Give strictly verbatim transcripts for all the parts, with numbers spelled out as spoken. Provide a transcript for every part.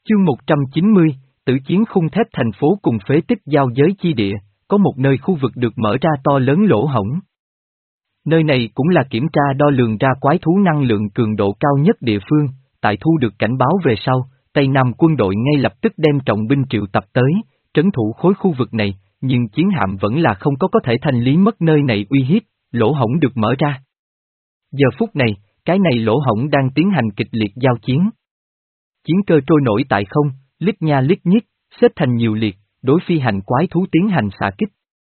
Chương một trăm chín mươi, tử chiến khung thép. Thành phố cùng phế tích giao giới chi địa, có một nơi khu vực được mở ra to lớn lỗ hổng. Nơi này cũng là kiểm tra đo lường ra quái thú năng lượng cường độ cao nhất địa phương. Tại thu được cảnh báo về sau, Tây Nam quân đội ngay lập tức đem trọng binh triệu tập tới, trấn thủ khối khu vực này, nhưng chiến hạm vẫn là không có có thể thanh lý mất nơi này uy hiếp, lỗ hổng được mở ra. Giờ phút này, cái này lỗ hổng đang tiến hành kịch liệt giao chiến. Chiến cơ trôi nổi tại không, lít nha lít nhít, xếp thành nhiều liệt, đối phi hành quái thú tiến hành xạ kích.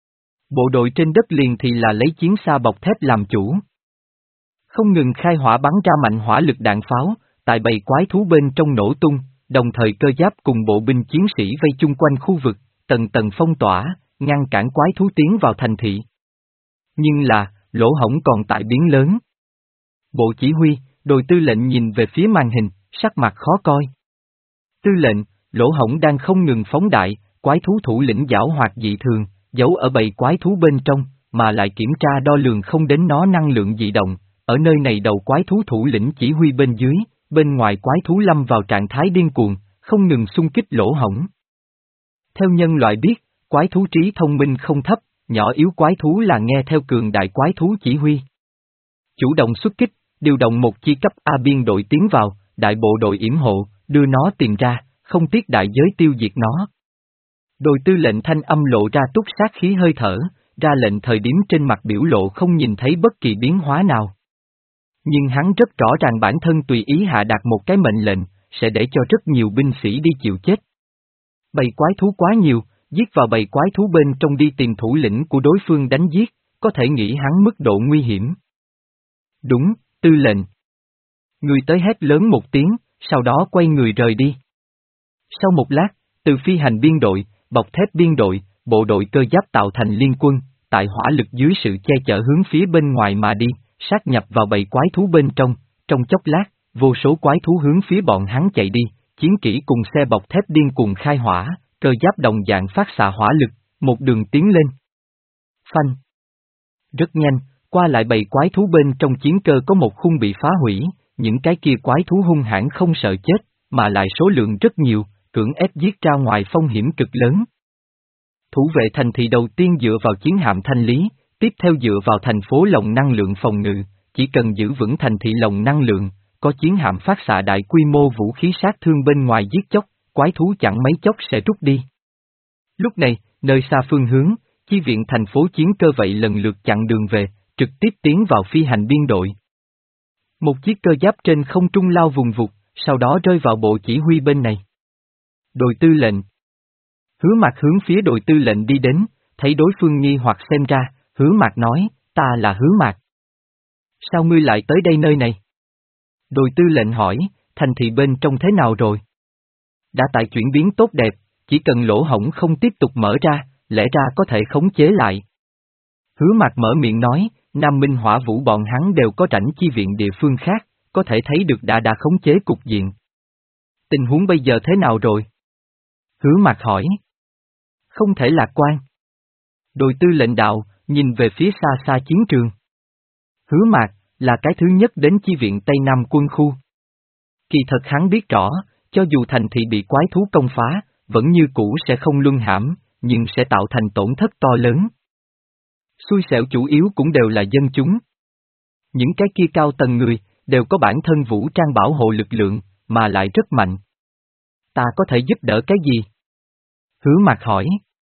Bộ đội trên đất liền thì là lấy chiến xa bọc thép làm chủ. Không ngừng khai hỏa bắn ra mạnh hỏa lực đạn pháo, tại bầy quái thú bên trong nổ tung, đồng thời cơ giáp cùng bộ binh chiến sĩ vây chung quanh khu vực, tầng tầng phong tỏa, ngăn cản quái thú tiến vào thành thị. Nhưng là, lỗ hổng còn tại biến lớn. Bộ chỉ huy, đội tư lệnh nhìn về phía màn hình, sắc mặt khó coi. Tư lệnh, lỗ hổng đang không ngừng phóng đại, quái thú thủ lĩnh giảo hoạt dị thường, giấu ở bầy quái thú bên trong, mà lại kiểm tra đo lường không đến nó năng lượng dị động, ở nơi này đầu quái thú thủ lĩnh chỉ huy bên dưới, bên ngoài quái thú lâm vào trạng thái điên cuồng, không ngừng xung kích lỗ hổng. Theo nhân loại biết, quái thú trí thông minh không thấp, nhỏ yếu quái thú là nghe theo cường đại quái thú chỉ huy. Chủ động xuất kích, điều động một chi cấp A biên đội tiến vào, đại bộ đội yểm hộ, đưa nó tìm ra, không tiếc đại giới tiêu diệt nó. Đội tư lệnh thanh âm lộ ra túc sát khí hơi thở, ra lệnh thời điểm trên mặt biểu lộ không nhìn thấy bất kỳ biến hóa nào. Nhưng hắn rất rõ ràng bản thân tùy ý hạ đạt một cái mệnh lệnh, sẽ để cho rất nhiều binh sĩ đi chịu chết. Bầy quái thú quá nhiều, giết vào bầy quái thú bên trong đi tìm thủ lĩnh của đối phương đánh giết, có thể nghĩ hắn mức độ nguy hiểm. Đúng, tư lệnh. Người tới hét lớn một tiếng, sau đó quay người rời đi. Sau một lát, từ phi hành biên đội, bọc thép biên đội, bộ đội cơ giáp tạo thành liên quân, tại hỏa lực dưới sự che chở hướng phía bên ngoài mà đi, sát nhập vào bầy quái thú bên trong, trong chốc lát, vô số quái thú hướng phía bọn hắn chạy đi, chiến kỹ cùng xe bọc thép điên cuồng khai hỏa, cơ giáp đồng dạng phát xạ hỏa lực, một đường tiến lên. Phanh. Rất nhanh, qua lại bầy quái thú bên trong chiến cơ có một khung bị phá hủy, những cái kia quái thú hung hãn không sợ chết, mà lại số lượng rất nhiều, cưỡng ép giết ra ngoài phong hiểm cực lớn. Thủ vệ thành thị đầu tiên dựa vào chiến hạm thanh lý, tiếp theo dựa vào thành phố lồng năng lượng phòng ngự, chỉ cần giữ vững thành thị lồng năng lượng, có chiến hạm phát xạ đại quy mô vũ khí sát thương bên ngoài giết chóc, quái thú chẳng mấy chốc sẽ rút đi. Lúc này, nơi xa phương hướng, chi viện thành phố chiến cơ vậy lần lượt chặn đường về, trực tiếp tiến vào phi hành biên đội. Một chiếc cơ giáp trên không trung lao vùng vụt, sau đó rơi vào bộ chỉ huy bên này. Đội tư lệnh. Hứa Mạc hướng phía đội tư lệnh đi đến, thấy đối phương nghi hoặc xem ra, Hứa Mạc nói, ta là Hứa Mạc. Sao ngươi lại tới đây nơi này? Đội tư lệnh hỏi, thành thị bên trong thế nào rồi? Đã tại chuyển biến tốt đẹp, chỉ cần lỗ hổng không tiếp tục mở ra, lẽ ra có thể khống chế lại. Hứa Mạc mở miệng nói, Nam Minh Hỏa Vũ bọn hắn đều có rảnh chi viện địa phương khác, có thể thấy được đã đã khống chế cục diện. Tình huống bây giờ thế nào rồi? Hứa Mạc hỏi. Không thể lạc quan. Đội tư lệnh đạo, nhìn về phía xa xa chiến trường. Hứa Mạc, là cái thứ nhất đến chi viện Tây Nam quân khu. Kỳ thật hắn biết rõ, cho dù thành thị bị quái thú công phá, vẫn như cũ sẽ không luân hãm, nhưng sẽ tạo thành tổn thất to lớn. Xui xẻo chủ yếu cũng đều là dân chúng. Những cái kia cao tầng người, đều có bản thân vũ trang bảo hộ lực lượng, mà lại rất mạnh. Ta có thể giúp đỡ cái gì? Hứa Mạc hỏi.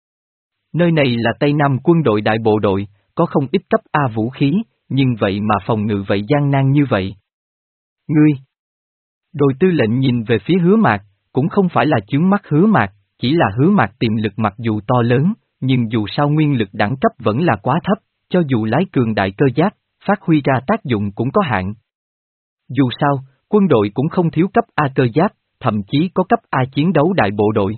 Nơi này là Tây Nam quân đội đại bộ đội, có không ít cấp A vũ khí, nhưng vậy mà phòng ngự vậy gian nan như vậy. Ngươi! Đội tư lệnh nhìn về phía Hứa Mạc, cũng không phải là chướng mắt Hứa Mạc, chỉ là Hứa Mạc tiềm lực mặc dù to lớn, nhưng dù sao nguyên lực đẳng cấp vẫn là quá thấp, cho dù lái cường đại cơ giáp, phát huy ra tác dụng cũng có hạn. Dù sao, quân đội cũng không thiếu cấp A cơ giáp, thậm chí có cấp A chiến đấu đại bộ đội.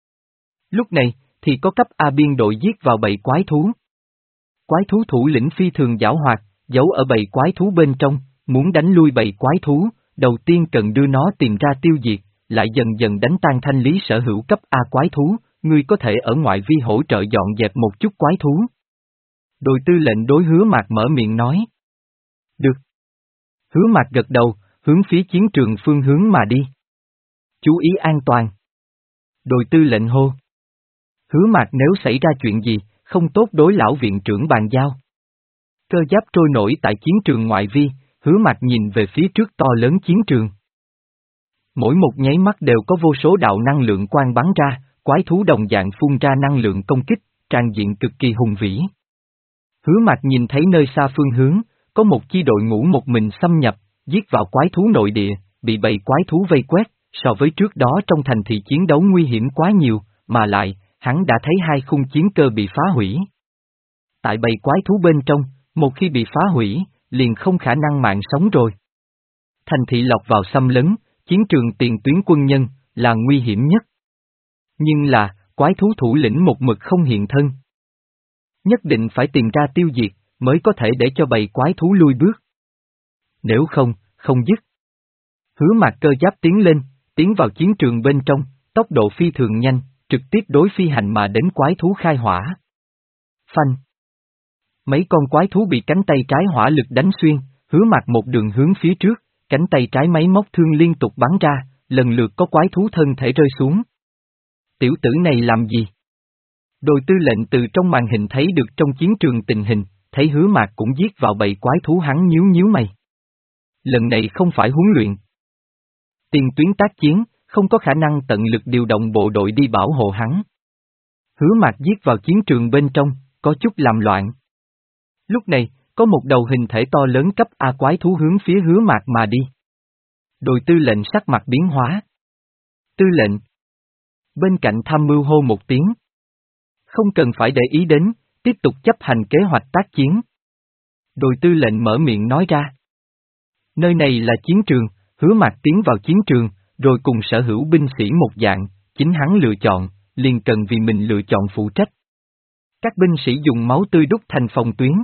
Lúc này, thì có cấp A biên đội giết vào bầy quái thú. Quái thú thủ lĩnh phi thường giảo hoạt, giấu ở bầy quái thú bên trong, muốn đánh lui bầy quái thú, đầu tiên cần đưa nó tìm ra tiêu diệt, lại dần dần đánh tan thanh lý sở hữu cấp A quái thú, ngươi có thể ở ngoại vi hỗ trợ dọn dẹp một chút quái thú. Đội tư lệnh đối Hứa Mạc mở miệng nói. Được. Hứa Mạc gật đầu, hướng phía chiến trường phương hướng mà đi. Chú ý an toàn. Đội tư lệnh hô. Hứa Mạc nếu xảy ra chuyện gì, không tốt đối lão viện trưởng bàn giao. Cơ giáp trôi nổi tại chiến trường ngoại vi, Hứa Mạc nhìn về phía trước to lớn chiến trường. Mỗi một nháy mắt đều có vô số đạo năng lượng quang bắn ra, quái thú đồng dạng phun ra năng lượng công kích, tràn diện cực kỳ hùng vĩ. Hứa Mạc nhìn thấy nơi xa phương hướng, có một chi đội ngũ một mình xâm nhập, giết vào quái thú nội địa, bị bầy quái thú vây quét, so với trước đó trong thành thị chiến đấu nguy hiểm quá nhiều, mà lại, hắn đã thấy hai khung chiến cơ bị phá hủy. Tại bầy quái thú bên trong, một khi bị phá hủy, liền không khả năng mạng sống rồi. Thành thị lọt vào xâm lấn, chiến trường tiền tuyến quân nhân, là nguy hiểm nhất. Nhưng là, quái thú thủ lĩnh một mực không hiện thân. Nhất định phải tìm ra tiêu diệt, mới có thể để cho bầy quái thú lui bước. Nếu không, không dứt. Hứa Mạc cơ giáp tiến lên, tiến vào chiến trường bên trong, tốc độ phi thường nhanh, trực tiếp đối phi hành mà đến quái thú khai hỏa. Phanh. Mấy con quái thú bị cánh tay trái hỏa lực đánh xuyên, Hứa Mạc một đường hướng phía trước, cánh tay trái máy móc thương liên tục bắn ra, lần lượt có quái thú thân thể rơi xuống. Tiểu tử này làm gì? Đội tư lệnh từ trong màn hình thấy được trong chiến trường tình hình, thấy Hứa Mạc cũng giết vào bầy quái thú, hắn nhíu nhíu mày. Lần này không phải huấn luyện. Tiền tuyến tác chiến, không có khả năng tận lực điều động bộ đội đi bảo hộ hắn. Hứa Mạc giết vào chiến trường bên trong, có chút làm loạn. Lúc này, có một đầu hình thể to lớn cấp A quái thú hướng phía Hứa Mạc mà đi. Đội tư lệnh sắc mặt biến hóa. Tư lệnh. Bên cạnh tham mưu hô một tiếng. Không cần phải để ý đến, tiếp tục chấp hành kế hoạch tác chiến. Đội tư lệnh mở miệng nói ra. Nơi này là chiến trường, Hứa Mạc tiến vào chiến trường, rồi cùng sở hữu binh sĩ một dạng, chính hắn lựa chọn, liền cần vì mình lựa chọn phụ trách. Các binh sĩ dùng máu tươi đúc thành phòng tuyến.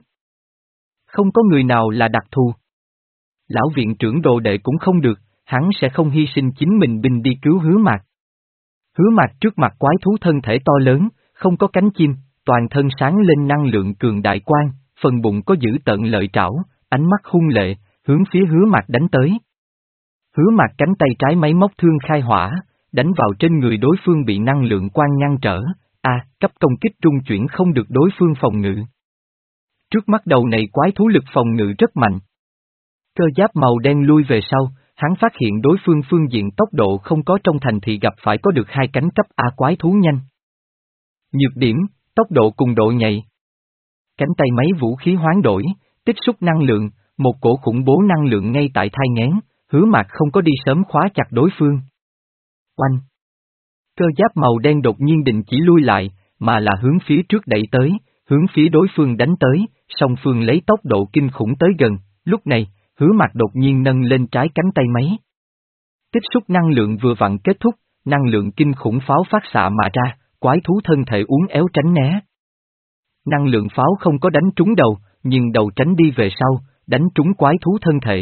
Không có người nào là đặc thù. Lão viện trưởng đồ đệ cũng không được, hắn sẽ không hy sinh chính mình binh đi cứu Hứa Mạc. Hứa Mạc trước mặt quái thú thân thể to lớn, không có cánh chim, toàn thân sáng lên năng lượng cường đại quang, phần bụng có giữ tợn lợi trảo, ánh mắt hung lệ, hướng phía Hứa Mạc đánh tới. Hứa Mạc cánh tay trái máy móc thương khai hỏa, đánh vào trên người đối phương bị năng lượng quang ngăn trở, a, à, cấp công kích trung chuyển không được đối phương phòng ngự. Trước mắt đầu này quái thú lực phòng ngự rất mạnh. Cơ giáp màu đen lui về sau, hắn phát hiện đối phương phương diện tốc độ không có trong thành thị gặp phải có được hai cánh cấp A quái thú nhanh. Nhược điểm, tốc độ cùng độ nhạy. Cánh tay máy vũ khí hoán đổi, tích xúc năng lượng, một cổ khủng bố năng lượng ngay tại thai nghén, Hứa Mạc không có đi sớm khóa chặt đối phương. Oanh! Cơ giáp màu đen đột nhiên định chỉ lui lại, mà là hướng phía trước đẩy tới, hướng phía đối phương đánh tới, song phương lấy tốc độ kinh khủng tới gần, lúc này, Hứa Mạc đột nhiên nâng lên trái cánh tay máy. Tích xúc năng lượng vừa vặn kết thúc, năng lượng kinh khủng pháo phát xạ mà ra, quái thú thân thể uốn éo tránh né. Năng lượng pháo không có đánh trúng đầu, nhưng đầu tránh đi về sau, đánh trúng quái thú thân thể.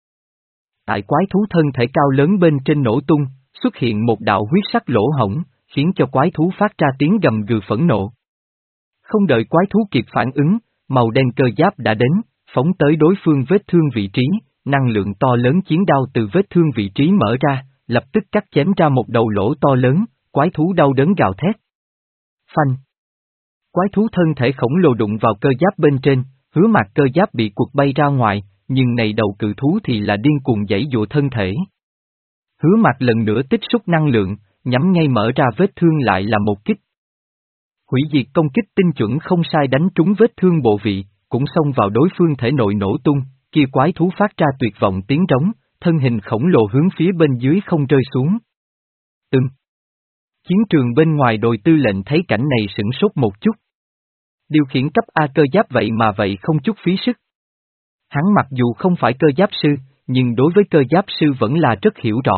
Tại quái thú thân thể cao lớn bên trên nổ tung, xuất hiện một đạo huyết sắc lỗ hổng, khiến cho quái thú phát ra tiếng gầm gừ phẫn nộ. Không đợi quái thú kịp phản ứng, màu đen cơ giáp đã đến, phóng tới đối phương vết thương vị trí, năng lượng to lớn chiến đao từ vết thương vị trí mở ra, lập tức cắt chém ra một đầu lỗ to lớn, quái thú đau đớn gào thét. Phanh! Quái thú thân thể khổng lồ đụng vào cơ giáp bên trên, Hứa Mạc cơ giáp bị quật bay ra ngoài, nhưng này đầu cự thú thì là điên cuồng giãy giụa thân thể. Hứa Mạc lần nữa tích xúc năng lượng, nhắm ngay mở ra vết thương lại là một kích. Hủy diệt công kích tinh chuẩn không sai đánh trúng vết thương bộ vị, cũng xông vào đối phương thể nội nổ tung, kia quái thú phát ra tuyệt vọng tiếng trống, thân hình khổng lồ hướng phía bên dưới không rơi xuống. Ừm. Chiến trường bên ngoài đội tư lệnh thấy cảnh này sửng sốt một chút. Điều khiển cấp A cơ giáp vậy mà vậy không chút phí sức. Hắn mặc dù không phải cơ giáp sư, nhưng đối với cơ giáp sư vẫn là rất hiểu rõ.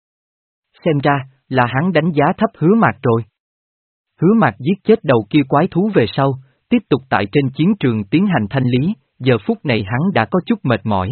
Xem ra, là hắn đánh giá thấp Hứa Mạc rồi. Hứa Mạc giết chết đầu kia quái thú về sau, tiếp tục tại trên chiến trường tiến hành thanh lý, giờ phút này hắn đã có chút mệt mỏi.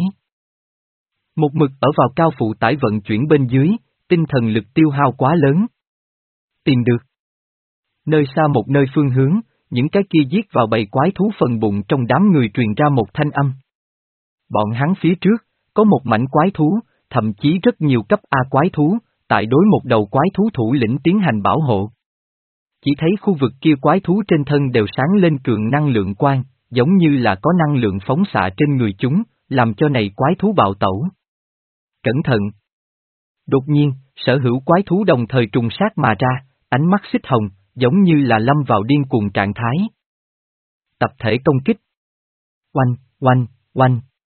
Một mực ở vào cao phụ tải vận chuyển bên dưới, tinh thần lực tiêu hao quá lớn. Tìm được. Nơi xa một nơi phương hướng, những cái kia giết vào bầy quái thú phần bụng trong đám người truyền ra một thanh âm. Bọn hắn phía trước, có một mảnh quái thú, thậm chí rất nhiều cấp A quái thú, tại đối một đầu quái thú thủ lĩnh tiến hành bảo hộ. Chỉ thấy khu vực kia quái thú trên thân đều sáng lên cường năng lượng quang, giống như là có năng lượng phóng xạ trên người chúng, làm cho này quái thú bạo tẩu. Cẩn thận! Đột nhiên, sở hữu quái thú đồng thời trùng sát mà ra, ánh mắt xích hồng, giống như là lâm vào điên cuồng trạng thái. Tập thể công kích. Oanh, oanh, oanh.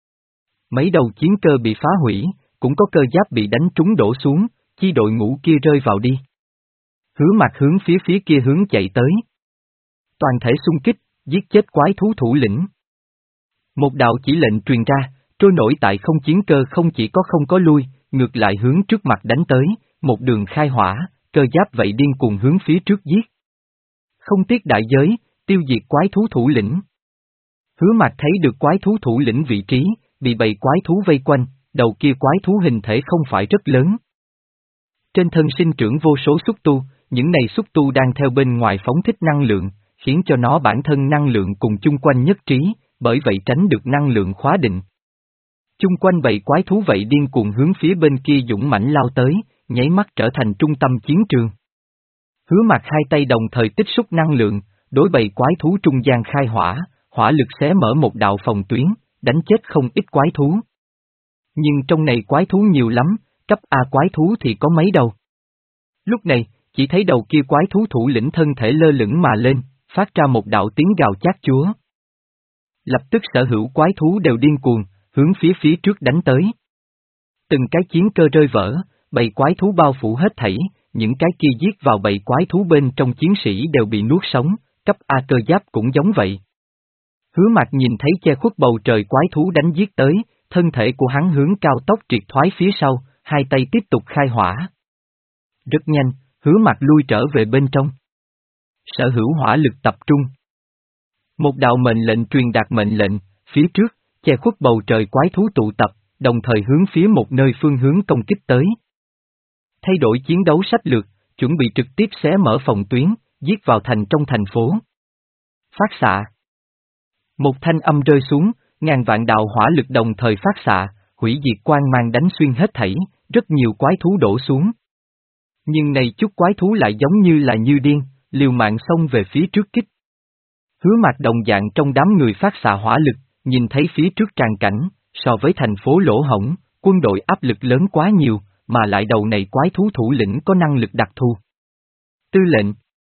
Mấy đầu chiến cơ bị phá hủy, cũng có cơ giáp bị đánh trúng đổ xuống, chi đội ngũ kia rơi vào đi. Hứa Mạc hướng phía phía kia hướng chạy tới. Toàn thể xung kích, giết chết quái thú thủ lĩnh. Một đạo chỉ lệnh truyền ra, trôi nổi tại không chiến cơ không chỉ có không có lui, ngược lại hướng trước mặt đánh tới, một đường khai hỏa, cơ giáp vậy điên cuồng hướng phía trước giết. Không tiếc đại giới, tiêu diệt quái thú thủ lĩnh. Hứa Mạc thấy được quái thú thủ lĩnh vị trí, bị bầy quái thú vây quanh, đầu kia quái thú hình thể không phải rất lớn. Trên thân sinh trưởng vô số xúc tu, những này xúc tu đang theo bên ngoài phóng thích năng lượng, khiến cho nó bản thân năng lượng cùng chung quanh nhất trí, bởi vậy tránh được năng lượng khóa định. Chung quanh bầy quái thú vậy điên cuồng hướng phía bên kia dũng mãnh lao tới, nháy mắt trở thành trung tâm chiến trường. Hứa Mạc hai tay đồng thời tích xúc năng lượng, đối bầy quái thú trung gian khai hỏa, hỏa lực xé mở một đạo phòng tuyến, đánh chết không ít quái thú. Nhưng trong này quái thú nhiều lắm, cấp A quái thú thì có mấy đầu. Lúc này, chỉ thấy đầu kia quái thú thủ lĩnh thân thể lơ lửng mà lên, phát ra một đạo tiếng gào chát chúa. Lập tức sở hữu quái thú đều điên cuồng, hướng phía phía trước đánh tới. Từng cái chiến cơ rơi vỡ, bầy quái thú bao phủ hết thảy, những cái kia giết vào bầy quái thú bên trong chiến sĩ đều bị nuốt sống, cấp A cơ giáp cũng giống vậy. Hứa Mạc nhìn thấy che khuất bầu trời quái thú đánh giết tới, thân thể của hắn hướng cao tốc triệt thoái phía sau, hai tay tiếp tục khai hỏa. Rất nhanh, Hứa Mạc lui trở về bên trong. Sở hữu hỏa lực tập trung. Một đạo mệnh lệnh truyền đạt mệnh lệnh, phía trước, che khuất bầu trời quái thú tụ tập, đồng thời hướng phía một nơi phương hướng công kích tới. Thay đổi chiến đấu sách lược, chuẩn bị trực tiếp xé mở phòng tuyến, giết vào thành trong thành phố. Phát xạ. Một thanh âm rơi xuống, ngàn vạn đạo hỏa lực đồng thời phát xạ, hủy diệt quang mang đánh xuyên hết thảy, rất nhiều quái thú đổ xuống. Nhưng này chút quái thú lại giống như là như điên, liều mạng xông về phía trước kích. Hứa Mạc đồng dạng trong đám người phát xạ hỏa lực, nhìn thấy phía trước tràn cảnh, so với thành phố lỗ hổng, quân đội áp lực lớn quá nhiều, mà lại đầu này quái thú thủ lĩnh có năng lực đặc thù. Tư lệnh.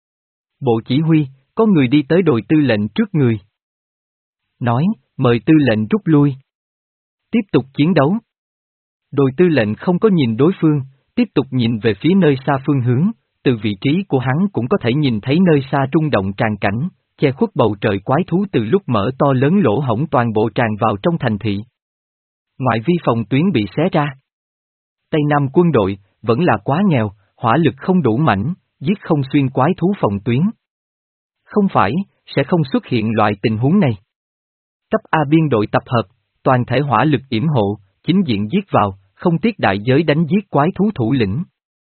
Bộ chỉ huy, có người đi tới đồi tư lệnh trước người. Nói, mời tư lệnh rút lui. Tiếp tục chiến đấu. Đồi tư lệnh không có nhìn đối phương, tiếp tục nhìn về phía nơi xa phương hướng, từ vị trí của hắn cũng có thể nhìn thấy nơi xa rung động tràn cảnh, che khuất bầu trời quái thú từ lúc mở to lớn lỗ hổng toàn bộ tràn vào trong thành thị. Ngoại vi phòng tuyến bị xé ra. Tây Nam quân đội, vẫn là quá nghèo, hỏa lực không đủ mạnh, giết không xuyên quái thú phòng tuyến. Không phải, sẽ không xuất hiện loại tình huống này. Cấp A biên đội tập hợp, toàn thể hỏa lực yểm hộ, chính diện giết vào, không tiếc đại giới đánh giết quái thú thủ lĩnh.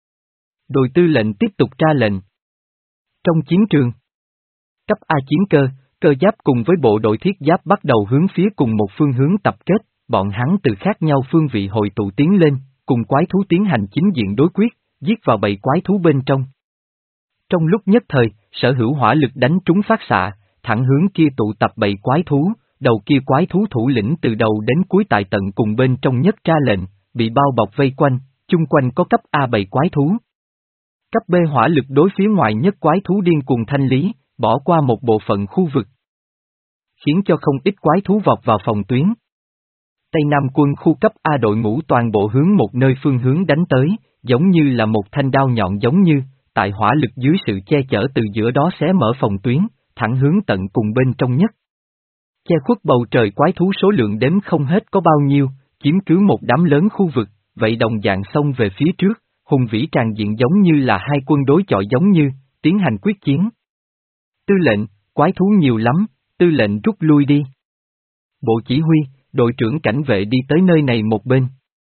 Đồi tư lệnh tiếp tục ra lệnh. Trong chiến trường, cấp A chiến cơ, cơ giáp cùng với bộ đội thiết giáp bắt đầu hướng phía cùng một phương hướng tập kết, bọn hắn từ khác nhau phương vị hội tụ tiến lên, cùng quái thú tiến hành chính diện đối quyết, giết vào bầy quái thú bên trong. Trong lúc nhất thời, sở hữu hỏa lực đánh trúng phát xạ, thẳng hướng kia tụ tập bầy quái thú, đầu kia quái thú thủ lĩnh từ đầu đến cuối tại tận cùng bên trong nhất ra lệnh, bị bao bọc vây quanh, chung quanh có cấp A bầy quái thú. Cấp B hỏa lực đối phía ngoài nhất quái thú điên cuồng thanh lý, bỏ qua một bộ phận khu vực, khiến cho không ít quái thú vọt vào phòng tuyến. Tây Nam quân khu cấp A đội ngũ toàn bộ hướng một nơi phương hướng đánh tới, giống như là một thanh đao nhọn giống như, tại hỏa lực dưới sự che chở từ giữa đó xé mở phòng tuyến, thẳng hướng tận cùng bên trong nhất. Che khuất bầu trời quái thú số lượng đếm không hết có bao nhiêu, chiếm cứ một đám lớn khu vực, vậy đồng dạng xông về phía trước, hùng vĩ tràn diện giống như là hai quân đối chọi giống như, tiến hành quyết chiến. Tư lệnh, quái thú nhiều lắm, tư lệnh rút lui đi. Bộ chỉ huy, đội trưởng cảnh vệ đi tới nơi này một bên.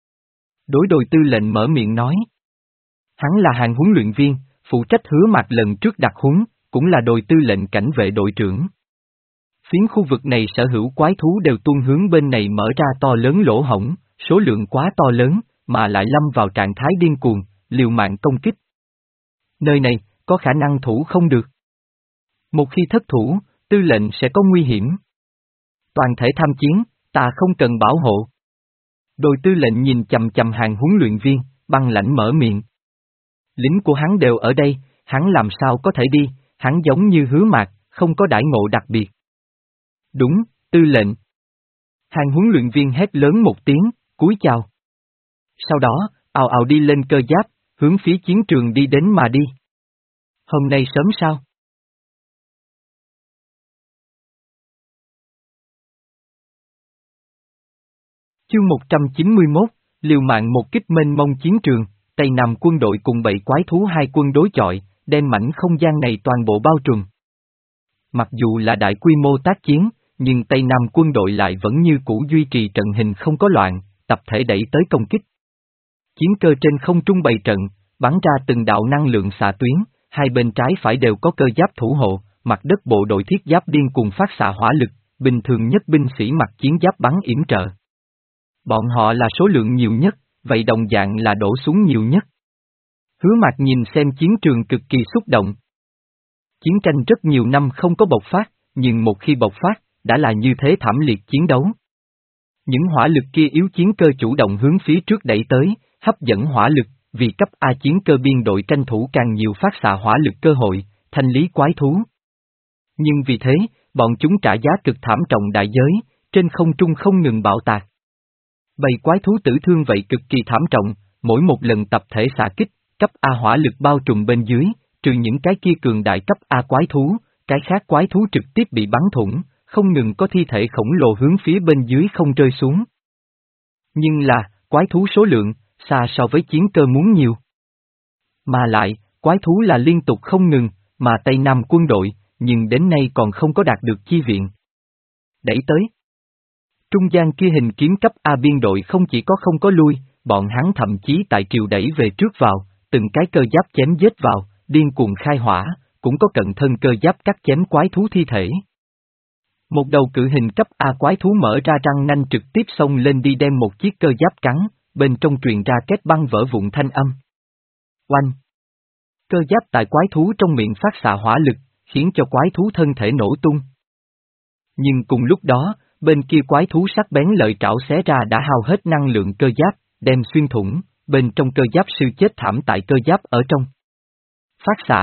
Đối đồi tư lệnh mở miệng nói. Hắn là hàng huấn luyện viên, phụ trách Hứa Mạc lần trước đặt huấn, cũng là đồi tư lệnh cảnh vệ đội trưởng. Phiến khu vực này sở hữu quái thú đều tuôn hướng bên này mở ra to lớn lỗ hổng, số lượng quá to lớn, mà lại lâm vào trạng thái điên cuồng, liều mạng công kích. Nơi này, có khả năng thủ không được. Một khi thất thủ, tư lệnh sẽ có nguy hiểm. Toàn thể tham chiến, ta không cần bảo hộ. Đồi tư lệnh nhìn chầm chầm hàng huấn luyện viên, băng lãnh mở miệng. Lính của hắn đều ở đây, hắn làm sao có thể đi, hắn giống như Hứa Mạc, không có đãi ngộ đặc biệt. Đúng, tư lệnh. Hàng huấn luyện viên hét lớn một tiếng, cúi chào. Sau đó, ào ào đi lên cơ giáp, hướng phía chiến trường đi đến mà đi. Hôm nay sớm sao? Chương một trăm chín mươi mốt, liều mạng một kích mênh mông chiến trường, Tây Nam quân đội cùng bảy quái thú hai quân đối chọi, đem mảnh không gian này toàn bộ bao trùm. Mặc dù là đại quy mô tác chiến, nhưng Tây Nam quân đội lại vẫn như cũ duy trì trận hình không có loạn, tập thể đẩy tới công kích. Chiến cơ trên không trung bày trận, bắn ra từng đạo năng lượng xạ tuyến, hai bên trái phải đều có cơ giáp thủ hộ, mặt đất bộ đội thiết giáp điên cuồng phát xạ hỏa lực, bình thường nhất binh sĩ mặc chiến giáp bắn yểm trợ. Bọn họ là số lượng nhiều nhất, vậy đồng dạng là đổ xuống nhiều nhất. Hứa Mạc nhìn xem chiến trường cực kỳ xúc động. Chiến tranh rất nhiều năm không có bộc phát, nhưng một khi bộc phát, đã là như thế thảm liệt chiến đấu. Những hỏa lực kia yếu chiến cơ chủ động hướng phía trước đẩy tới, hấp dẫn hỏa lực, vì cấp A chiến cơ biên đội tranh thủ càng nhiều phát xạ hỏa lực cơ hội, thanh lý quái thú. Nhưng vì thế, bọn chúng trả giá cực thảm trọng đại giới, trên không trung không ngừng bạo tạc. Bầy quái thú tử thương vậy cực kỳ thảm trọng, mỗi một lần tập thể xạ kích, cấp A hỏa lực bao trùm bên dưới, trừ những cái kia cường đại cấp A quái thú, cái khác quái thú trực tiếp bị bắn thủng, không ngừng có thi thể khổng lồ hướng phía bên dưới không rơi xuống. Nhưng là, quái thú số lượng, xa so với chiến cơ muốn nhiều. Mà lại, quái thú là liên tục không ngừng, mà Tây Nam quân đội, nhưng đến nay còn không có đạt được chi viện. Đẩy tới. Trung gian kia hình kiếm cấp A biên đội không chỉ có không có lui, bọn hắn thậm chí tại triều đẩy về trước vào, từng cái cơ giáp chém giết vào, điên cuồng khai hỏa, cũng có cận thân cơ giáp cắt chém quái thú thi thể. Một đầu cự hình cấp A quái thú mở ra răng nanh trực tiếp xông lên đi đem một chiếc cơ giáp cắn, bên trong truyền ra kết băng vỡ vụn thanh âm. Oanh! Cơ giáp tại quái thú trong miệng phát xạ hỏa lực, khiến cho quái thú thân thể nổ tung. Nhưng cùng lúc đó, bên kia quái thú sắc bén lợi trảo xé ra đã hao hết năng lượng cơ giáp, đem xuyên thủng, bên trong cơ giáp sư chết thảm tại cơ giáp ở trong. Phát xạ.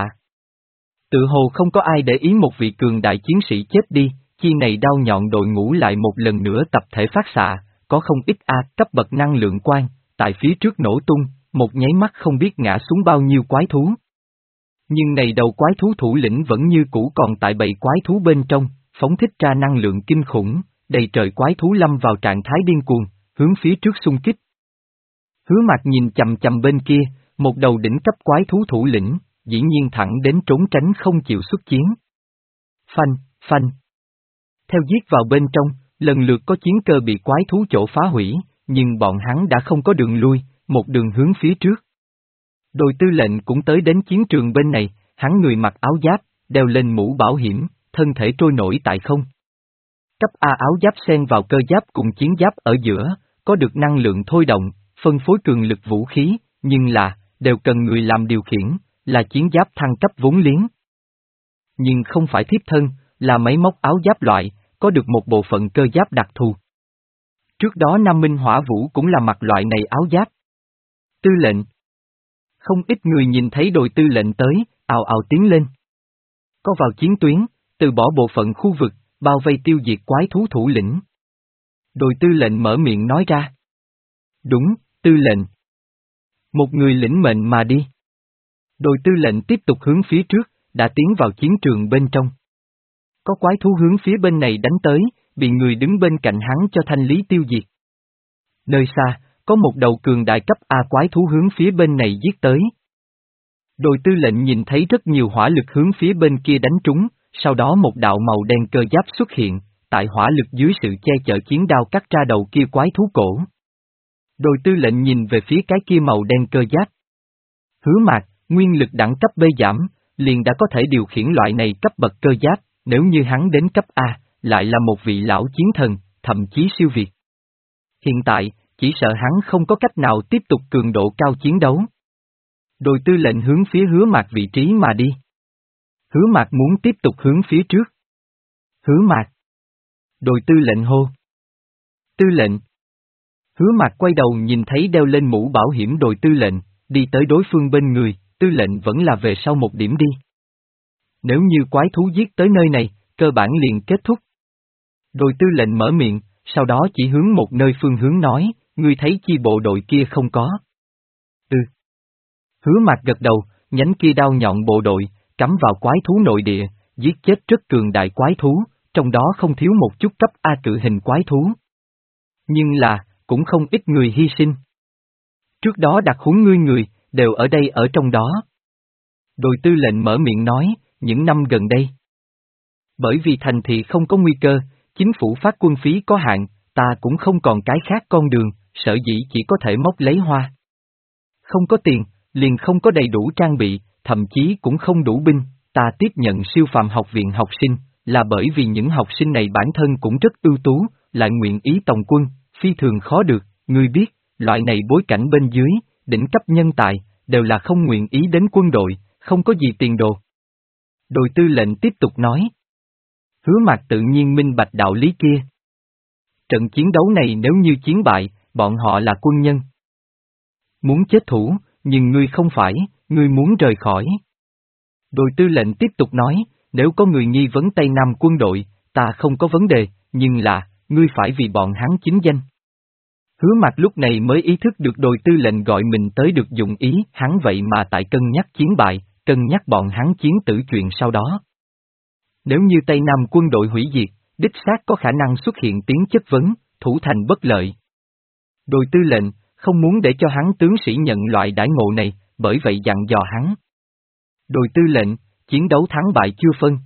Tự hồ không có ai để ý một vị cường đại chiến sĩ chết đi, chi này đao nhọn đội ngũ lại một lần nữa tập thể phát xạ, có không ít A cấp bậc năng lượng quang, tại phía trước nổ tung, một nháy mắt không biết ngã xuống bao nhiêu quái thú. Nhưng này đầu quái thú thủ lĩnh vẫn như cũ còn tại bầy quái thú bên trong, phóng thích ra năng lượng kinh khủng, đầy trời quái thú lâm vào trạng thái điên cuồng, hướng phía trước xung kích. Hứa Mạc nhìn chầm chầm bên kia, một đầu đỉnh cấp quái thú thủ lĩnh, dĩ nhiên thẳng đến trốn tránh không chịu xuất chiến. Phanh, phanh. Theo giết vào bên trong, lần lượt có chiến cơ bị quái thú chỗ phá hủy, nhưng bọn hắn đã không có đường lui, một đường hướng phía trước. Đồi tư lệnh cũng tới đến chiến trường bên này, hắn người mặc áo giáp, đeo lên mũ bảo hiểm, thân thể trôi nổi tại không. Cấp A áo giáp xen vào cơ giáp cùng chiến giáp ở giữa, có được năng lượng thôi động, phân phối cường lực vũ khí, nhưng là, đều cần người làm điều khiển, là chiến giáp thăng cấp vốn liếng. Nhưng không phải thiếp thân, là máy móc áo giáp loại, có được một bộ phận cơ giáp đặc thù. Trước đó Nam Minh Hỏa Vũ cũng là mặc loại này áo giáp. Tư lệnh. Không ít người nhìn thấy đội tư lệnh tới, ào ào tiến lên. Có vào chiến tuyến, từ bỏ bộ phận khu vực, bao vây tiêu diệt quái thú thủ lĩnh. Đội tư lệnh mở miệng nói ra. Đúng, tư lệnh. Một người lĩnh mệnh mà đi. Đội tư lệnh tiếp tục hướng phía trước, đã tiến vào chiến trường bên trong. Có quái thú hướng phía bên này đánh tới, bị người đứng bên cạnh hắn cho thanh lý tiêu diệt. Nơi xa, có một đầu cường đại cấp A quái thú hướng phía bên này giết tới. Đội tư lệnh nhìn thấy rất nhiều hỏa lực hướng phía bên kia đánh trúng, sau đó một đạo màu đen cơ giáp xuất hiện, tại hỏa lực dưới sự che chở chiến đao cắt ra đầu kia quái thú cổ. Đội tư lệnh nhìn về phía cái kia màu đen cơ giáp. Hứa Mạc, nguyên lực đẳng cấp B giảm, liền đã có thể điều khiển loại này cấp bậc cơ giáp, nếu như hắn đến cấp A, lại là một vị lão chiến thần, thậm chí siêu việt. Hiện tại, chỉ sợ hắn không có cách nào tiếp tục cường độ cao chiến đấu. Rồi tư lệnh hướng phía Hứa Mạc vị trí mà đi. Hứa Mạc muốn tiếp tục hướng phía trước. Hứa Mạc. Rồi tư lệnh hô. Tư lệnh. Hứa Mạc quay đầu nhìn thấy đeo lên mũ bảo hiểm đội tư lệnh, đi tới đối phương bên người, tư lệnh vẫn là về sau một điểm đi. Nếu như quái thú giết tới nơi này, cơ bản liền kết thúc. Rồi tư lệnh mở miệng, sau đó chỉ hướng một nơi phương hướng nói, ngươi thấy chi bộ đội kia không có. Ừ. Hứa Mạc gật đầu, nhánh kia đao nhọn bộ đội, cắm vào quái thú nội địa, giết chết rất cường đại quái thú, trong đó không thiếu một chút cấp A cự hình quái thú. Nhưng là, cũng không ít người hy sinh. Trước đó đặt huấn ngươi người, đều ở đây ở trong đó. Rồi tư lệnh mở miệng nói, những năm gần đây. Bởi vì thành thị không có nguy cơ, chính phủ phát quân phí có hạn, ta cũng không còn cái khác con đường, sở dĩ chỉ có thể móc lấy hoa. Không có tiền, liền không có đầy đủ trang bị, thậm chí cũng không đủ binh, ta tiếp nhận siêu phàm học viện học sinh, là bởi vì những học sinh này bản thân cũng rất ưu tú, lại nguyện ý tòng quân, phi thường khó được, ngươi biết, loại này bối cảnh bên dưới, đỉnh cấp nhân tài, đều là không nguyện ý đến quân đội, không có gì tiền đồ. Đội tư lệnh tiếp tục nói. Hứa Mạc tự nhiên minh bạch đạo lý kia. Trận chiến đấu này nếu như chiến bại, bọn họ là quân nhân. Muốn chết thủ, nhưng ngươi không phải, ngươi muốn rời khỏi. Đội tư lệnh tiếp tục nói, nếu có người nghi vấn Tây Nam quân đội, ta không có vấn đề, nhưng là, ngươi phải vì bọn hắn chính danh. Hứa Mạc lúc này mới ý thức được đội tư lệnh gọi mình tới được dụng ý, hắn vậy mà tại cân nhắc chiến bại, cân nhắc bọn hắn chiến tử chuyện sau đó. Nếu như Tây Nam quân đội hủy diệt, đích xác có khả năng xuất hiện tiếng chất vấn, thủ thành bất lợi. Đội tư lệnh, không muốn để cho hắn tướng sĩ nhận loại đãi ngộ này, bởi vậy dặn dò hắn. Đội tư lệnh, chiến đấu thắng bại chưa phân.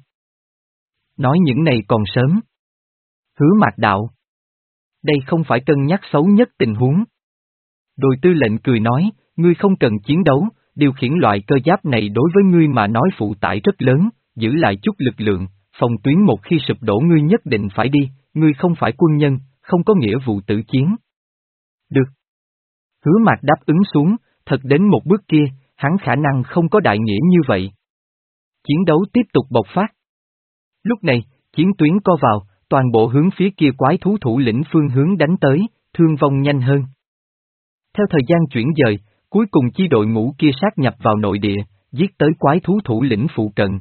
Nói những này còn sớm. Hứa Mạc đạo. Đây không phải cân nhắc xấu nhất tình huống. Đội tư lệnh cười nói, ngươi không cần chiến đấu, điều khiển loại cơ giáp này đối với ngươi mà nói phụ tải rất lớn, giữ lại chút lực lượng, phòng tuyến một khi sụp đổ ngươi nhất định phải đi, ngươi không phải quân nhân, không có nghĩa vụ tử chiến. Được. Hứa Mạc đáp ứng xuống, thật đến một bước kia, hắn khả năng không có đại nghĩa như vậy. Chiến đấu tiếp tục bộc phát. Lúc này, chiến tuyến co vào, toàn bộ hướng phía kia quái thú thủ lĩnh phương hướng đánh tới, thương vong nhanh hơn. Theo thời gian chuyển dời, cuối cùng chi đội ngũ kia sát nhập vào nội địa, giết tới quái thú thủ lĩnh phụ cận.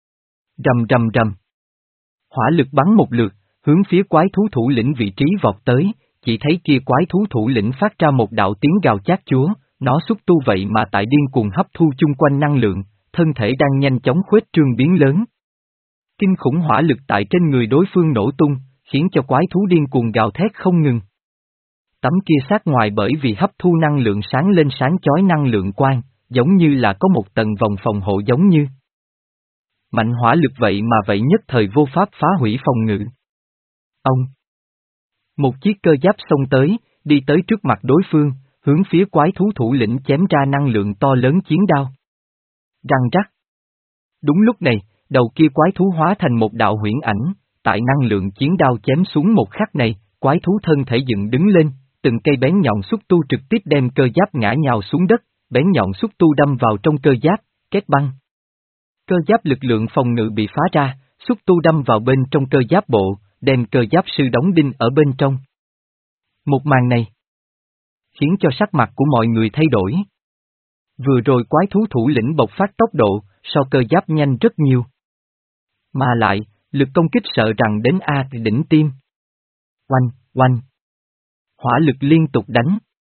Rầm rầm rầm. Hỏa lực bắn một lượt, hướng phía quái thú thủ lĩnh vị trí vọt tới, chỉ thấy kia quái thú thủ lĩnh phát ra một đạo tiếng gào chát chúa, nó xúc tu vậy mà tại điên cuồng hấp thu chung quanh năng lượng, thân thể đang nhanh chóng khuếch trương biến lớn. Kinh khủng hỏa lực tại trên người đối phương nổ tung, khiến cho quái thú điên cuồng gào thét không ngừng. Tấm kia sát ngoài bởi vì hấp thu năng lượng sáng lên sáng chói năng lượng quang, giống như là có một tầng vòng phòng hộ giống như. Mạnh hỏa lực vậy mà vậy nhất thời vô pháp phá hủy phòng ngự. Ông. Một chiếc cơ giáp xông tới, đi tới trước mặt đối phương, hướng phía quái thú thủ lĩnh chém ra năng lượng to lớn chiến đao. Răng rắc. Đúng lúc này, đầu kia quái thú hóa thành một đạo huyễn ảnh, tại năng lượng chiến đao chém xuống một khắc này, quái thú thân thể dựng đứng lên, từng cây bén nhọn xúc tu trực tiếp đem cơ giáp ngã nhào xuống đất, bén nhọn xúc tu đâm vào trong cơ giáp, kết băng. Cơ giáp lực lượng phòng ngự bị phá ra, xúc tu đâm vào bên trong cơ giáp bộ, đem cơ giáp sư đóng đinh ở bên trong. Một màn này khiến cho sắc mặt của mọi người thay đổi. Vừa rồi quái thú thủ lĩnh bộc phát tốc độ, so cơ giáp nhanh rất nhiều. Mà lại, lực công kích sợ rằng đến A đỉnh tim. Oanh, oanh. Hỏa lực liên tục đánh.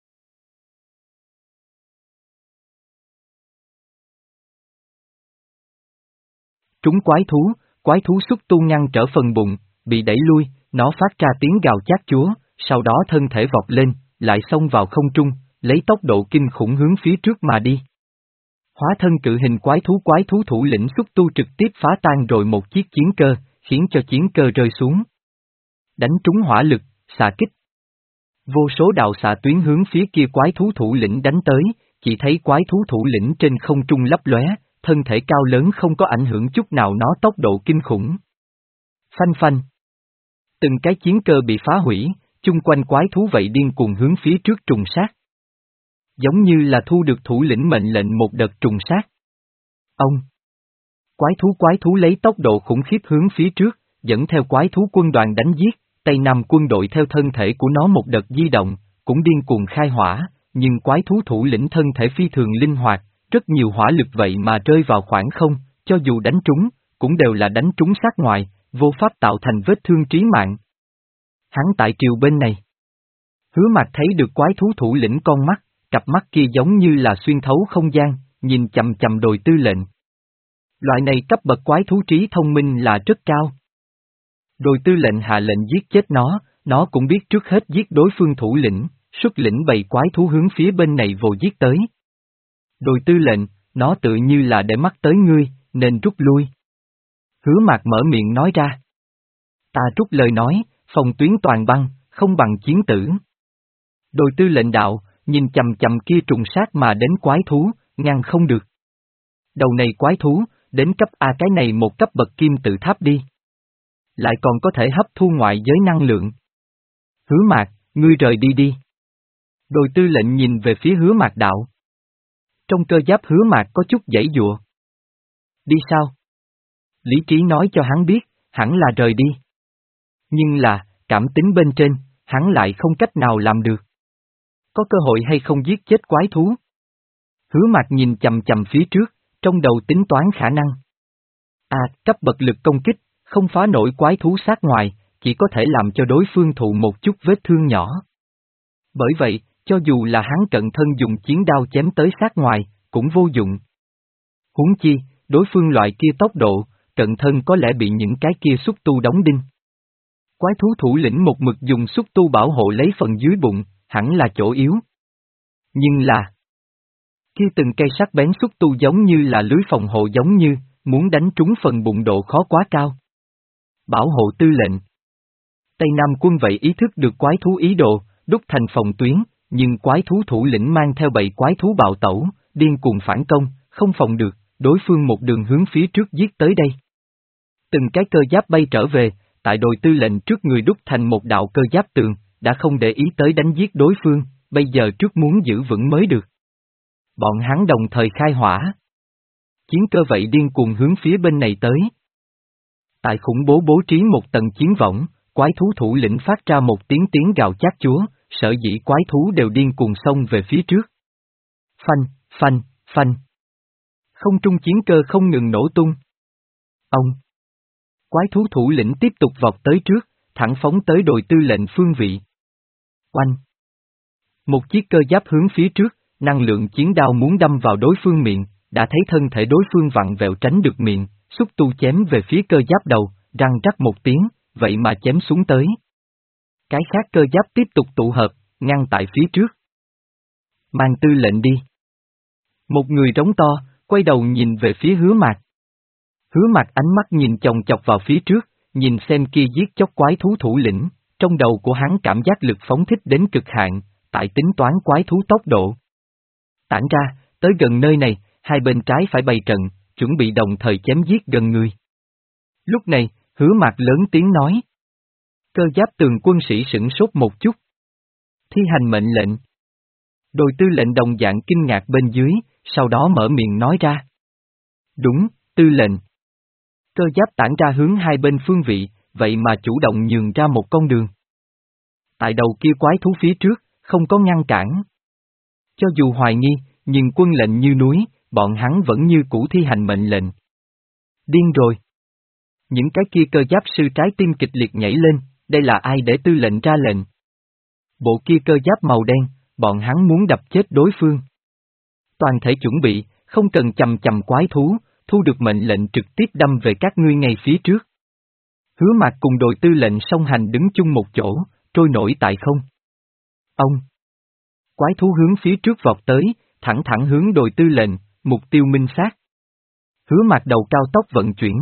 Trúng quái thú, quái thú xúc tu ngăn trở phần bụng, bị đẩy lui, nó phát ra tiếng gào chát chúa, sau đó thân thể vọt lên, lại xông vào không trung, lấy tốc độ kinh khủng hướng phía trước mà đi. Hóa thân cự hình quái thú quái thú thủ lĩnh xúc tu trực tiếp phá tan rồi một chiếc chiến cơ, khiến cho chiến cơ rơi xuống. Đánh trúng hỏa lực, xạ kích. Vô số đạo xạ tuyến hướng phía kia quái thú thủ lĩnh đánh tới, chỉ thấy quái thú thủ lĩnh trên không trung lấp lóe, thân thể cao lớn không có ảnh hưởng chút nào nó tốc độ kinh khủng. Phanh phanh. Từng cái chiến cơ bị phá hủy, chung quanh quái thú vậy điên cuồng hướng phía trước trùng sát. Giống như là thu được thủ lĩnh mệnh lệnh một đợt trùng sát. Ông! Quái thú quái thú lấy tốc độ khủng khiếp hướng phía trước, dẫn theo quái thú quân đoàn đánh giết, Tây Nam quân đội theo thân thể của nó một đợt di động, cũng điên cuồng khai hỏa, nhưng quái thú thủ lĩnh thân thể phi thường linh hoạt, rất nhiều hỏa lực vậy mà rơi vào khoảng không, cho dù đánh trúng, cũng đều là đánh trúng sát ngoài, vô pháp tạo thành vết thương trí mạng. Hắn tại triều bên này. Hứa Mạc thấy được quái thú thủ lĩnh con mắt, cặp mắt kia giống như là xuyên thấu không gian, nhìn chầm chầm đồi tư lệnh. Loại này cấp bậc quái thú trí thông minh là rất cao. Đồi tư lệnh hạ lệnh giết chết nó, nó cũng biết trước hết giết đối phương thủ lĩnh, xuất lĩnh bầy quái thú hướng phía bên này vồ giết tới. Đồi tư lệnh, nó tự như là để mắt tới ngươi, nên rút lui. Hứa Mạc mở miệng nói ra. Ta rút lời nói, phòng tuyến toàn băng, không bằng chiến tử. Đồi tư lệnh đạo, nhìn chầm chầm kia trùng sát mà đến quái thú, ngăn không được. Đầu này quái thú, đến cấp A cái này một cấp bậc kim tự tháp đi. Lại còn có thể hấp thu ngoại giới năng lượng. Hứa Mạc, ngươi rời đi đi. Đồi tư lệnh nhìn về phía Hứa Mạc đạo. Trong cơ giáp Hứa Mạc có chút giãy giụa. Đi sao? Lý trí nói cho hắn biết, hẳn là rời đi. Nhưng là, cảm tính bên trên, hắn lại không cách nào làm được. Có cơ hội hay không giết chết quái thú? Hứa Mạc nhìn chầm chầm phía trước, trong đầu tính toán khả năng. À, cấp bậc lực công kích, không phá nổi quái thú sát ngoài, chỉ có thể làm cho đối phương thụ một chút vết thương nhỏ. Bởi vậy, cho dù là hắn cận thân dùng chiến đao chém tới sát ngoài, cũng vô dụng. Huống chi, đối phương loại kia tốc độ, cận thân có lẽ bị những cái kia xúc tu đóng đinh. Quái thú thủ lĩnh một mực dùng xúc tu bảo hộ lấy phần dưới bụng, hẳn là chỗ yếu. Nhưng là, kia từng cây sắc bén xúc tu giống như là lưới phòng hộ giống như, muốn đánh trúng phần bụng độ khó quá cao. Bảo hộ tư lệnh. Tây Nam quân vậy ý thức được quái thú ý đồ, đúc thành phòng tuyến, nhưng quái thú thủ lĩnh mang theo bầy quái thú bạo tẩu, điên cuồng phản công, không phòng được, đối phương một đường hướng phía trước giết tới đây. Từng cái cơ giáp bay trở về, tại đồi tư lệnh trước người đúc thành một đạo cơ giáp tường, đã không để ý tới đánh giết đối phương, bây giờ trước muốn giữ vững mới được. Bọn hắn đồng thời khai hỏa. Chiến cơ vậy điên cuồng hướng phía bên này tới. Tại khủng bố bố trí một tầng chiến võng, quái thú thủ lĩnh phát ra một tiếng tiếng gào chát chúa, sở dĩ quái thú đều điên cuồng xông về phía trước. Phanh, phanh, phanh. Không trung chiến cơ không ngừng nổ tung. Ông. Quái thú thủ lĩnh tiếp tục vọt tới trước, thẳng phóng tới đồi tư lệnh phương vị. Oanh. Một chiếc cơ giáp hướng phía trước, năng lượng chiến đao muốn đâm vào đối phương miệng, đã thấy thân thể đối phương vặn vẹo tránh được miệng, xúc tu chém về phía cơ giáp đầu, răng rắc một tiếng, vậy mà chém xuống tới. Cái khác cơ giáp tiếp tục tụ hợp, ngăn tại phía trước. Mang tư lệnh đi. Một người trống to, quay đầu nhìn về phía Hứa Mạc. Hứa Mạc ánh mắt nhìn chòng chọc vào phía trước, nhìn xem kia giết chóc quái thú thủ lĩnh, trong đầu của hắn cảm giác lực phóng thích đến cực hạn, tại tính toán quái thú tốc độ. Tản ra, tới gần nơi này, hai bên trái phải bày trận, chuẩn bị đồng thời chém giết gần người. Lúc này, Hứa Mạc lớn tiếng nói. Cơ giáp tường quân sĩ sửng sốt một chút. Thi hành mệnh lệnh. Đồi tư lệnh đồng dạng kinh ngạc bên dưới, sau đó mở miệng nói ra. Đúng, tư lệnh. Cơ giáp tản ra hướng hai bên phương vị, vậy mà chủ động nhường ra một con đường. Tại đầu kia quái thú phía trước, không có ngăn cản. Cho dù hoài nghi, nhưng quân lệnh như núi, bọn hắn vẫn như cũ thi hành mệnh lệnh. Điên rồi. Những cái kia cơ giáp sư trái tim kịch liệt nhảy lên, đây là ai để tư lệnh ra lệnh? Bộ kia cơ giáp màu đen, bọn hắn muốn đập chết đối phương. Toàn thể chuẩn bị, không cần chầm chầm quái thú, thu được mệnh lệnh trực tiếp đâm về các ngươi ngay phía trước. Hứa Mạc cùng đội tư lệnh song hành đứng chung một chỗ, trôi nổi tại không. Ông. Quái thú hướng phía trước vọt tới, thẳng thẳng hướng đội tư lệnh, mục tiêu minh xác. Hứa Mạc đầu cao tốc vận chuyển.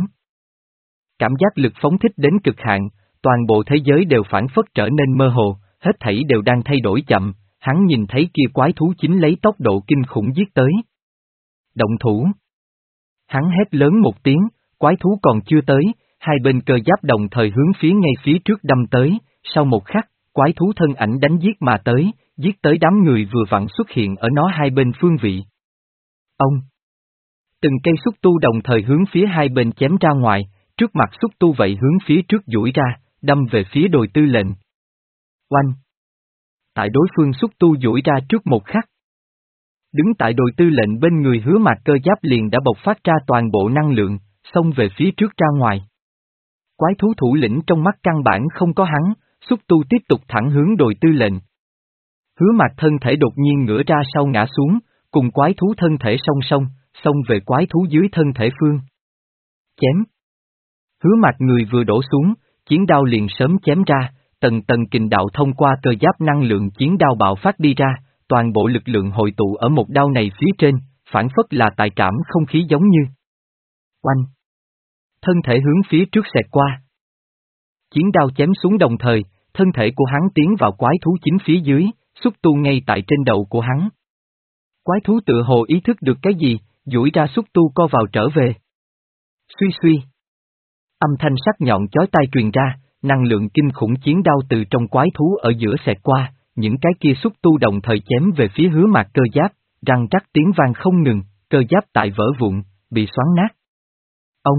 Cảm giác lực phóng thích đến cực hạn, toàn bộ thế giới đều phản phất trở nên mơ hồ, hết thảy đều đang thay đổi chậm, hắn nhìn thấy kia quái thú chính lấy tốc độ kinh khủng giết tới. Động thủ. Hắn hét lớn một tiếng, quái thú còn chưa tới, hai bên cơ giáp đồng thời hướng phía ngay phía trước đâm tới, sau một khắc, quái thú thân ảnh đánh giết mà tới, giết tới đám người vừa vặn xuất hiện ở nó hai bên phương vị. Ông! Từng cây xúc tu đồng thời hướng phía hai bên chém ra ngoài, trước mặt xúc tu vậy hướng phía trước duỗi ra, đâm về phía đồi tư lệnh. Oanh! Tại đối phương xúc tu duỗi ra trước một khắc. Đứng tại đồi tư lệnh bên người Hứa Mạc cơ giáp liền đã bộc phát ra toàn bộ năng lượng, xông về phía trước ra ngoài. Quái thú thủ lĩnh trong mắt căn bản không có hắn, xúc tu tiếp tục thẳng hướng đồi tư lệnh. Hứa Mạc thân thể đột nhiên ngửa ra sau ngã xuống, cùng quái thú thân thể song song, xông về quái thú dưới thân thể phương. Chém. Hứa Mạc người vừa đổ xuống, chiến đao liền sớm chém ra, tầng tầng kình đạo thông qua cơ giáp năng lượng chiến đao bạo phát đi ra, toàn bộ lực lượng hội tụ ở một đao này phía trên, phản phất là tại trảm không khí giống như. Oanh! Thân thể hướng phía trước xẹt qua. Chiến đao chém xuống đồng thời, thân thể của hắn tiến vào quái thú chính phía dưới, xúc tu ngay tại trên đầu của hắn. Quái thú tựa hồ ý thức được cái gì, duỗi ra xúc tu co vào trở về. Suy suy. Âm thanh sắc nhọn chói tai truyền ra, năng lượng kinh khủng chiến đao từ trong quái thú ở giữa xẹt qua, những cái kia xúc tu đồng thời chém về phía Hứa Mạc cơ giáp, răng rắc tiếng vang không ngừng, cơ giáp tại vỡ vụn, bị xoắn nát. Ông!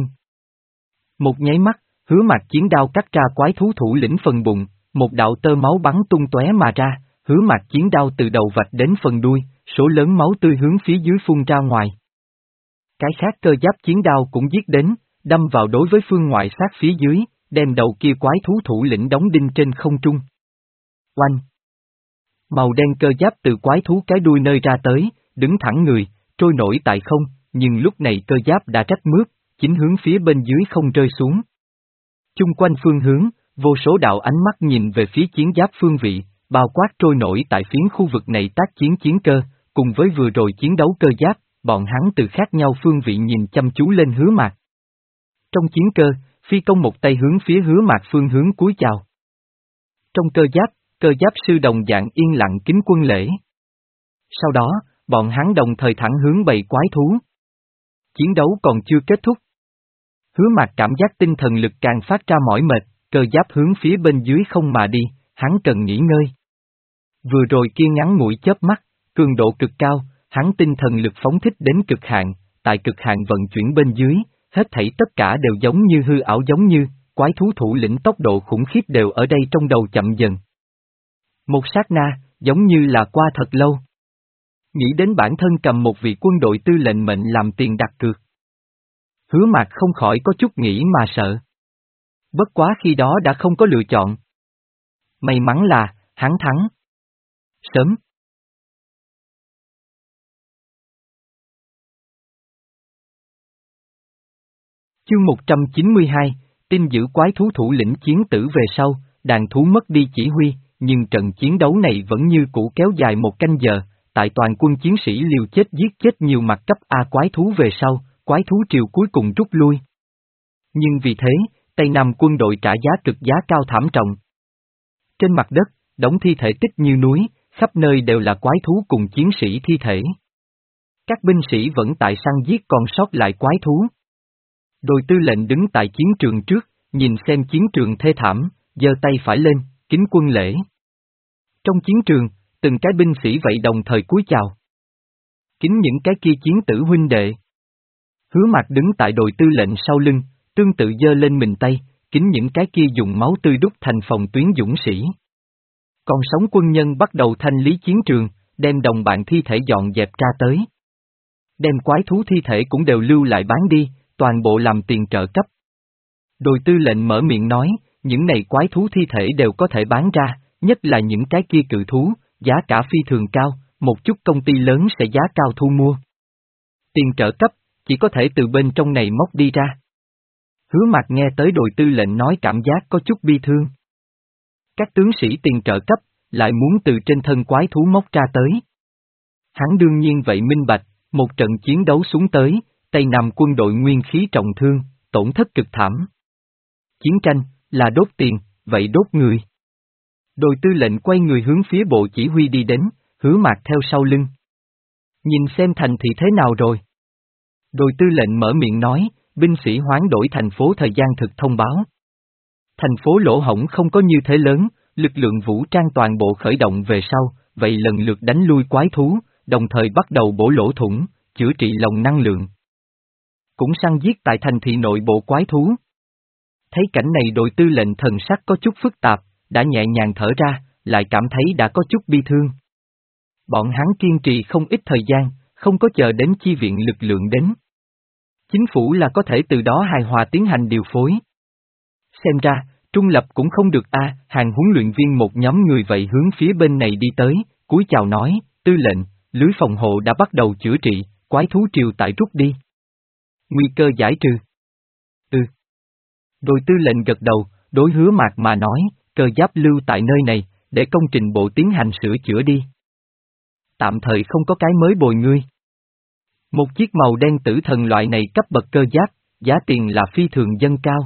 Một nháy mắt, Hứa Mạc chiến đao cắt ra quái thú thủ lĩnh phần bụng, một đạo tơ máu bắn tung tóe mà ra, Hứa Mạc chiến đao từ đầu vạch đến phần đuôi, số lớn máu tươi hướng phía dưới phun ra ngoài. Cái khác cơ giáp chiến đao cũng giết đến, đâm vào đối với phương ngoại sát phía dưới, đem đầu kia quái thú thủ lĩnh đóng đinh trên không trung. Oanh! Màu đen cơ giáp từ quái thú cái đuôi nơi ra tới, đứng thẳng người, trôi nổi tại không, nhưng lúc này cơ giáp đã rách mướp, chính hướng phía bên dưới không rơi xuống. Chung quanh phương hướng, vô số đạo ánh mắt nhìn về phía chiến giáp phương vị, bao quát trôi nổi tại phiến khu vực này tác chiến chiến cơ, cùng với vừa rồi chiến đấu cơ giáp, bọn hắn từ khác nhau phương vị nhìn chăm chú lên Hứa Mạc. Trong chiến cơ, phi công một tay hướng phía Hứa Mạc phương hướng cúi chào. Trong cơ giáp, cơ giáp sư đồng dạng yên lặng kính quân lễ. Sau đó, bọn hắn đồng thời thẳng hướng bầy quái thú. Chiến đấu còn chưa kết thúc. Hứa Mạc cảm giác tinh thần lực càng phát ra mỏi mệt, cơ giáp hướng phía bên dưới không mà đi, hắn cần nghỉ ngơi. Vừa rồi kia ngắn ngủi chớp mắt, cường độ cực cao, hắn tinh thần lực phóng thích đến cực hạn, tại cực hạn vận chuyển bên dưới, hết thảy tất cả đều giống như hư ảo giống như, quái thú thủ lĩnh tốc độ khủng khiếp đều ở đây trong đầu chậm dần. Một sát na, giống như là qua thật lâu. Nghĩ đến bản thân cầm một vị quân đội tư lệnh mệnh làm tiền đặt cược. Hứa Mạc không khỏi có chút nghĩ mà sợ. Bất quá khi đó đã không có lựa chọn. May mắn là, hắn thắng. Sớm. Chương một trăm chín mươi hai, tin giữ quái thú thủ lĩnh chiến tử về sau, đàn thú mất đi chỉ huy, nhưng trận chiến đấu này vẫn như cũ kéo dài một canh giờ, tại toàn quân chiến sĩ liều chết giết chết nhiều mặt cấp A quái thú về sau, quái thú triều cuối cùng rút lui. Nhưng vì thế, Tây Nam quân đội trả giá cực giá cao thảm trọng. Trên mặt đất, đống thi thể tích như núi, khắp nơi đều là quái thú cùng chiến sĩ thi thể. Các binh sĩ vẫn tại săn giết còn sót lại quái thú. Đồi tư lệnh đứng tại chiến trường trước, nhìn xem chiến trường thê thảm, giơ tay phải lên, kính quân lễ. Trong chiến trường, từng cái binh sĩ vậy đồng thời cúi chào. Kính những cái kia chiến tử huynh đệ. Hứa Mạc đứng tại đồi tư lệnh sau lưng, tương tự giơ lên mình tay, kính những cái kia dùng máu tươi đúc thành phòng tuyến dũng sĩ. Còn sống quân nhân bắt đầu thanh lý chiến trường, đem đồng bạn thi thể dọn dẹp ra tới. Đem quái thú thi thể cũng đều lưu lại bán đi, toàn bộ làm tiền trợ cấp. Đồi tư lệnh mở miệng nói, những này quái thú thi thể đều có thể bán ra, nhất là những cái kia cự thú, giá cả phi thường cao, một chút công ty lớn sẽ giá cao thu mua. Tiền trợ cấp, chỉ có thể từ bên trong này móc đi ra. Hứa Mạc nghe tới đồi tư lệnh nói cảm giác có chút bi thương. Các tướng sĩ tiền trợ cấp, lại muốn từ trên thân quái thú móc ra tới. Hắn đương nhiên vậy minh bạch, một trận chiến đấu xuống tới, Tây Nam quân đội nguyên khí trọng thương, tổn thất cực thảm. Chiến tranh, là đốt tiền, vậy đốt người. Đồi tư lệnh quay người hướng phía bộ chỉ huy đi đến, Hứa Mạc theo sau lưng. Nhìn xem thành thị thế nào rồi. Đồi tư lệnh mở miệng nói, binh sĩ hoán đổi thành phố thời gian thực thông báo. Thành phố lỗ hổng không có như thế lớn, lực lượng vũ trang toàn bộ khởi động về sau, vậy lần lượt đánh lui quái thú, đồng thời bắt đầu bổ lỗ thủng, chữa trị lòng năng lượng. Cũng săn giết tại thành thị nội bộ quái thú. Thấy cảnh này đội tư lệnh thần sắc có chút phức tạp, đã nhẹ nhàng thở ra, lại cảm thấy đã có chút bi thương. Bọn hắn kiên trì không ít thời gian, không có chờ đến chi viện lực lượng đến. Chính phủ là có thể từ đó hài hòa tiến hành điều phối. Xem ra, trung lập cũng không được a. À, hàng huấn luyện viên một nhóm người vậy hướng phía bên này đi tới, cúi chào nói, tư lệnh, lưới phòng hộ đã bắt đầu chữa trị, quái thú triều tại rút đi. Nguy cơ giải trừ. Ừ. Đội tư lệnh gật đầu, đối Hứa Mạc mà nói, cơ giáp lưu tại nơi này, để công trình bộ tiến hành sửa chữa đi. Tạm thời không có cái mới bồi ngươi. Một chiếc màu đen tử thần loại này cấp bậc cơ giáp, giá tiền là phi thường dâng cao.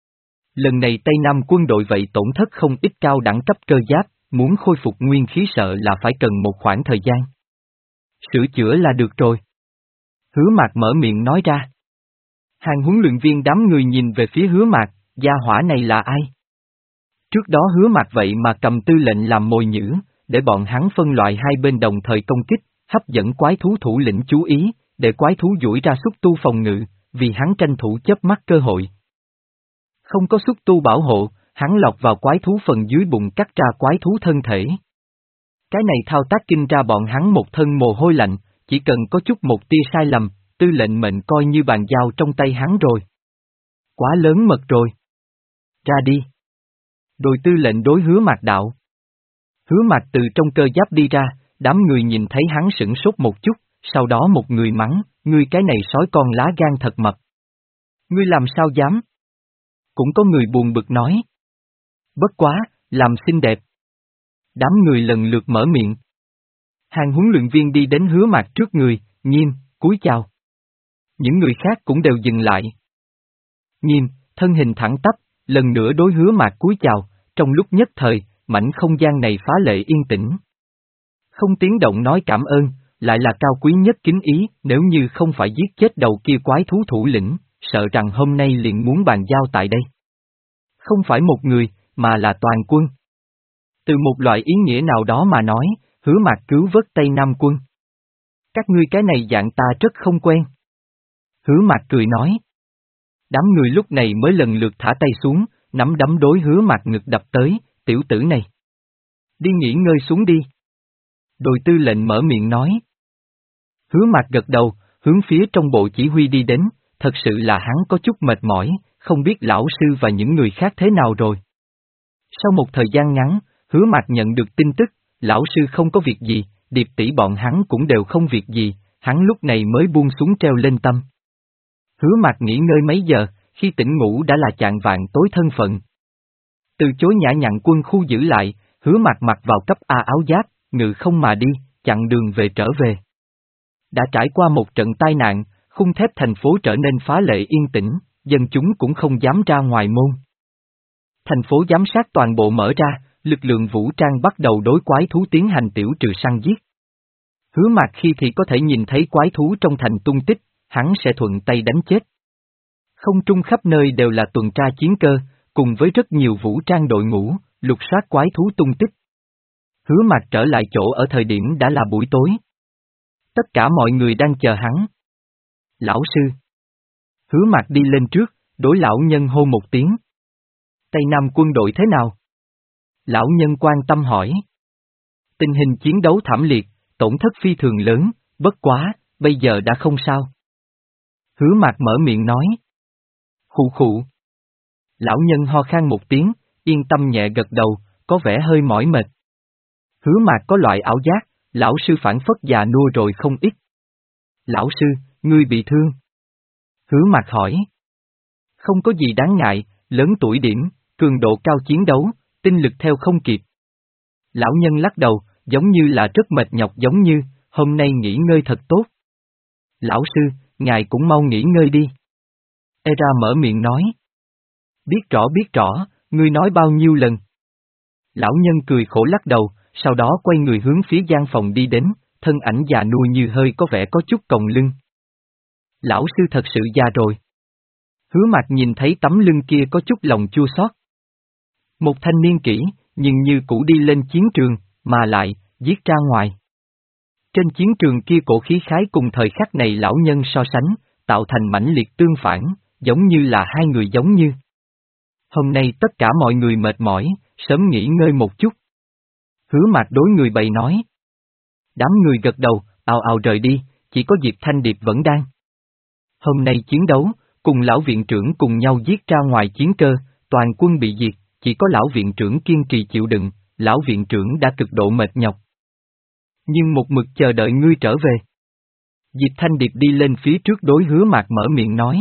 Lần này Tây Nam quân đội vậy tổn thất không ít cao đẳng cấp cơ giáp, muốn khôi phục nguyên khí sợ là phải cần một khoảng thời gian. Sửa chữa là được rồi. Hứa Mạc mở miệng nói ra. Hàng huấn luyện viên đám người nhìn về phía Hứa Mạc, gia hỏa này là ai? Trước đó Hứa Mạc vậy mà cầm tư lệnh làm mồi nhữ, để bọn hắn phân loại hai bên đồng thời công kích, hấp dẫn quái thú thủ lĩnh chú ý, để quái thú duỗi ra xúc tu phòng ngự, vì hắn tranh thủ chớp mắt cơ hội. Không có xúc tu bảo hộ, hắn lọt vào quái thú phần dưới bụng cắt ra quái thú thân thể. Cái này thao tác kinh ra bọn hắn một thân mồ hôi lạnh, chỉ cần có chút một tia sai lầm, tư lệnh mệnh coi như bàn giao trong tay hắn rồi. Quá lớn mật rồi. Ra đi. Đội tư lệnh đối Hứa Mạc đạo. Hứa Mạc từ trong cơ giáp đi ra, đám người nhìn thấy hắn sửng sốt một chút, sau đó một người mắng, ngươi cái này sói con lá gan thật mập. Ngươi làm sao dám? Cũng có người buồn bực nói. Bất quá, làm xinh đẹp. Đám người lần lượt mở miệng. Hàng huấn luyện viên đi đến Hứa Mạc trước người, Nghiêm, cúi chào. Những người khác cũng đều dừng lại. Nghiêm, thân hình thẳng tắp, lần nữa đối Hứa Mạc cúi chào, trong lúc nhất thời, mảnh không gian này phá lệ yên tĩnh. Không tiếng động nói cảm ơn, lại là cao quý nhất kính ý, nếu như không phải giết chết đầu kia quái thú thủ lĩnh, sợ rằng hôm nay liền muốn bàn giao tại đây. Không phải một người, mà là toàn quân. Từ một loại ý nghĩa nào đó mà nói, Hứa Mạc cứu vớt Tây Nam quân. Các ngươi cái này dạng ta rất không quen. Hứa Mạc cười nói. Đám người lúc này mới lần lượt thả tay xuống, nắm đấm đối Hứa Mạc ngực đập tới, tiểu tử này. Đi nghỉ ngơi xuống đi. Đội tư lệnh mở miệng nói. Hứa Mạc gật đầu, hướng phía trong bộ chỉ huy đi đến, thật sự là hắn có chút mệt mỏi, không biết lão sư và những người khác thế nào rồi. Sau một thời gian ngắn, Hứa Mạc nhận được tin tức, lão sư không có việc gì, Điệp tỷ bọn hắn cũng đều không việc gì, hắn lúc này mới buông xuống treo lên tâm. Hứa Mạc nghỉ ngơi mấy giờ, khi tỉnh ngủ đã là chạng vạng tối thân phận. Từ chối nhã nhặn quân khu giữ lại, Hứa Mạc mặc vào cấp A áo giáp, ngự không mà đi, chặn đường về trở về. Đã trải qua một trận tai nạn, khung thép thành phố trở nên phá lệ yên tĩnh, dân chúng cũng không dám ra ngoài môn. Thành phố giám sát toàn bộ mở ra, lực lượng vũ trang bắt đầu đối quái thú tiến hành tiểu trừ săn giết. Hứa Mạc khi thì có thể nhìn thấy quái thú trong thành tung tích, hắn sẽ thuận tay đánh chết. Không trung khắp nơi đều là tuần tra chiến cơ, cùng với rất nhiều vũ trang đội ngũ, lục soát quái thú tung tích. Hứa Mạc trở lại chỗ ở thời điểm đã là buổi tối. Tất cả mọi người đang chờ hắn. Lão sư. Hứa Mạc đi lên trước, đối lão nhân hô một tiếng. Tây Nam quân đội thế nào? Lão nhân quan tâm hỏi. Tình hình chiến đấu thảm liệt, tổn thất phi thường lớn, bất quá, bây giờ đã không sao. Hứa Mạc mở miệng nói. Khụ khụ. Lão nhân ho khan một tiếng, yên tâm nhẹ gật đầu, có vẻ hơi mỏi mệt. Hứa Mạc có loại ảo giác, lão sư phản phất già nua rồi không ít. Lão sư, ngươi bị thương. Hứa Mạc hỏi. Không có gì đáng ngại, lớn tuổi điểm, cường độ cao chiến đấu, tinh lực theo không kịp. Lão nhân lắc đầu, giống như là rất mệt nhọc giống như, hôm nay nghỉ ngơi thật tốt. Lão sư, ngài cũng mau nghỉ ngơi đi. Era mở miệng nói. Biết rõ biết rõ, ngươi nói bao nhiêu lần. Lão nhân cười khổ lắc đầu, sau đó quay người hướng phía gian phòng đi đến, thân ảnh già nua như hơi có vẻ có chút còng lưng. Lão sư thật sự già rồi. Hứa Mạc nhìn thấy tấm lưng kia có chút lòng chua xót. Một thanh niên kỹ, nhưng như cũ đi lên chiến trường, mà lại, giết ra ngoài. Trên chiến trường kia cổ khí khái cùng thời khắc này lão nhân so sánh, tạo thành mãnh liệt tương phản, giống như là hai người giống như. Hôm nay tất cả mọi người mệt mỏi, sớm nghỉ ngơi một chút. Hứa Mạc đối người bầy nói. Đám người gật đầu, ào ào rời đi, chỉ có Diệp Thanh Điệp vẫn đang. Hôm nay chiến đấu, cùng lão viện trưởng cùng nhau giết ra ngoài chiến cơ, toàn quân bị diệt, chỉ có lão viện trưởng kiên trì chịu đựng, lão viện trưởng đã cực độ mệt nhọc. Nhưng một mực chờ đợi ngươi trở về. Diệp Thanh Điệp đi lên phía trước đối Hứa Mạc mở miệng nói.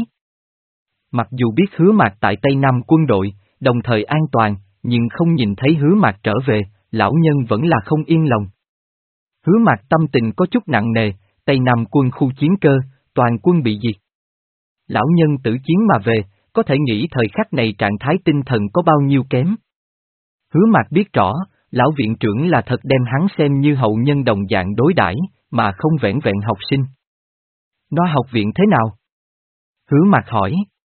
Mặc dù biết Hứa Mạc tại Tây Nam quân đội, đồng thời an toàn, nhưng không nhìn thấy Hứa Mạc trở về, lão nhân vẫn là không yên lòng. Hứa Mạc tâm tình có chút nặng nề, Tây Nam quân khu chiến cơ, toàn quân bị diệt. Lão nhân tử chiến mà về, có thể nghĩ thời khắc này trạng thái tinh thần có bao nhiêu kém. Hứa Mạc biết rõ, lão viện trưởng là thật đem hắn xem như hậu nhân đồng dạng đối đãi, mà không vẻn vẹn học sinh. Nó học viện thế nào? Hứa Mạc hỏi.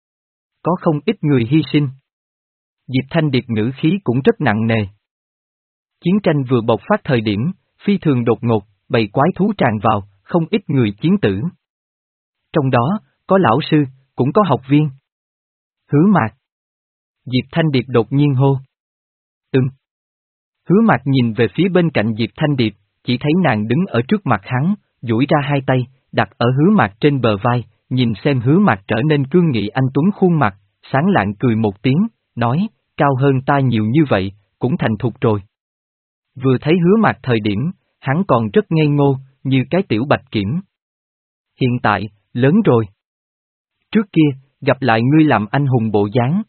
Có không ít người hy sinh. Diệp Thanh Điệp ngữ khí cũng rất nặng nề. Chiến tranh vừa bộc phát thời điểm, phi thường đột ngột, bầy quái thú tràn vào, không ít người chiến tử. Trong đó, có lão sư, cũng có học viên. Hứa Mạc. Diệp Thanh Điệp đột nhiên hô. Ừm. Hứa Mạc nhìn về phía bên cạnh Diệp Thanh Điệp, chỉ thấy nàng đứng ở trước mặt hắn, duỗi ra hai tay, đặt ở Hứa Mạc trên bờ vai, nhìn xem Hứa Mạc trở nên cương nghị anh tuấn khuôn mặt, sáng lạng cười một tiếng, nói, cao hơn ta nhiều như vậy, cũng thành thục rồi. Vừa thấy Hứa Mạc thời điểm, hắn còn rất ngây ngô, như cái tiểu bạch kiểm. Hiện tại, lớn rồi. Trước kia, gặp lại ngươi làm anh hùng bộ dáng.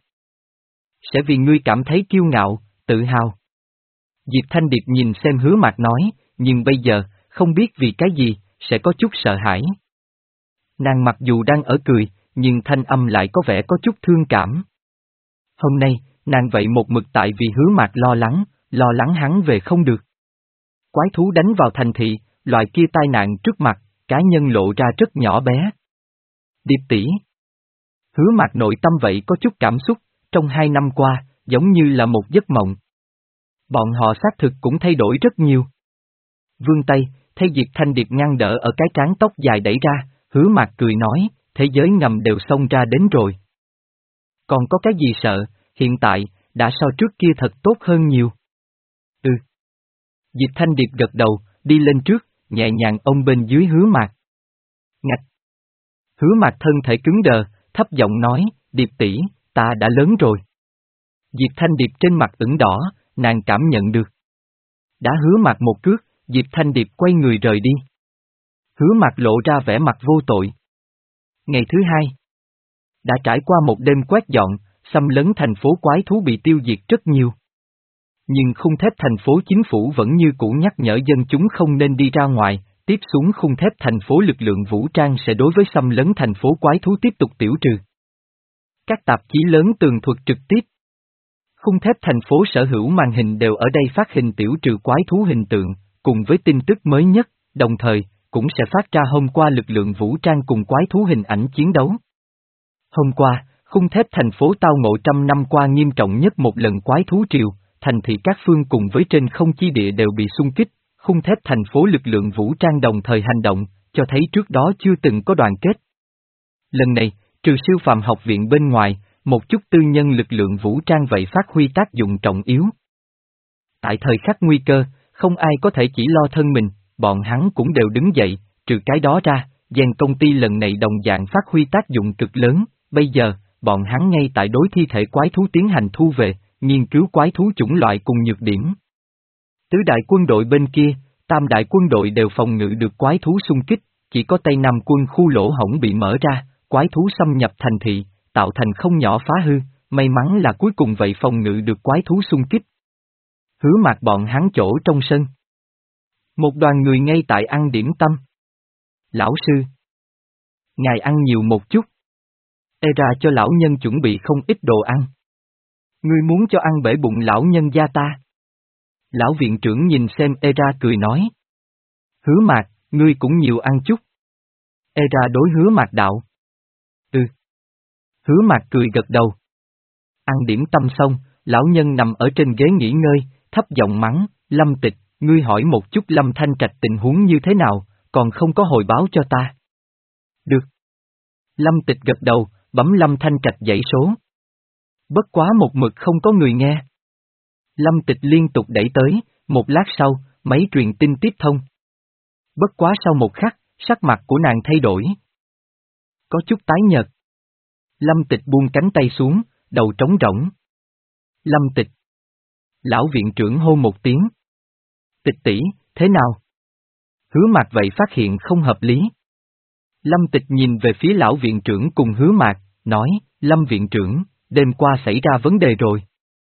Sẽ vì ngươi cảm thấy kiêu ngạo, tự hào. Diệp Thanh Điệp nhìn xem Hứa Mạc nói, nhưng bây giờ, không biết vì cái gì, sẽ có chút sợ hãi. Nàng mặc dù đang ở cười, nhưng thanh âm lại có vẻ có chút thương cảm. Hôm nay, nàng vậy một mực tại vì Hứa Mạc lo lắng, lo lắng hắn về không được. Quái thú đánh vào thành thị, loại kia tai nạn trước mặt, cá nhân lộ ra rất nhỏ bé. Điệp tỷ. Hứa Mạc nội tâm vậy có chút cảm xúc, trong hai năm qua, giống như là một giấc mộng. Bọn họ xác thực cũng thay đổi rất nhiều. Vươn tay, thấy Diệp Thanh Điệp ngăn đỡ ở cái trán tóc dài đẩy ra, Hứa Mạc cười nói, thế giới ngầm đều xông ra đến rồi. Còn có cái gì sợ, hiện tại, đã so trước kia thật tốt hơn nhiều. Ừ. Diệp Thanh Điệp gật đầu, đi lên trước, nhẹ nhàng ôm bên dưới Hứa Mạc. Ngạch. Hứa Mạc thân thể cứng đờ, thấp giọng nói, Điệp tỷ, ta đã lớn rồi. Diệp Thanh Điệp trên mặt ửng đỏ, nàng cảm nhận được. Đã Hứa Mạc một cước, Diệp Thanh Điệp quay người rời đi. Hứa Mạc lộ ra vẻ mặt vô tội. Ngày thứ hai. Đã trải qua một đêm quét dọn, xâm lấn thành phố quái thú bị tiêu diệt rất nhiều. Nhưng khung thép thành phố chính phủ vẫn như cũ nhắc nhở dân chúng không nên đi ra ngoài, tiếp xuống khung thép thành phố lực lượng vũ trang sẽ đối với xâm lấn thành phố quái thú tiếp tục tiểu trừ. Các tạp chí lớn tường thuật trực tiếp. Khung thép thành phố sở hữu màn hình đều ở đây phát hình tiểu trừ quái thú hình tượng, cùng với tin tức mới nhất, đồng thời, cũng sẽ phát ra hôm qua lực lượng vũ trang cùng quái thú hình ảnh chiến đấu. Hôm qua, khung thép thành phố tao ngộ trăm năm qua nghiêm trọng nhất một lần quái thú triều, thành thị các phương cùng với trên không chi địa đều bị xung kích, khung thép thành phố lực lượng vũ trang đồng thời hành động, cho thấy trước đó chưa từng có đoàn kết. Lần này, trừ siêu phàm học viện bên ngoài, một chút tư nhân lực lượng vũ trang vậy phát huy tác dụng trọng yếu. Tại thời khắc nguy cơ, không ai có thể chỉ lo thân mình, bọn hắn cũng đều đứng dậy, trừ cái đó ra, Gen công ty lần này đồng dạng phát huy tác dụng cực lớn, bây giờ, bọn hắn ngay tại đối thi thể quái thú tiến hành thu về, nghiên cứu quái thú chủng loại cùng nhược điểm. Tứ đại quân đội bên kia, tam đại quân đội đều phòng ngự được quái thú xung kích, chỉ có Tây Nam quân khu lỗ hổng bị mở ra, quái thú xâm nhập thành thị, tạo thành không nhỏ phá hư, may mắn là cuối cùng vậy phòng ngự được quái thú xung kích. Hứa Mạc bọn hắn chỗ trong sân. Một đoàn người ngay tại ăn điểm tâm. Lão sư. Ngài ăn nhiều một chút. Ê ra cho lão nhân chuẩn bị không ít đồ ăn. Ngươi muốn cho ăn bể bụng lão nhân gia ta. Lão viện trưởng nhìn xem Ê ra cười nói. Hứa Mạc, ngươi cũng nhiều ăn chút. Ê ra đối Hứa Mạc đạo. Ừ. Hứa Mạc cười gật đầu. Ăn điểm tâm xong, lão nhân nằm ở trên ghế nghỉ ngơi, thấp giọng mắng, Lâm Tịch, ngươi hỏi một chút Lâm Thanh Trạch tình huống như thế nào, còn không có hồi báo cho ta. Được. Lâm Tịch gật đầu, bấm Lâm Thanh Trạch dãy số. Bất quá một mực không có người nghe. Lâm Tịch liên tục đẩy tới, một lát sau, máy truyền tin tiếp thông. Bất quá sau một khắc, sắc mặt của nàng thay đổi. Có chút tái nhợt. Lâm Tịch buông cánh tay xuống, đầu trống rỗng. Lâm Tịch. Lão viện trưởng hô một tiếng. Tịch tỷ, thế nào? Hứa Mạc vậy phát hiện không hợp lý. Lâm Tịch nhìn về phía lão viện trưởng cùng Hứa Mạc, nói, Lâm viện trưởng, đêm qua xảy ra vấn đề rồi.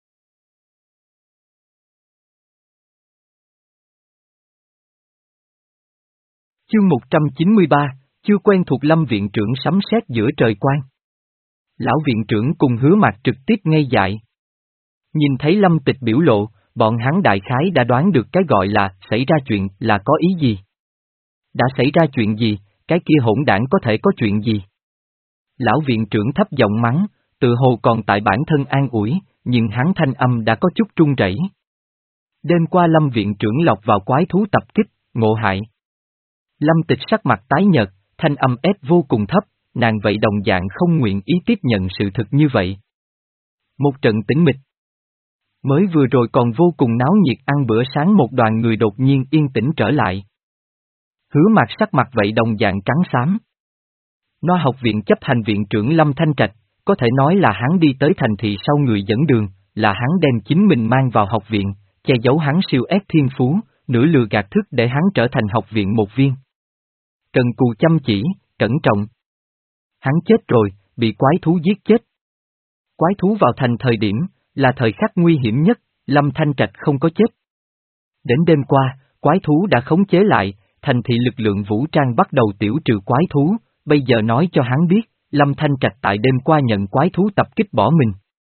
Chương một trăm chín mươi ba, chưa quen thuộc Lâm viện trưởng sấm sét giữa trời quang. Lão viện trưởng cùng Hứa Mạc trực tiếp ngây dại. Nhìn thấy Lâm Tịch biểu lộ, bọn hắn đại khái đã đoán được cái gọi là xảy ra chuyện là có ý gì. Đã xảy ra chuyện gì, cái kia hỗn đảng có thể có chuyện gì? Lão viện trưởng thấp giọng mắng, tự hồ còn tại bản thân an ủi, nhưng hắn thanh âm đã có chút run rẩy. Đêm qua Lâm viện trưởng lọt vào quái thú tập kích, ngộ hại. Lâm Tịch sắc mặt tái nhợt, thanh âm ép vô cùng thấp, nàng vậy đồng dạng không nguyện ý tiếp nhận sự thực như vậy. Một trận tĩnh mịch. Mới vừa rồi còn vô cùng náo nhiệt ăn bữa sáng, một đoàn người đột nhiên yên tĩnh trở lại. Hứa Mạc sắc mặt vậy đồng dạng trắng xám. Nó học viện chấp hành viện trưởng Lâm Thanh Trạch, có thể nói là hắn đi tới thành thị sau người dẫn đường, là hắn đem chính mình mang vào học viện, che giấu hắn siêu ép thiên phú, nửa lừa gạt thức để hắn trở thành học viện một viên. Cần cù chăm chỉ, cẩn trọng. Hắn chết rồi, bị quái thú giết chết. Quái thú vào thành thời điểm, là thời khắc nguy hiểm nhất, Lâm Thanh Trạch không có chết. Đến đêm qua, quái thú đã khống chế lại, thành thị lực lượng vũ trang bắt đầu tiểu trừ quái thú, bây giờ nói cho hắn biết, Lâm Thanh Trạch tại đêm qua nhận quái thú tập kích bỏ mình.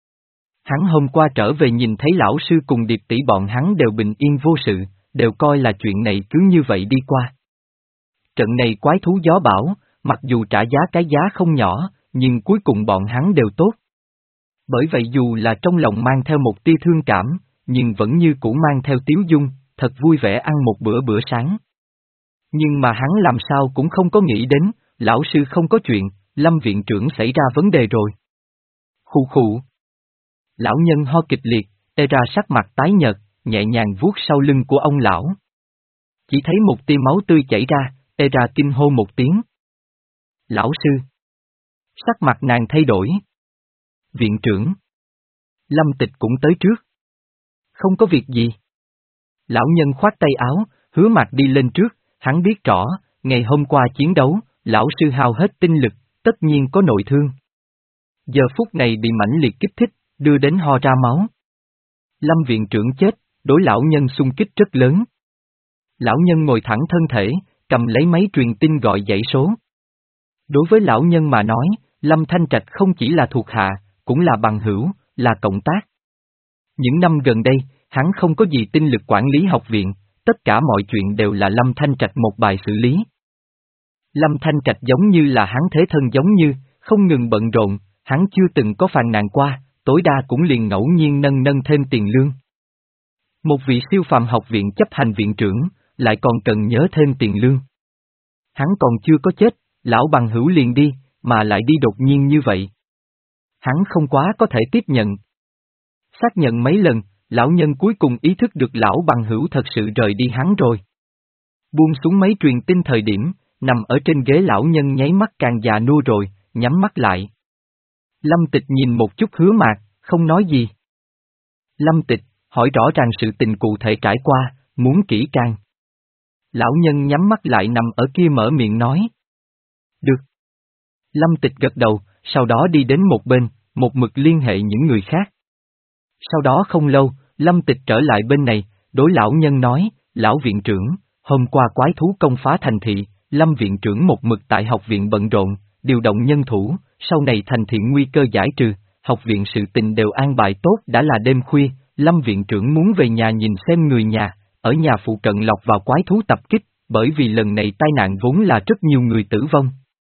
Hắn hôm qua trở về nhìn thấy lão sư cùng Điệp tỷ bọn hắn đều bình yên vô sự, đều coi là chuyện này cứ như vậy đi qua. Trận này quái thú gió bão, mặc dù trả giá cái giá không nhỏ, nhưng cuối cùng bọn hắn đều tốt. Bởi vậy dù là trong lòng mang theo một tia thương cảm, nhưng vẫn như cũ mang theo tiếu dung, thật vui vẻ ăn một bữa bữa sáng. Nhưng mà hắn làm sao cũng không có nghĩ đến, lão sư không có chuyện, Lâm viện trưởng xảy ra vấn đề rồi. Khụ khụ. Lão nhân ho kịch liệt, tê ra sắc mặt tái nhợt, nhẹ nhàng vuốt sau lưng của ông lão. Chỉ thấy một tia máu tươi chảy ra, tê ra kinh hô một tiếng. Lão sư. Sắc mặt nàng thay đổi. Viện trưởng. Lâm Tịch cũng tới trước. Không có việc gì. Lão nhân khoát tay áo, Hứa Mạc đi lên trước, hắn biết rõ, ngày hôm qua chiến đấu, lão sư hao hết tinh lực, tất nhiên có nội thương. Giờ phút này bị mãnh liệt kích thích, đưa đến ho ra máu. Lâm viện trưởng chết, đối lão nhân xung kích rất lớn. Lão nhân ngồi thẳng thân thể, cầm lấy máy truyền tin gọi dãy số. Đối với lão nhân mà nói, Lâm Thanh Trạch không chỉ là thuộc hạ, cũng là bằng hữu, là cộng tác. Những năm gần đây, hắn không có gì tinh lực quản lý học viện, tất cả mọi chuyện đều là Lâm Thanh Trạch một bài xử lý. Lâm Thanh Trạch giống như là hắn thế thân giống như, không ngừng bận rộn, hắn chưa từng có phàn nàn qua, tối đa cũng liền ngẫu nhiên nâng nâng thêm tiền lương. Một vị siêu phàm học viện chấp hành viện trưởng, lại còn cần nhớ thêm tiền lương. Hắn còn chưa có chết, lão bằng hữu liền đi, mà lại đi đột nhiên như vậy. Hắn không quá có thể tiếp nhận. Xác nhận mấy lần, lão nhân cuối cùng ý thức được lão bằng hữu thật sự rời đi hắn rồi. Buông xuống mấy truyền tin thời điểm, nằm ở trên ghế lão nhân nháy mắt càng già nua rồi, nhắm mắt lại. Lâm Tịch nhìn một chút Hứa Mạc, không nói gì. Lâm Tịch, hỏi rõ ràng sự tình cụ thể trải qua, muốn kỹ càng. Lão nhân nhắm mắt lại nằm ở kia mở miệng nói. Được. Lâm Tịch gật đầu, sau đó đi đến một bên, một mực liên hệ những người khác. Sau đó không lâu, Lâm Tịch trở lại bên này, đối lão nhân nói, lão viện trưởng, hôm qua quái thú công phá thành thị, Lâm viện trưởng một mực tại học viện bận rộn, điều động nhân thủ, sau này thành thị nguy cơ giải trừ, học viện sự tình đều an bài tốt đã là đêm khuya, Lâm viện trưởng muốn về nhà nhìn xem người nhà, ở nhà phụ cận lọt vào quái thú tập kích, bởi vì lần này tai nạn vốn là rất nhiều người tử vong.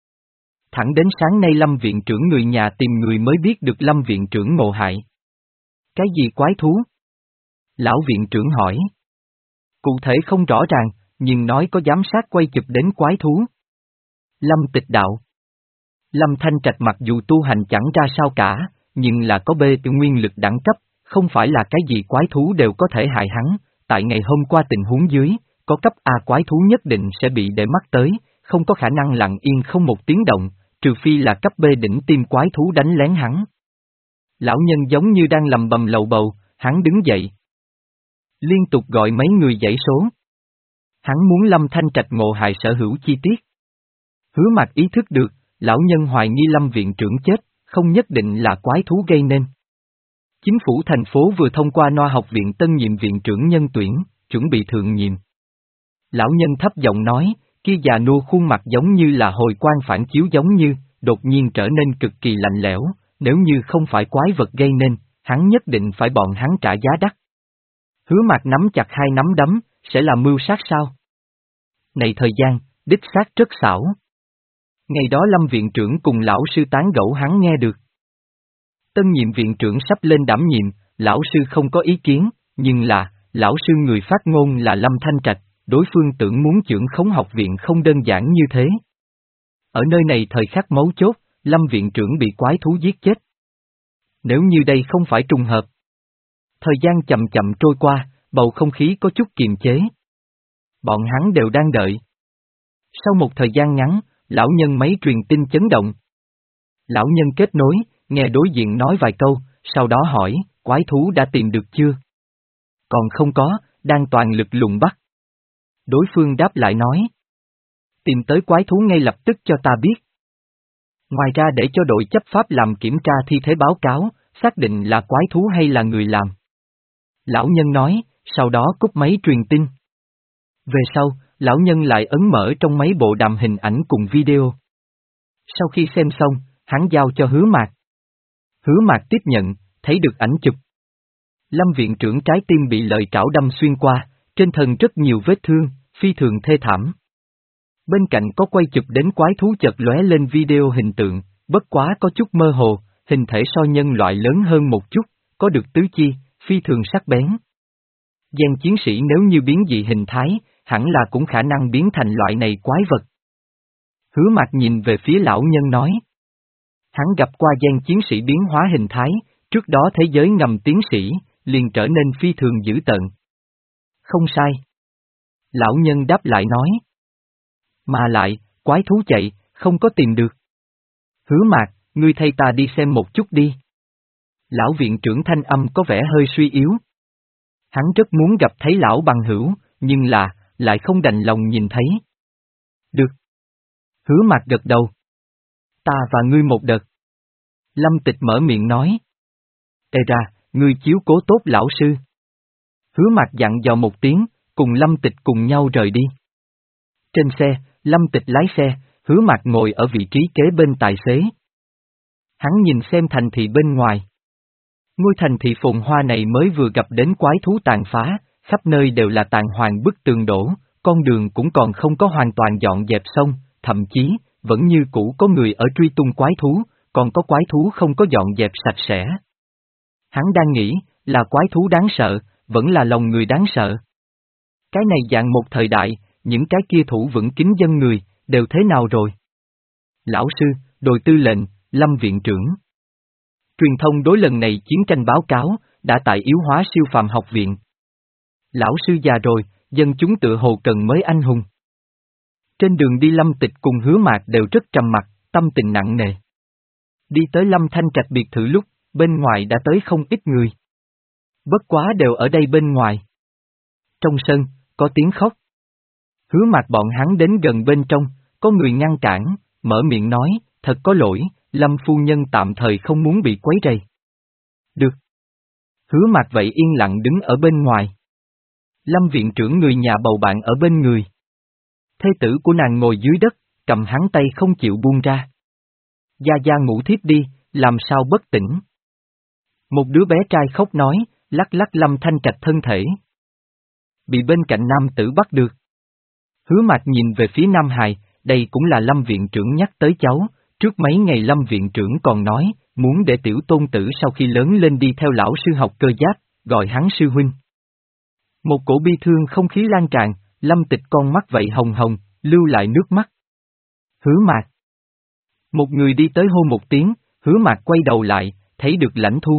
Thẳng đến sáng nay Lâm viện trưởng người nhà tìm người mới biết được Lâm viện trưởng ngộ hại. Cái gì quái thú? Lão viện trưởng hỏi. Cụ thể không rõ ràng, nhưng nói có giám sát quay chụp đến quái thú. Lâm Tịch đạo. Lâm Thanh Trạch mặc dù tu hành chẳng ra sao cả, nhưng là có bê tự nguyên lực đẳng cấp, không phải là cái gì quái thú đều có thể hại hắn, tại ngày hôm qua tình huống dưới, có cấp A quái thú nhất định sẽ bị để mắt tới, không có khả năng lặng yên không một tiếng động, trừ phi là cấp B đỉnh tim quái thú đánh lén hắn. Lão nhân giống như đang lầm bầm lầu bầu, hắn đứng dậy. Liên tục gọi mấy người dãy số. Hắn muốn Lâm Thanh Trạch ngộ hại sở hữu chi tiết. Hứa Mạc ý thức được, lão nhân hoài nghi Lâm viện trưởng chết, không nhất định là quái thú gây nên. Chính phủ thành phố vừa thông qua Noa học viện tân nhiệm viện trưởng nhân tuyển, chuẩn bị thượng nhiệm. Lão nhân thấp giọng nói, kia già nua khuôn mặt giống như là hồi quang phản chiếu giống như, đột nhiên trở nên cực kỳ lạnh lẽo, nếu như không phải quái vật gây nên, hắn nhất định phải bọn hắn trả giá đắt. Hứa Mạc nắm chặt hai nắm đấm, sẽ là mưu sát sao? Này thời gian, đích xác rất xảo. Ngày đó Lâm viện trưởng cùng lão sư tán gẫu hắn nghe được. Tân nhiệm viện trưởng sắp lên đảm nhiệm, lão sư không có ý kiến, nhưng là, lão sư người phát ngôn là Lâm Thanh Trạch, đối phương tưởng muốn chưởng khống học viện không đơn giản như thế. Ở nơi này thời khắc mấu chốt, Lâm viện trưởng bị quái thú giết chết. Nếu như đây không phải trùng hợp. Thời gian chậm chậm trôi qua, bầu không khí có chút kiềm chế. Bọn hắn đều đang đợi. Sau một thời gian ngắn, lão nhân máy truyền tin chấn động. Lão nhân kết nối, nghe đối diện nói vài câu, sau đó hỏi, quái thú đã tìm được chưa? Còn không có, đang toàn lực lùng bắt. Đối phương đáp lại nói. Tìm tới quái thú ngay lập tức cho ta biết. Ngoài ra để cho đội chấp pháp làm kiểm tra thi thể báo cáo, xác định là quái thú hay là người làm. Lão nhân nói, sau đó cúp máy truyền tin. Về sau, lão nhân lại ấn mở trong mấy bộ đàm hình ảnh cùng video. Sau khi xem xong, hắn giao cho Hứa Mạc. Hứa Mạc tiếp nhận, thấy được ảnh chụp. Lâm viện trưởng trái tim bị lợi trảo đâm xuyên qua, trên thân rất nhiều vết thương, phi thường thê thảm. Bên cạnh có quay chụp đến quái thú chợt lóe lên video hình tượng, bất quá có chút mơ hồ, hình thể so nhân loại lớn hơn một chút, có được tứ chi, phi thường sắc bén. Gen chiến sĩ nếu như biến dị hình thái, hẳn là cũng khả năng biến thành loại này quái vật. Hứa Mạc nhìn về phía lão nhân nói. Hắn gặp qua gen chiến sĩ biến hóa hình thái, trước đó thế giới ngầm tiến sĩ, liền trở nên phi thường dữ tợn. Không sai. Lão nhân đáp lại nói. Mà lại, quái thú chạy, không có tìm được. Hứa Mạc, ngươi thay ta đi xem một chút đi. Lão viện trưởng thanh âm có vẻ hơi suy yếu. Hắn rất muốn gặp thấy lão bằng hữu, nhưng là, lại không đành lòng nhìn thấy. Được. Hứa Mạc gật đầu. Ta và ngươi một đợt. Lâm Tịch mở miệng nói. Ê ra, ngươi chiếu cố tốt lão sư. Hứa Mạc dặn dò một tiếng, cùng Lâm Tịch cùng nhau rời đi. Trên xe, Lâm Tịch lái xe, Hứa Mạc ngồi ở vị trí kế bên tài xế. Hắn nhìn xem thành thị bên ngoài. Ngôi thành thị phồn hoa này mới vừa gặp đến quái thú tàn phá, khắp nơi đều là tàn hoàng bức tường đổ, con đường cũng còn không có hoàn toàn dọn dẹp xong, thậm chí, vẫn như cũ có người ở truy tung quái thú, còn có quái thú không có dọn dẹp sạch sẽ. Hắn đang nghĩ, là quái thú đáng sợ, vẫn là lòng người đáng sợ. Cái này dạng một thời đại, những cái kia thủ vững kính dân người, đều thế nào rồi? Lão sư, đội tư lệnh, Lâm viện trưởng. Truyền thông đối lần này chiến tranh báo cáo, đã tại yếu hóa siêu phàm học viện. Lão sư già rồi, dân chúng tự hồ cần mới anh hùng. Trên đường đi Lâm Tịch cùng Hứa Mạc đều rất trầm mặc, tâm tình nặng nề. Đi tới Lâm Thanh Trạch biệt thự lúc, bên ngoài đã tới không ít người. Bất quá đều ở đây bên ngoài. Trong sân, có tiếng khóc. Hứa Mạc bọn hắn đến gần bên trong, có người ngăn cản, mở miệng nói, thật có lỗi, Lâm phu nhân tạm thời không muốn bị quấy rầy. Được. Hứa Mạc vậy yên lặng đứng ở bên ngoài. Lâm viện trưởng người nhà bầu bạn ở bên người. Thê tử của nàng ngồi dưới đất, cầm hắn tay không chịu buông ra. Gia Gia ngủ thiếp đi, làm sao bất tỉnh. Một đứa bé trai khóc nói, lắc lắc Lâm Thanh Trạch thân thể. Bị bên cạnh nam tử bắt được. Hứa Mạc nhìn về phía Nam Hài, đây cũng là Lâm viện trưởng nhắc tới cháu, trước mấy ngày Lâm viện trưởng còn nói, muốn để tiểu tôn tử sau khi lớn lên đi theo lão sư học cơ giáp, gọi hắn sư huynh. Một cổ bi thương không khí lan tràn, Lâm Tịch con mắt vậy hồng hồng, lưu lại nước mắt. Hứa Mạc. Một người đi tới hô một tiếng, Hứa Mạc quay đầu lại, thấy được Lãnh Thu.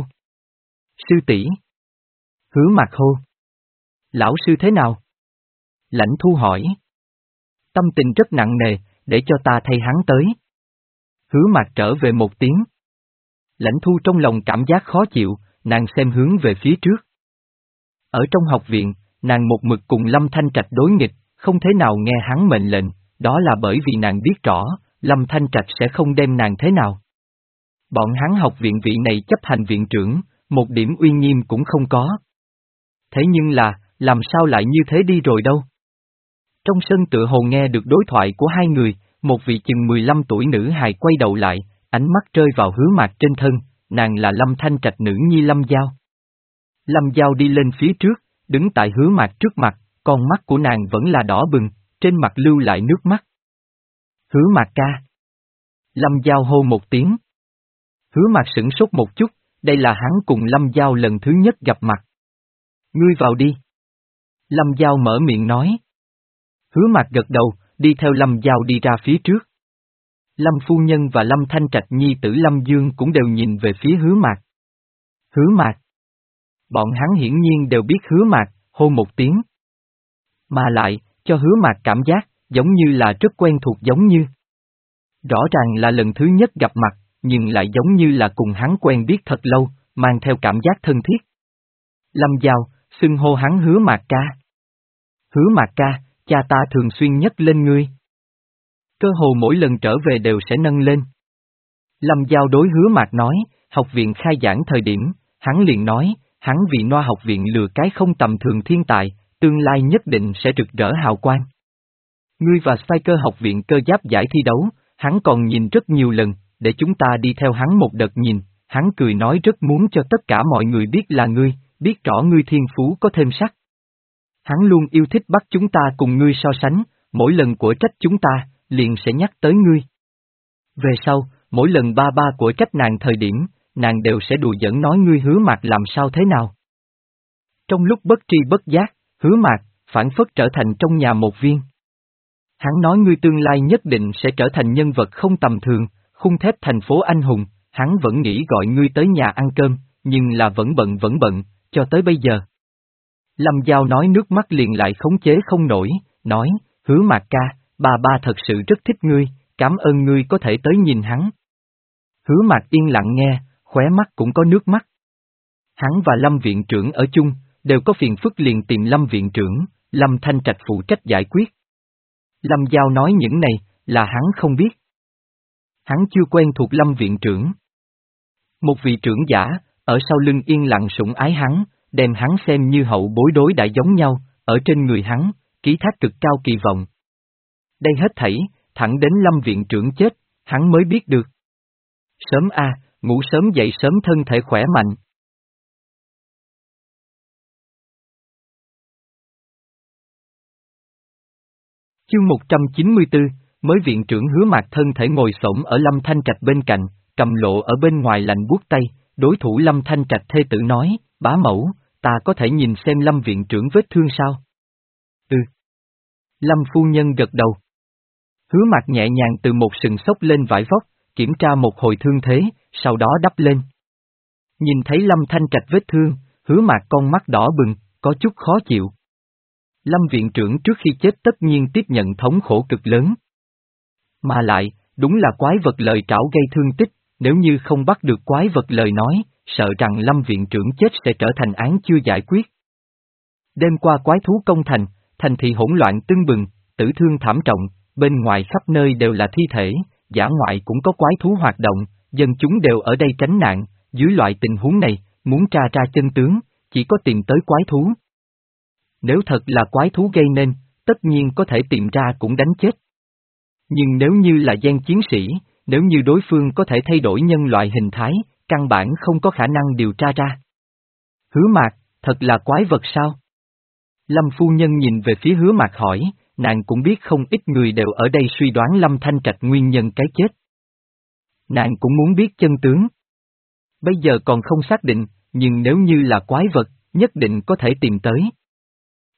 Sư tỷ. Hứa Mạc hô. Lão sư thế nào? Lãnh Thu hỏi. Tâm tình rất nặng nề, để cho ta thay hắn tới. Hứa Mạc trở về một tiếng. Lãnh Thu trong lòng cảm giác khó chịu, nàng xem hướng về phía trước. Ở trong học viện, nàng một mực cùng Lâm Thanh Trạch đối nghịch, không thể nào nghe hắn mệnh lệnh, đó là bởi vì nàng biết rõ, Lâm Thanh Trạch sẽ không đem nàng thế nào. Bọn hắn học viện vị này chấp hành viện trưởng, một điểm uy nghiêm cũng không có. Thế nhưng là, làm sao lại như thế đi rồi đâu? Trong sân tựa hồ nghe được đối thoại của hai người, một vị chừng mười lăm tuổi nữ hài quay đầu lại, ánh mắt rơi vào Hứa Mạc trên thân, nàng là Lâm Thanh Trạch nữ nhi Lâm Giao. Lâm Giao đi lên phía trước, đứng tại Hứa Mạc trước mặt, con mắt của nàng vẫn là đỏ bừng, trên mặt lưu lại nước mắt. Hứa Mạc ca. Lâm Giao hô một tiếng. Hứa Mạc sửng sốt một chút, đây là hắn cùng Lâm Giao lần thứ nhất gặp mặt. Ngươi vào đi. Lâm Giao mở miệng nói. Hứa Mạc gật đầu, đi theo Lâm Giao đi ra phía trước. Lâm phu nhân và Lâm Thanh Trạch nhi tử Lâm Dương cũng đều nhìn về phía Hứa Mạc. Hứa Mạc. Bọn hắn hiển nhiên đều biết Hứa Mạc, hô một tiếng. Mà lại, cho Hứa Mạc cảm giác, giống như là rất quen thuộc giống như. Rõ ràng là lần thứ nhất gặp mặt, nhưng lại giống như là cùng hắn quen biết thật lâu, mang theo cảm giác thân thiết. Lâm Giao, xưng hô hắn Hứa Mạc ca. Hứa Mạc ca, cha ta thường xuyên nhắc lên ngươi. Cơ hồ mỗi lần trở về đều sẽ nâng lên. Lâm Giao đối Hứa Mạc nói, học viện khai giảng thời điểm, hắn liền nói, hắn vì Noa học viện lừa cái không tầm thường thiên tài, tương lai nhất định sẽ rực rỡ hào quang. Ngươi và Spiker học viện cơ giáp giải thi đấu, hắn còn nhìn rất nhiều lần, để chúng ta đi theo hắn một đợt nhìn, hắn cười nói rất muốn cho tất cả mọi người biết là ngươi, biết rõ ngươi thiên phú có thêm sắc. Hắn luôn yêu thích bắt chúng ta cùng ngươi so sánh, mỗi lần của trách chúng ta, liền sẽ nhắc tới ngươi. Về sau, mỗi lần ba ba của trách nàng thời điểm, nàng đều sẽ đùa giỡn nói ngươi Hứa Mạc làm sao thế nào. Trong lúc bất tri bất giác, Hứa Mạc, phản phất trở thành trong nhà một viên. Hắn nói ngươi tương lai nhất định sẽ trở thành nhân vật không tầm thường, khung thép thành phố anh hùng, hắn vẫn nghĩ gọi ngươi tới nhà ăn cơm, nhưng là vẫn bận vẫn bận, cho tới bây giờ. Lâm Giao nói nước mắt liền lại khống chế không nổi, nói, Hứa Mạc ca, bà ba thật sự rất thích ngươi, cảm ơn ngươi có thể tới nhìn hắn. Hứa Mạc yên lặng nghe, khóe mắt cũng có nước mắt. Hắn và Lâm viện trưởng ở chung, đều có phiền phức liền tìm Lâm viện trưởng, Lâm Thanh Trạch phụ trách giải quyết. Lâm Giao nói những này, là hắn không biết. Hắn chưa quen thuộc Lâm viện trưởng. Một vị trưởng giả, ở sau lưng yên lặng sủng ái hắn, đem hắn xem như hậu bối đối đại giống nhau, ở trên người hắn, ký thác cực cao kỳ vọng. Đây hết thảy, thẳng đến Lâm viện trưởng chết, hắn mới biết được. Sớm a, ngủ sớm dậy sớm thân thể khỏe mạnh. Chương một trăm chín mươi tư, mới viện trưởng Hứa Mạc thân thể ngồi xổm ở Lâm Thanh Trạch bên cạnh, cầm lộ ở bên ngoài lạnh buốt tay, đối thủ Lâm Thanh Trạch thê tử nói, bá mẫu, ta có thể nhìn xem Lâm viện trưởng vết thương sao? Ừ. Lâm phu nhân gật đầu. Hứa Mạc nhẹ nhàng từ một sừng xốc lên vải vóc, kiểm tra một hồi thương thế, sau đó đắp lên. Nhìn thấy Lâm Thanh Trạch vết thương, Hứa Mạc con mắt đỏ bừng, có chút khó chịu. Lâm viện trưởng trước khi chết tất nhiên tiếp nhận thống khổ cực lớn. Mà lại, đúng là quái vật lời trảo gây thương tích, nếu như không bắt được quái vật lời nói, sợ rằng Lâm viện trưởng chết sẽ trở thành án chưa giải quyết. Đêm qua quái thú công thành, thành thị hỗn loạn tưng bừng, tử thương thảm trọng, bên ngoài khắp nơi đều là thi thể, dã ngoại cũng có quái thú hoạt động, dân chúng đều ở đây tránh nạn, dưới loại tình huống này, muốn tra ra chân tướng, chỉ có tìm tới quái thú. Nếu thật là quái thú gây nên, tất nhiên có thể tìm ra cũng đánh chết. Nhưng nếu như là gian chiến sĩ, nếu như đối phương có thể thay đổi nhân loại hình thái, căn bản không có khả năng điều tra ra. Hứa Mạc, thật là quái vật sao? Lâm phu nhân nhìn về phía Hứa Mạc hỏi, nàng cũng biết không ít người đều ở đây suy đoán Lâm Thanh Trạch nguyên nhân cái chết. Nàng cũng muốn biết chân tướng. Bây giờ còn không xác định, nhưng nếu như là quái vật, nhất định có thể tìm tới.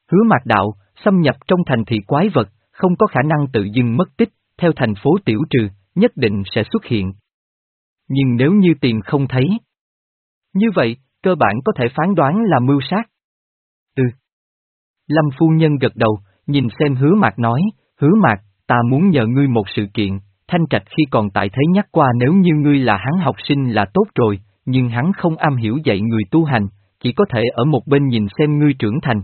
Hứa Mạc đạo, xâm nhập trong thành thị quái vật, không có khả năng tự dưng mất tích, theo thành phố tiểu trừ, nhất định sẽ xuất hiện. Nhưng nếu như tìm không thấy, như vậy, cơ bản có thể phán đoán là mưu sát. Ừ. Lâm phu nhân gật đầu, nhìn xem Hứa Mạc nói, Hứa Mạc, ta muốn nhờ ngươi một sự kiện, Thanh Trạch khi còn tại thế nhắc qua nếu như ngươi là hắn học sinh là tốt rồi, nhưng hắn không am hiểu dạy người tu hành, chỉ có thể ở một bên nhìn xem ngươi trưởng thành.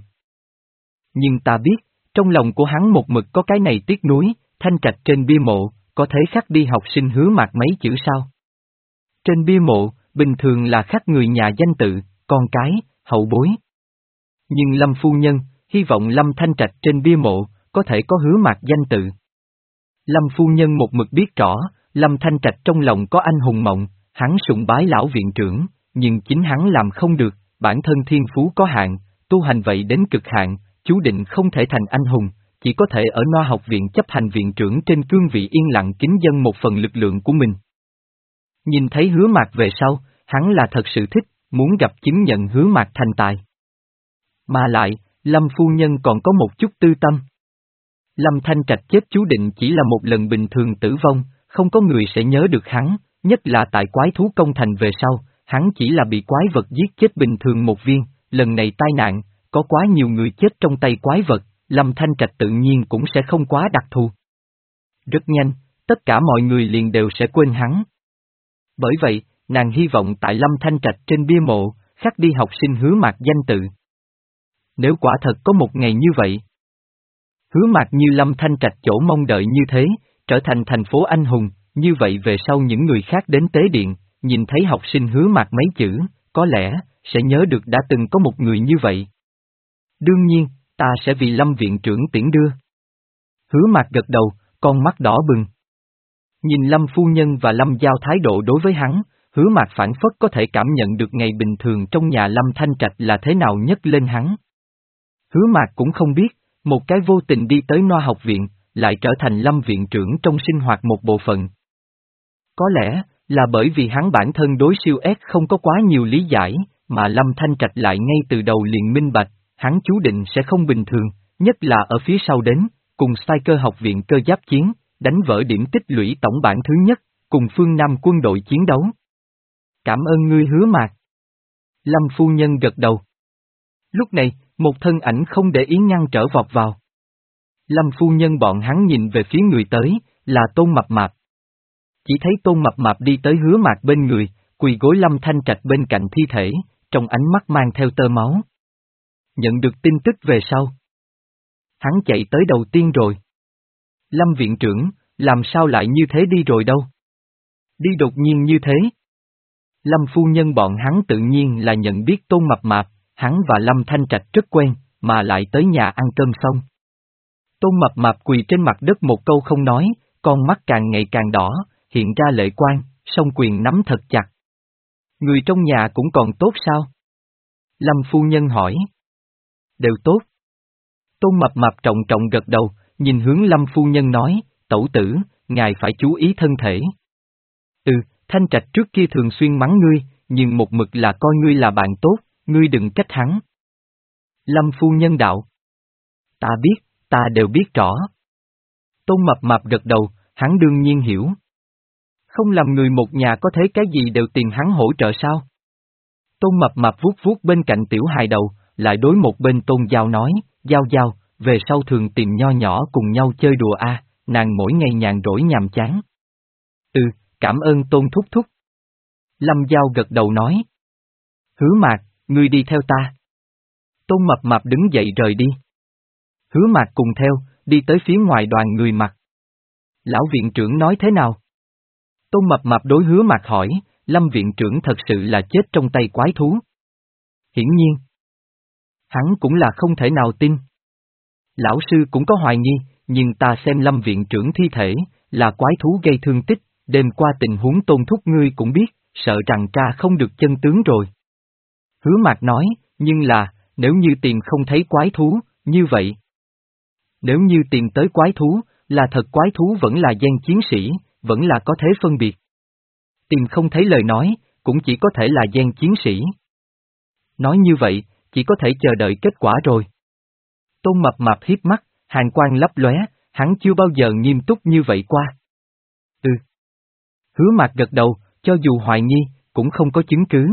Nhưng ta biết, trong lòng của hắn một mực có cái này tiếc nuối, Thanh Trạch trên bia mộ, có thể khắc đi học sinh Hứa Mạc mấy chữ sao? Trên bia mộ, bình thường là khắc người nhà danh tự, con cái, hậu bối. Nhưng Lâm phu nhân, hy vọng Lâm Thanh Trạch trên bia mộ, có thể có Hứa Mạc danh tự. Lâm phu nhân một mực biết rõ, Lâm Thanh Trạch trong lòng có anh hùng mộng, hắn sùng bái lão viện trưởng, nhưng chính hắn làm không được, bản thân thiên phú có hạn, tu hành vậy đến cực hạn, chú định không thể thành anh hùng, chỉ có thể ở Noa học viện chấp hành viện trưởng trên cương vị yên lặng kính dân một phần lực lượng của mình. Nhìn thấy Hứa Mạc về sau, hắn là thật sự thích, muốn gặp chứng nhận Hứa Mạc thành tài. Mà lại, Lâm phu nhân còn có một chút tư tâm. Lâm Thanh Trạch chết chú định chỉ là một lần bình thường tử vong, không có người sẽ nhớ được hắn, nhất là tại quái thú công thành về sau, hắn chỉ là bị quái vật giết chết bình thường một viên, lần này tai nạn, có quá nhiều người chết trong tay quái vật, Lâm Thanh Trạch tự nhiên cũng sẽ không quá đặc thù. Rất nhanh, tất cả mọi người liền đều sẽ quên hắn. Bởi vậy, nàng hy vọng tại Lâm Thanh Trạch trên bia mộ, khắc đi học sinh Hứa Mạc danh tự. Nếu quả thật có một ngày như vậy, Hứa Mạc như Lâm Thanh Trạch chỗ mong đợi như thế, trở thành thành phố anh hùng, như vậy về sau những người khác đến tế điện, nhìn thấy học sinh Hứa Mạc mấy chữ, có lẽ, sẽ nhớ được đã từng có một người như vậy. Đương nhiên, ta sẽ vì Lâm viện trưởng tiễn đưa. Hứa Mạc gật đầu, con mắt đỏ bừng. Nhìn Lâm phu nhân và Lâm Giao thái độ đối với hắn, Hứa Mạc phản phất có thể cảm nhận được ngày bình thường trong nhà Lâm Thanh Trạch là thế nào nhấc lên hắn. Hứa Mạc cũng không biết, một cái vô tình đi tới Noa học viện, lại trở thành Lâm viện trưởng trong sinh hoạt một bộ phận. Có lẽ, là bởi vì hắn bản thân đối siêu S không có quá nhiều lý giải, mà Lâm Thanh Trạch lại ngay từ đầu liền minh bạch, hắn chú định sẽ không bình thường, nhất là ở phía sau đến, cùng Striker học viện cơ giáp chiến, đánh vỡ điểm tích lũy tổng bảng thứ nhất, cùng phương Nam quân đội chiến đấu. Cảm ơn ngươi Hứa Mạc. Lâm phu nhân gật đầu. Lúc này, một thân ảnh không để ý ngăn trở vọt vào. Lâm phu nhân bọn hắn nhìn về phía người tới, là Tôn Mập Mạp. Chỉ thấy Tôn Mập Mạp đi tới Hứa Mạc bên người, quỳ gối Lâm Thanh Trạch bên cạnh thi thể, trong ánh mắt mang theo tơ máu. Nhận được tin tức về sau. Hắn chạy tới đầu tiên rồi. Lâm viện trưởng, làm sao lại như thế đi rồi đâu? Đi đột nhiên như thế. Lâm phu nhân bọn hắn tự nhiên là nhận biết Tôn Mập Mạp, hắn và Lâm Thanh Trạch rất quen, mà lại tới nhà ăn cơm xong. Tôn Mập Mạp quỳ trên mặt đất một câu không nói, con mắt càng ngày càng đỏ, hiện ra lệ quang, song quyền nắm thật chặt. Người trong nhà cũng còn tốt sao? Lâm phu nhân hỏi. Đều tốt. Tôn Mập Mạp trọng trọng gật đầu, nhìn hướng Lâm phu nhân nói, tẩu tử, ngài phải chú ý thân thể. Ừ, Thanh Trạch trước kia thường xuyên mắng ngươi, nhưng một mực là coi ngươi là bạn tốt, ngươi đừng trách hắn. Lâm phu nhân đạo. Ta biết, ta đều biết rõ. Tôn Mập Mạp gật đầu, hắn đương nhiên hiểu. Không làm người một nhà có thế cái gì đều tìm hắn hỗ trợ sao? Tôn Mập Mạp vuốt vuốt bên cạnh tiểu hài đầu, lại đối một bên Tôn Giao nói, Giao Giao, về sau thường tìm nho nhỏ cùng nhau chơi đùa a, nàng mỗi ngày nhàn rỗi nhàm chán. Ừ, cảm ơn Tôn Thúc Thúc. Lâm Giao gật đầu nói. Hứa Mạc, ngươi đi theo ta. Tôn Mập Mạp đứng dậy rời đi. Hứa Mạc cùng theo, đi tới phía ngoài đoàn người mặt. Lão viện trưởng nói thế nào? Tôn Mập Mạp đối Hứa Mạc hỏi, Lâm viện trưởng thật sự là chết trong tay quái thú. Hiển nhiên. Hắn cũng là không thể nào tin. Lão sư cũng có hoài nghi, nhưng ta xem Lâm viện trưởng thi thể, là quái thú gây thương tích, đêm qua tình huống Tôn Thúc ngươi cũng biết, sợ rằng ca không được chân tướng rồi. Hứa Mạc nói, nhưng là, nếu như tìm không thấy quái thú, như vậy. Nếu như tìm tới quái thú, là thật quái thú vẫn là gian chiến sĩ, vẫn là có thế phân biệt. Tìm không thấy lời nói, cũng chỉ có thể là gian chiến sĩ. Nói như vậy, chỉ có thể chờ đợi kết quả rồi. Tôn Mập Mạp hiếp mắt, hàn quang lấp lóe, hắn chưa bao giờ nghiêm túc như vậy qua. Ừ. Hứa Mạc gật đầu, cho dù hoài nghi, cũng không có chứng cứ.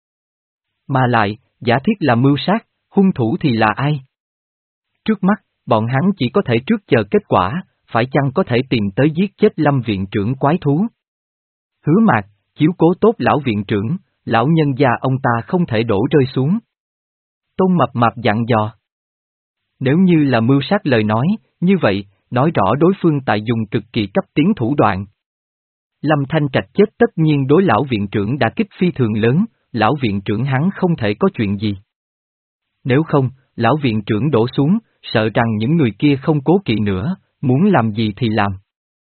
Mà lại, giả thiết là mưu sát, hung thủ thì là ai? Trước mắt, bọn hắn chỉ có thể trước chờ kết quả, phải chăng có thể tìm tới giết chết Lâm viện trưởng quái thú? Hứa Mạc, chiếu cố tốt lão viện trưởng, lão nhân gia ông ta không thể đổ rơi xuống. Tôn Mập Mạp dặn dò. Nếu như là mưu sát lời nói, như vậy, nói rõ đối phương tại dùng cực kỳ cấp tiến thủ đoạn. Lâm Thanh Trạch chết tất nhiên đối lão viện trưởng đã kích phi thường lớn, lão viện trưởng hắn không thể có chuyện gì. Nếu không, lão viện trưởng đổ xuống, sợ rằng những người kia không cố kỵ nữa, muốn làm gì thì làm.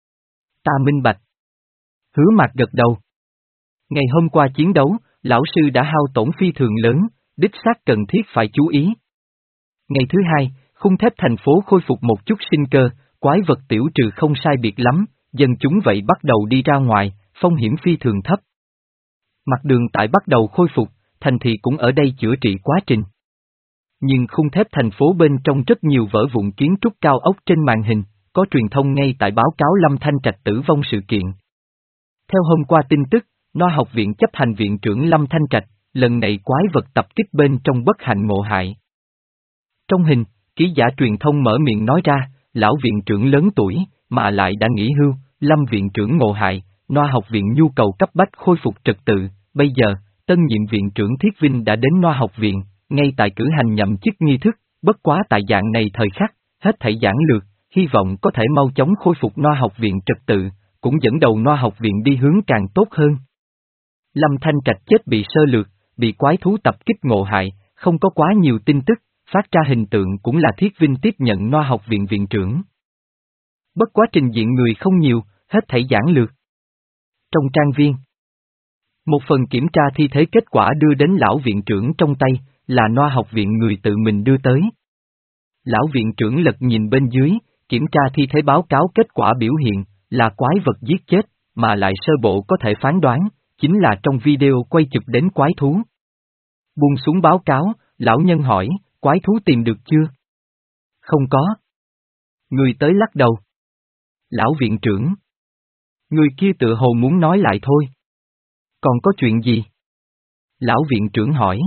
Ta minh bạch. Hứa Mạc gật đầu. Ngày hôm qua chiến đấu, lão sư đã hao tổn phi thường lớn, đích xác cần thiết phải chú ý. Ngày thứ hai, khung thép thành phố khôi phục một chút sinh cơ, quái vật tiểu trừ không sai biệt lắm, dân chúng vậy bắt đầu đi ra ngoài, phong hiểm phi thường thấp. Mặt đường tại bắt đầu khôi phục, thành thị cũng ở đây chữa trị quá trình. Nhưng khung thép thành phố bên trong rất nhiều vỡ vụn kiến trúc cao ốc trên màn hình, có truyền thông ngay tại báo cáo Lâm Thanh Trạch tử vong sự kiện. Theo hôm qua tin tức, Noa học viện chấp hành viện trưởng Lâm Thanh Trạch, lần này quái vật tập kích bên trong bất hạnh ngộ hại. Trong hình, ký giả truyền thông mở miệng nói ra, lão viện trưởng lớn tuổi, mà lại đã nghỉ hưu, Lâm viện trưởng ngộ hại, Noa học viện nhu cầu cấp bách khôi phục trật tự, bây giờ, tân nhiệm viện trưởng Thiết Vinh đã đến Noa học viện, ngay tại cử hành nhậm chức nghi thức, bất quá tại dạng này thời khắc, hết thảy giản lược, hy vọng có thể mau chóng khôi phục Noa học viện trật tự, cũng dẫn đầu Noa học viện đi hướng càng tốt hơn. Lâm Thanh Trạch chết bị sơ lược, bị quái thú tập kích ngộ hại, không có quá nhiều tin tức, phát ra hình tượng cũng là Thiết Vinh tiếp nhận Noa học viện viện trưởng. Bất quá trình diện người không nhiều, hết thảy giản lược. Trong trang viên, một phần kiểm tra thi thể kết quả đưa đến lão viện trưởng trong tay, là Noa học viện người tự mình đưa tới. Lão viện trưởng lật nhìn bên dưới, kiểm tra thi thể báo cáo kết quả biểu hiện, là quái vật giết chết, mà lại sơ bộ có thể phán đoán, chính là trong video quay chụp đến quái thú. Buông xuống báo cáo, lão nhân hỏi, quái thú tìm được chưa? Không có. Người tới lắc đầu. Lão viện trưởng. Người kia tựa hồ muốn nói lại thôi. Còn có chuyện gì? Lão viện trưởng hỏi.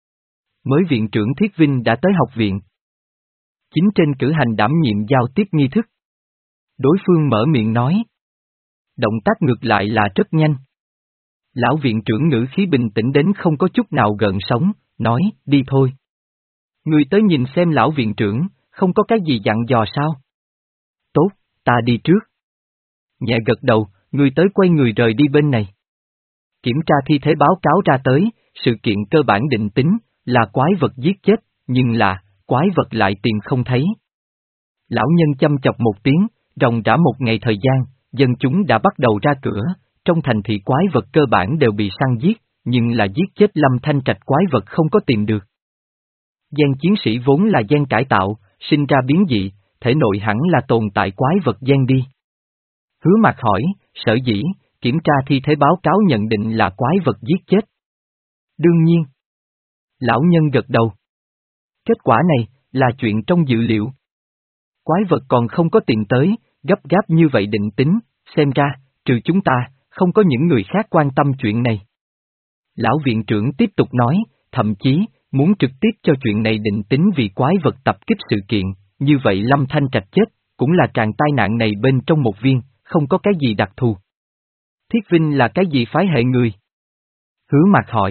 Mới viện trưởng Thiết Vinh đã tới học viện. Chính trên cử hành đảm nhiệm giao tiếp nghi thức. Đối phương mở miệng nói. Động tác ngược lại là rất nhanh. Lão viện trưởng ngữ khí bình tĩnh đến không có chút nào gợn sóng, nói, đi thôi. Người tới nhìn xem lão viện trưởng, không có cái gì dặn dò sao? Tốt, ta đi trước. Nhẹ gật đầu, người tới quay người rời đi bên này. Kiểm tra thi thể báo cáo ra tới, sự kiện cơ bản định tính, là quái vật giết chết, nhưng là, quái vật lại tìm không thấy. Lão nhân chăm chọc một tiếng, ròng rã một ngày thời gian, dân chúng đã bắt đầu ra cửa, trong thành thị quái vật cơ bản đều bị săn giết, nhưng là giết chết Lâm Thanh Trạch quái vật không có tìm được. Gen chiến sĩ vốn là gen cải tạo, sinh ra biến dị, thể nội hẳn là tồn tại quái vật gen đi. Hứa Mạc hỏi, sở dĩ, kiểm tra thi thể báo cáo nhận định là quái vật giết chết. Đương nhiên. Lão nhân gật đầu. Kết quả này, là chuyện trong dự liệu. Quái vật còn không có tìm tới, gấp gáp như vậy định tính, xem ra, trừ chúng ta, không có những người khác quan tâm chuyện này. Lão viện trưởng tiếp tục nói, thậm chí, muốn trực tiếp cho chuyện này định tính vì quái vật tập kích sự kiện, như vậy Lâm Thanh Trạch chết, cũng là tràn tai nạn này bên trong một viên, không có cái gì đặc thù. Thiết Vinh là cái gì phái hệ người? Hứa Mạc hỏi.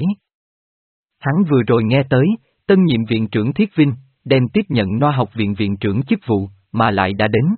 Hắn vừa rồi nghe tới, tân nhiệm viện trưởng Thiết Vinh, đem tiếp nhận Noa học viện viện trưởng chức vụ, mà lại đã đến.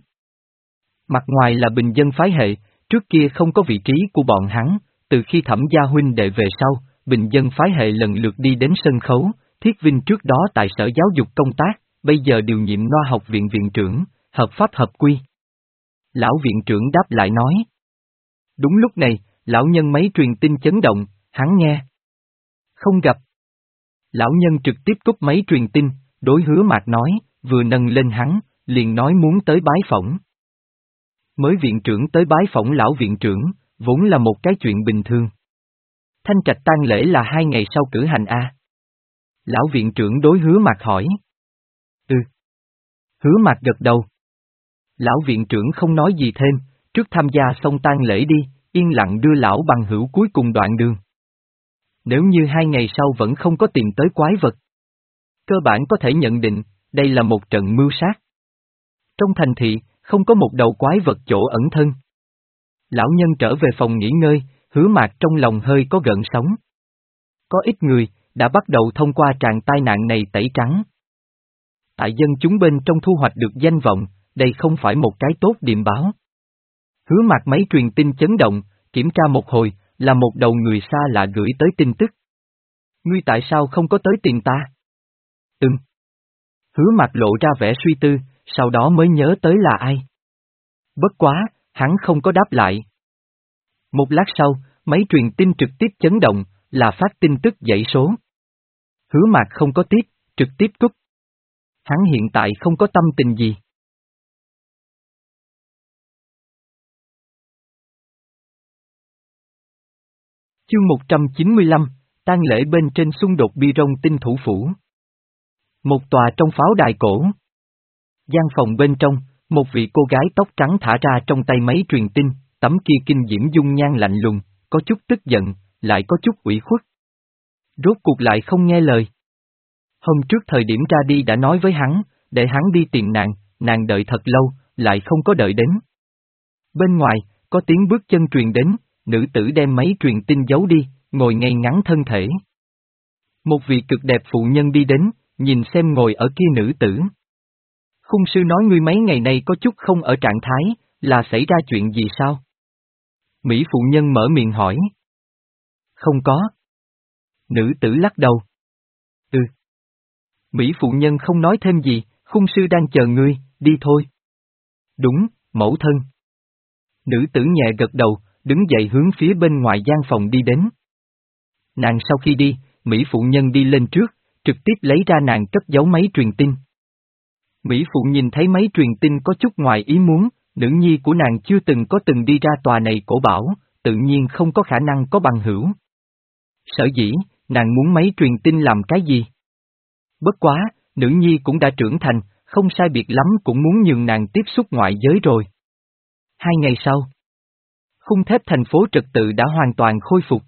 Mặt ngoài là bình dân phái hệ, trước kia không có vị trí của bọn hắn, từ khi Thẩm gia huynh đệ về sau, bình dân phái hệ lần lượt đi đến sân khấu, Thiết Vinh trước đó tại sở giáo dục công tác, bây giờ điều nhiệm Noa học viện viện trưởng, hợp pháp hợp quy. Lão viện trưởng đáp lại nói. Đúng lúc này, lão nhân máy truyền tin chấn động, hắn nghe. Không gặp. Lão nhân trực tiếp cúp máy truyền tin, đối Hứa Mạc nói, vừa nâng lên hắn, liền nói muốn tới bái phỏng. Mới viện trưởng tới bái phỏng lão viện trưởng, vốn là một cái chuyện bình thường. Thanh Trạch tang lễ là hai ngày sau cử hành a. Lão viện trưởng đối Hứa Mạc hỏi. Ừ. Hứa Mạc gật đầu. Lão viện trưởng không nói gì thêm, trước tham gia xong tang lễ đi, yên lặng đưa lão bằng hữu cuối cùng đoạn đường. Nếu như hai ngày sau vẫn không có tìm tới quái vật, cơ bản có thể nhận định, đây là một trận mưu sát. Trong thành thị, không có một đầu quái vật chỗ ẩn thân. Lão nhân trở về phòng nghỉ ngơi, Hứa Mạc trong lòng hơi có gợn sóng. Có ít người, đã bắt đầu thông qua tràng tai nạn này tẩy trắng. Tại dân chúng bên trong thu hoạch được danh vọng, đây không phải một cái tốt điềm báo. Hứa Mạc máy truyền tin chấn động, kiểm tra một hồi, là một đầu người xa lạ gửi tới tin tức. Ngươi tại sao không có tới tìm ta? Ừm. Hứa Mạc lộ ra vẻ suy tư, sau đó mới nhớ tới là ai. Bất quá, hắn không có đáp lại. Một lát sau, máy truyền tin trực tiếp chấn động, là phát tin tức dãy số. Hứa Mạc không có tiếp, trực tiếp cúp. Hắn hiện tại không có tâm tình gì. Chương một trăm chín mươi lăm, tang lễ bên trên xung đột bi rong tinh thủ phủ. Một tòa trong pháo đài cổ. Gian phòng bên trong, một vị cô gái tóc trắng thả ra trong tay máy truyền tin, tấm kia kinh diễm dung nhan lạnh lùng, có chút tức giận, lại có chút ủy khuất. Rốt cuộc lại không nghe lời. Hôm trước thời điểm ra đi đã nói với hắn, để hắn đi tìm nàng, nàng đợi thật lâu, lại không có đợi đến. Bên ngoài, có tiếng bước chân truyền đến, nữ tử đem máy truyền tin giấu đi, ngồi ngay ngắn thân thể. Một vị cực đẹp phụ nhân đi đến, nhìn xem ngồi ở kia nữ tử. Khung sư nói ngươi mấy ngày nay có chút không ở trạng thái, là xảy ra chuyện gì sao? Mỹ phụ nhân mở miệng hỏi. Không có. Nữ tử lắc đầu. Ừ. Mỹ phụ nhân không nói thêm gì, khung sư đang chờ ngươi, đi thôi. Đúng, mẫu thân. Nữ tử nhẹ gật đầu, đứng dậy hướng phía bên ngoài gian phòng đi đến. Nàng sau khi đi, Mỹ phụ nhân đi lên trước, trực tiếp lấy ra nàng cất giấu máy truyền tin. Mỹ phụ nhìn thấy máy truyền tin có chút ngoài ý muốn, nữ nhi của nàng chưa từng có từng đi ra tòa này cổ bảo, tự nhiên không có khả năng có bằng hữu. Sở dĩ, nàng muốn máy truyền tin làm cái gì? Bất quá, nữ nhi cũng đã trưởng thành, không sai biệt lắm cũng muốn nhường nàng tiếp xúc ngoại giới rồi. Hai ngày sau, khung thép thành phố trật tự đã hoàn toàn khôi phục.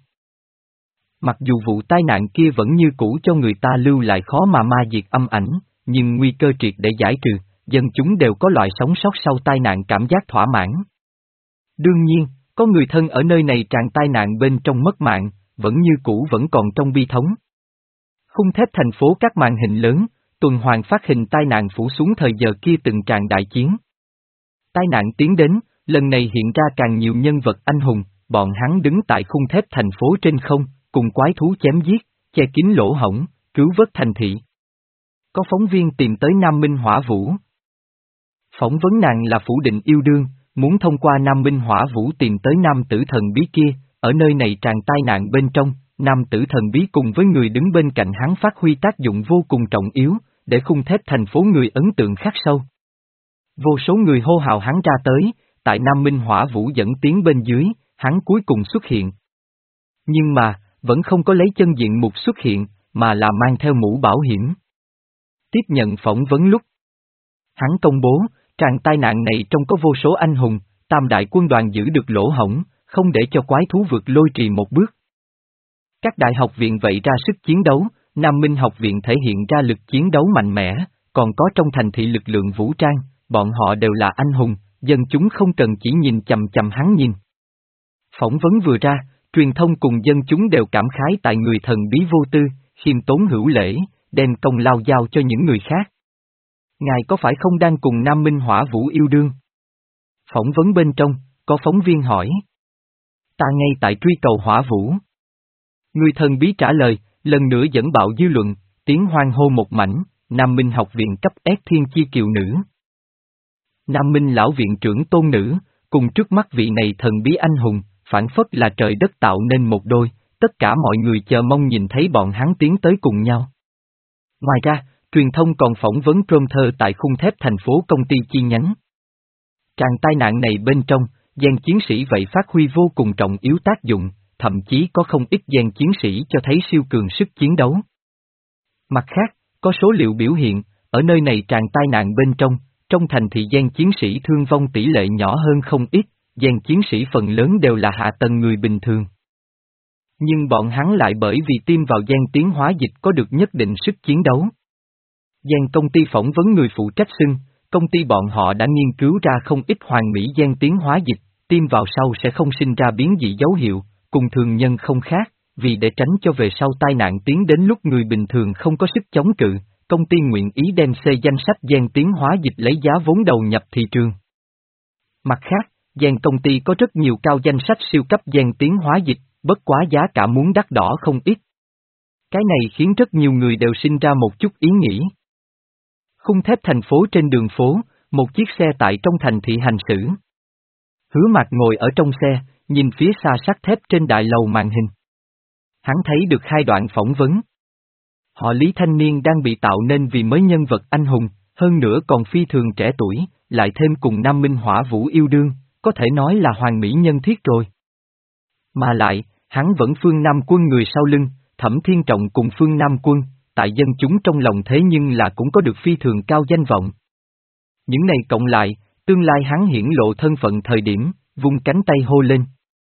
Mặc dù vụ tai nạn kia vẫn như cũ cho người ta lưu lại khó mà ma diệt âm ảnh, nhưng nguy cơ triệt để giải trừ, dân chúng đều có loại sống sót sau tai nạn cảm giác thỏa mãn. Đương nhiên, có người thân ở nơi này tràn tai nạn bên trong mất mạng, vẫn như cũ vẫn còn trong bi thống. Khung thép thành phố các màn hình lớn, tuần hoàn phát hình tai nạn phủ xuống thời giờ kia từng tràn đại chiến. Tai nạn tiến đến, lần này hiện ra càng nhiều nhân vật anh hùng, bọn hắn đứng tại khung thép thành phố trên không, cùng quái thú chém giết, che kín lỗ hổng, cứu vớt thành thị. Có phóng viên tìm tới Nam Minh Hỏa Vũ. Phỏng vấn nàng là phủ định yêu đương, muốn thông qua Nam Minh Hỏa Vũ tìm tới nam tử thần bí kia, ở nơi này tràn tai nạn bên trong, nam tử thần bí cùng với người đứng bên cạnh hắn phát huy tác dụng vô cùng trọng yếu, để khung thép thành phố người ấn tượng khắc sâu. Vô số người hô hào hắn ra tới, tại Nam Minh Hỏa Vũ dẫn tiến bên dưới, hắn cuối cùng xuất hiện. Nhưng mà, vẫn không có lấy chân diện mục xuất hiện, mà là mang theo mũ bảo hiểm. Tiếp nhận phỏng vấn lúc, hắn công bố, tràn tai nạn này trong có vô số anh hùng, tam đại quân đoàn giữ được lỗ hổng, không để cho quái thú vượt lôi trì một bước. Các đại học viện vậy ra sức chiến đấu, Nam Minh học viện thể hiện ra lực chiến đấu mạnh mẽ, còn có trong thành thị lực lượng vũ trang, bọn họ đều là anh hùng, dân chúng không cần chỉ nhìn chầm chầm hắn nhìn. Phỏng vấn vừa ra, truyền thông cùng dân chúng đều cảm khái tại người thần bí vô tư, khiêm tốn hữu lễ, đem công lao giao cho những người khác. Ngài có phải không đang cùng Nam Minh Hỏa Vũ yêu đương? Phỏng vấn bên trong, có phóng viên hỏi. Ta ngay tại truy cầu Hỏa Vũ. Người thần bí trả lời, lần nữa dẫn bạo dư luận, tiếng hoan hô một mảnh, Nam Minh học viện cấp S thiên chi kiều nữ. Nam Minh lão viện trưởng tôn nữ, cùng trước mắt vị này thần bí anh hùng, phản phất là trời đất tạo nên một đôi, tất cả mọi người chờ mong nhìn thấy bọn hắn tiến tới cùng nhau. Ngoài ra, truyền thông còn phỏng vấn Prompter tại khung thép thành phố công ty chi nhánh. Tràn tai nạn này bên trong, gen chiến sĩ vậy phát huy vô cùng trọng yếu tác dụng, thậm chí có không ít gen chiến sĩ cho thấy siêu cường sức chiến đấu. Mặt khác, có số liệu biểu hiện, ở nơi này tràn tai nạn bên trong, trong thành thị gian chiến sĩ thương vong tỷ lệ nhỏ hơn không ít, gian chiến sĩ phần lớn đều là hạ tầng người bình thường. Nhưng bọn hắn lại bởi vì tiêm vào gian tiến hóa dịch có được nhất định sức chiến đấu. Gian công ty phỏng vấn người phụ trách xưng, công ty bọn họ đã nghiên cứu ra không ít hoàn mỹ gian tiến hóa dịch, tiêm vào sau sẽ không sinh ra biến dị dấu hiệu, cùng thường nhân không khác, vì để tránh cho về sau tai nạn tiến đến lúc người bình thường không có sức chống cự, công ty nguyện ý đem xê danh sách gian tiến hóa dịch lấy giá vốn đầu nhập thị trường. Mặt khác, gian công ty có rất nhiều cao danh sách siêu cấp gian tiến hóa dịch, bất quá giá cả muốn đắt đỏ không ít. Cái này khiến rất nhiều người đều sinh ra một chút ý nghĩ. Khung thép thành phố trên đường phố, một chiếc xe tại trong thành thị hành xử. Hứa Mạc ngồi ở trong xe, nhìn phía xa sắt thép trên đại lầu màn hình. Hắn thấy được hai đoạn phỏng vấn. Họ Lý thanh niên đang bị tạo nên vì mới nhân vật anh hùng, hơn nữa còn phi thường trẻ tuổi, lại thêm cùng Nam Minh Hỏa Vũ yêu đương, có thể nói là hoàn mỹ nhân thiết rồi. Mà lại, hắn vẫn Phương Nam Quân người sau lưng, Thẩm Thiên Trọng cùng Phương Nam Quân, tại dân chúng trong lòng thế nhưng là cũng có được phi thường cao danh vọng. Những này cộng lại, tương lai hắn hiển lộ thân phận thời điểm, vung cánh tay hô lên.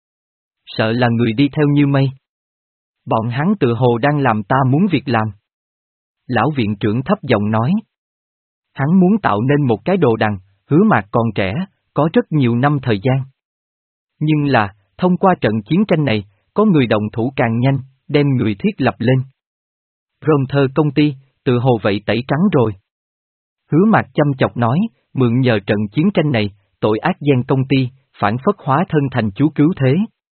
Sợ là người đi theo như mây. Bọn hắn tự hồ đang làm ta muốn việc làm. Lão viện trưởng thấp giọng nói. Hắn muốn tạo nên một cái đồ đằng, Hứa Mạc còn trẻ, có rất nhiều năm thời gian. Nhưng là, thông qua trận chiến tranh này, có người đồng thủ càng nhanh, đem người thiết lập lên. Rôm thơ công ty, tự hồ vậy tẩy trắng rồi. Hứa Mạc chăm chọc nói, mượn nhờ trận chiến tranh này, tội ác gian công ty, phản phất hóa thân thành chú cứu thế.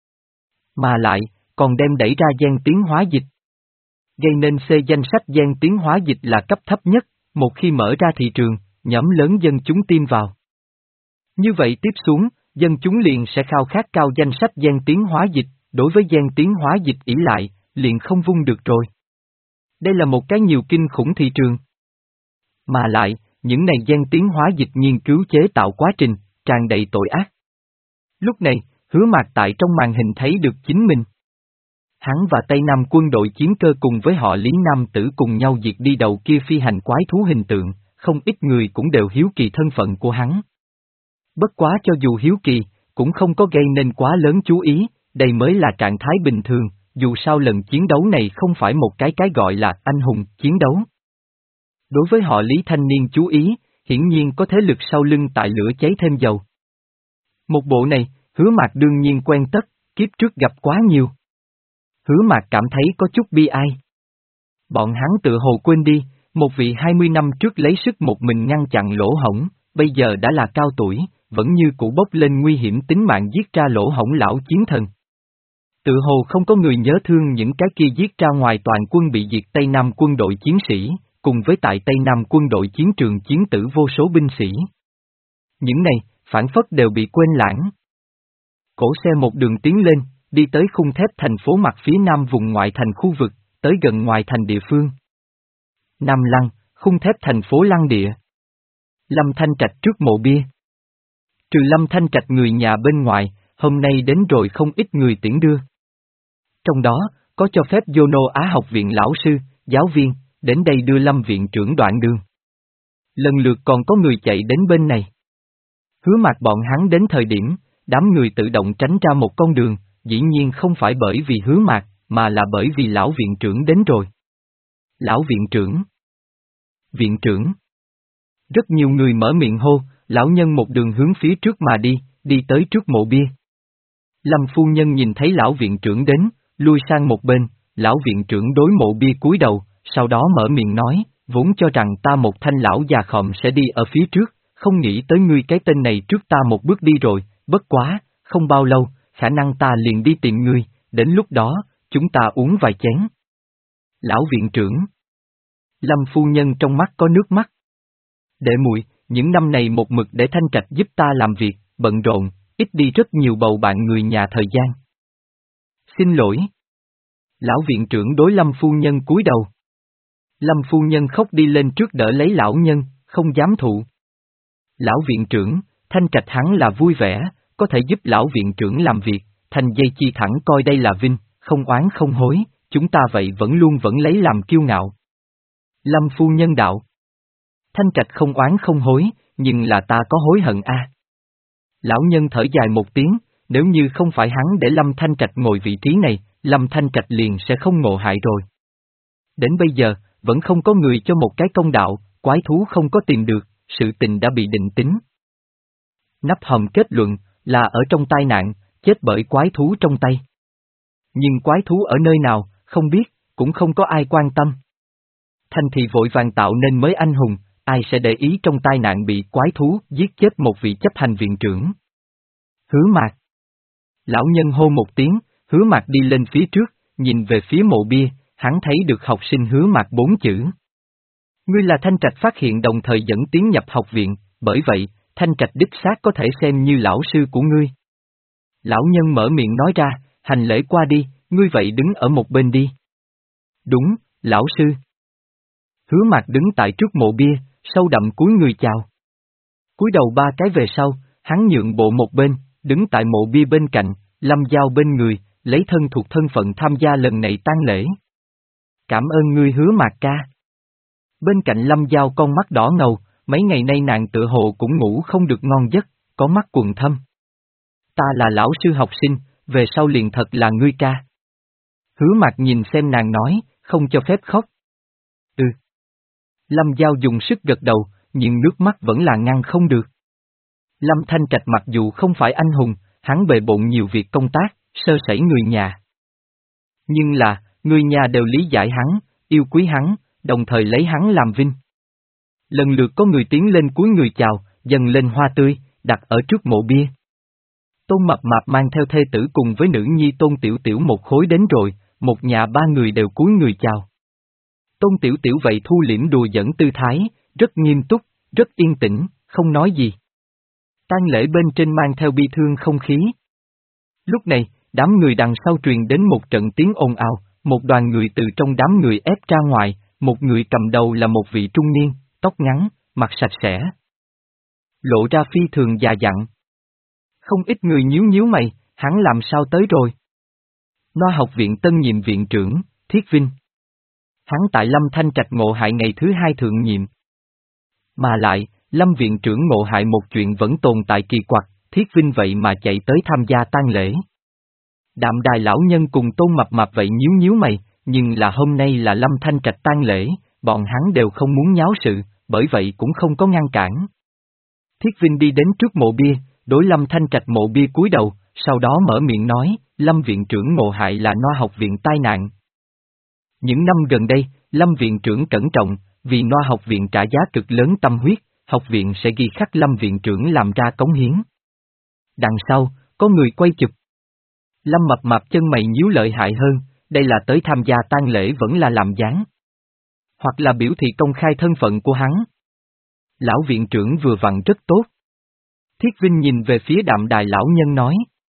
Mà lại, còn đem đẩy ra gian tiến hóa dịch. Gây nên xê danh sách gian tiến hóa dịch là cấp thấp nhất, một khi mở ra thị trường, nhóm lớn dân chúng tiêm vào. Như vậy tiếp xuống, dân chúng liền sẽ khao khát cao danh sách gian tiến hóa dịch, đối với gian tiến hóa dịch ỷ lại, liền không vung được rồi. Đây là một cái nhiều kinh khủng thị trường. Mà lại, những này gian tiến hóa dịch nghiên cứu chế tạo quá trình, tràn đầy tội ác. Lúc này, Hứa Mạc tại trong màn hình thấy được chính mình. Hắn và Tây Nam quân đội chiến cơ cùng với họ Lý Nam Tử cùng nhau diệt đi đầu kia phi hành quái thú hình tượng, không ít người cũng đều hiếu kỳ thân phận của hắn. Bất quá cho dù hiếu kỳ, cũng không có gây nên quá lớn chú ý, đây mới là trạng thái bình thường, dù sao lần chiến đấu này không phải một cái cái gọi là anh hùng chiến đấu. Đối với họ Lý thanh niên chú ý, hiển nhiên có thế lực sau lưng tại lửa cháy thêm dầu. Một bộ này, Hứa Mạc đương nhiên quen tất, kiếp trước gặp quá nhiều. Hứa Mạc cảm thấy có chút bi ai. Bọn hắn tự hồ quên đi, một vị hai mươi năm trước lấy sức một mình ngăn chặn lỗ hổng, bây giờ đã là cao tuổi, vẫn như cũ bốc lên nguy hiểm tính mạng giết ra lỗ hổng lão chiến thần. Tự hồ không có người nhớ thương những cái kia giết ra ngoài toàn quân bị diệt Tây Nam quân đội chiến sĩ, cùng với tại Tây Nam quân đội chiến trường chiến tử vô số binh sĩ. Những này, phản phất đều bị quên lãng. Cổ xe một đường tiến lên, đi tới khung thép thành phố mặt phía nam vùng ngoại thành khu vực, tới gần ngoài thành địa phương. Nam Lăng, khung thép thành phố Lăng Địa. Lâm Thanh Trạch trước mộ bia. Trừ Lâm Thanh Trạch người nhà bên ngoài, hôm nay đến rồi không ít người tiễn đưa. Trong đó, có cho phép Yono Á học viện lão sư, giáo viên, đến đây đưa Lâm viện trưởng đoạn đường. Lần lượt còn có người chạy đến bên này. Hứa Mạc bọn hắn đến thời điểm, đám người tự động tránh ra một con đường, dĩ nhiên không phải bởi vì Hứa Mạc, mà là bởi vì lão viện trưởng đến rồi. Lão viện trưởng. Viện trưởng. Rất nhiều người mở miệng hô, lão nhân một đường hướng phía trước mà đi, đi tới trước mộ bia. Lâm phu nhân nhìn thấy lão viện trưởng đến, lui sang một bên, lão viện trưởng đối mộ bia cúi đầu, sau đó mở miệng nói, vốn cho rằng ta một thanh lão già khòm sẽ đi ở phía trước, không nghĩ tới ngươi cái tên này trước ta một bước đi rồi, bất quá, không bao lâu, khả năng ta liền đi tìm ngươi, đến lúc đó, chúng ta uống vài chén. Lão viện trưởng. Lâm phu nhân trong mắt có nước mắt. Đệ muội, những năm này một mực để Thanh Trạch giúp ta làm việc, bận rộn, ít đi rất nhiều bầu bạn người nhà thời gian. Xin lỗi. Lão viện trưởng đối Lâm phu nhân cúi đầu. Lâm phu nhân khóc đi lên trước đỡ lấy lão nhân, không dám thụ. Lão viện trưởng, Thanh Trạch hắn là vui vẻ, có thể giúp lão viện trưởng làm việc, thành dây chi thẳng coi đây là vinh, không oán không hối, chúng ta vậy vẫn luôn vẫn lấy làm kiêu ngạo. Lâm phu nhân đạo. Thanh Trạch không oán không hối, nhưng là ta có hối hận a. Lão nhân thở dài một tiếng, nếu như không phải hắn để Lâm Thanh Trạch ngồi vị trí này, Lâm Thanh Trạch liền sẽ không ngộ hại rồi. Đến bây giờ, vẫn không có người cho một cái công đạo, quái thú không có tìm được, sự tình đã bị định tính. Nắp hòm kết luận, là ở trong tai nạn, chết bởi quái thú trong tay. Nhưng quái thú ở nơi nào, không biết, cũng không có ai quan tâm. Thành thị vội vàng tạo nên mới anh hùng, ai sẽ để ý trong tai nạn bị quái thú giết chết một vị chấp hành viện trưởng. Hứa Mạc. Lão nhân hô một tiếng, Hứa Mạc đi lên phía trước, nhìn về phía mộ bia, hắn thấy được học sinh Hứa Mạc bốn chữ. Ngươi là Thanh Trạch phát hiện đồng thời dẫn tiến nhập học viện, bởi vậy, Thanh Trạch đích xác có thể xem như lão sư của ngươi. Lão nhân mở miệng nói ra, hành lễ qua đi, ngươi vậy đứng ở một bên đi. Đúng, lão sư. Hứa Mạc đứng tại trước mộ bia, sâu đậm cúi người chào. Cúi đầu ba cái về sau, hắn nhượng bộ một bên, đứng tại mộ bia bên cạnh, Lâm Giao bên người, lấy thân thuộc thân phận tham gia lần này tang lễ. Cảm ơn ngươi Hứa Mạc ca. Bên cạnh Lâm Giao con mắt đỏ ngầu, mấy ngày nay nàng tựa hồ cũng ngủ không được ngon giấc, có mắt quầng thâm. Ta là lão sư học sinh, về sau liền thật là ngươi ca. Hứa Mạc nhìn xem nàng nói, không cho phép khóc. Ừ. Lâm Giao dùng sức gật đầu, nhưng nước mắt vẫn là ngăn không được. Lâm Thanh Trạch mặc dù không phải anh hùng, hắn bề bộn nhiều việc công tác, sơ sẩy người nhà. Nhưng là, người nhà đều lý giải hắn, yêu quý hắn, đồng thời lấy hắn làm vinh. Lần lượt có người tiến lên cúi người chào, dâng lên hoa tươi, đặt ở trước mộ bia. Tôn Mập Mạp mang theo thê tử cùng với nữ nhi Tôn Tiểu Tiểu một khối đến rồi, một nhà ba người đều cúi người chào. Tôn Tiểu Tiểu vậy thu liễm đùa giỡn tư thái, rất nghiêm túc, rất yên tĩnh, không nói gì. Tang lễ bên trên mang theo bi thương không khí. Lúc này, đám người đằng sau truyền đến một trận tiếng ồn ào, một đoàn người từ trong đám người ép ra ngoài, một người cầm đầu là một vị trung niên, tóc ngắn, mặt sạch sẽ. Lộ ra phi thường già dặn. Không ít người nhíu nhíu mày, hắn làm sao tới rồi? Noa học viện tân nhiệm viện trưởng, Thiết Vinh. Hắn tại Lâm Thanh Trạch ngộ hại ngày thứ hai thượng nhiệm. Mà lại, Lâm viện trưởng ngộ hại một chuyện vẫn tồn tại kỳ quặc, Thiết Vinh vậy mà chạy tới tham gia tang lễ. Đạm Đài lão nhân cùng Tôn Mập Mạp vậy nhíu nhíu mày, nhưng là hôm nay là Lâm Thanh Trạch tang lễ, bọn hắn đều không muốn nháo sự, bởi vậy cũng không có ngăn cản. Thiết Vinh đi đến trước mộ bia, đối Lâm Thanh Trạch mộ bia cúi đầu, sau đó mở miệng nói, Lâm viện trưởng ngộ hại là Noa học viện tai nạn. Những năm gần đây, Lâm viện trưởng cẩn trọng, vì Noa học viện trả giá cực lớn tâm huyết, học viện sẽ ghi khắc Lâm viện trưởng làm ra cống hiến. Đằng sau, có người quay chụp. Lâm Mập Mạp chân mày nhíu lợi hại hơn, đây là tới tham gia tang lễ vẫn là làm gián. Hoặc là biểu thị công khai thân phận của hắn. Lão viện trưởng vừa vặn rất tốt. Thiết Vinh nhìn về phía Đạm Đài lão nhân nói.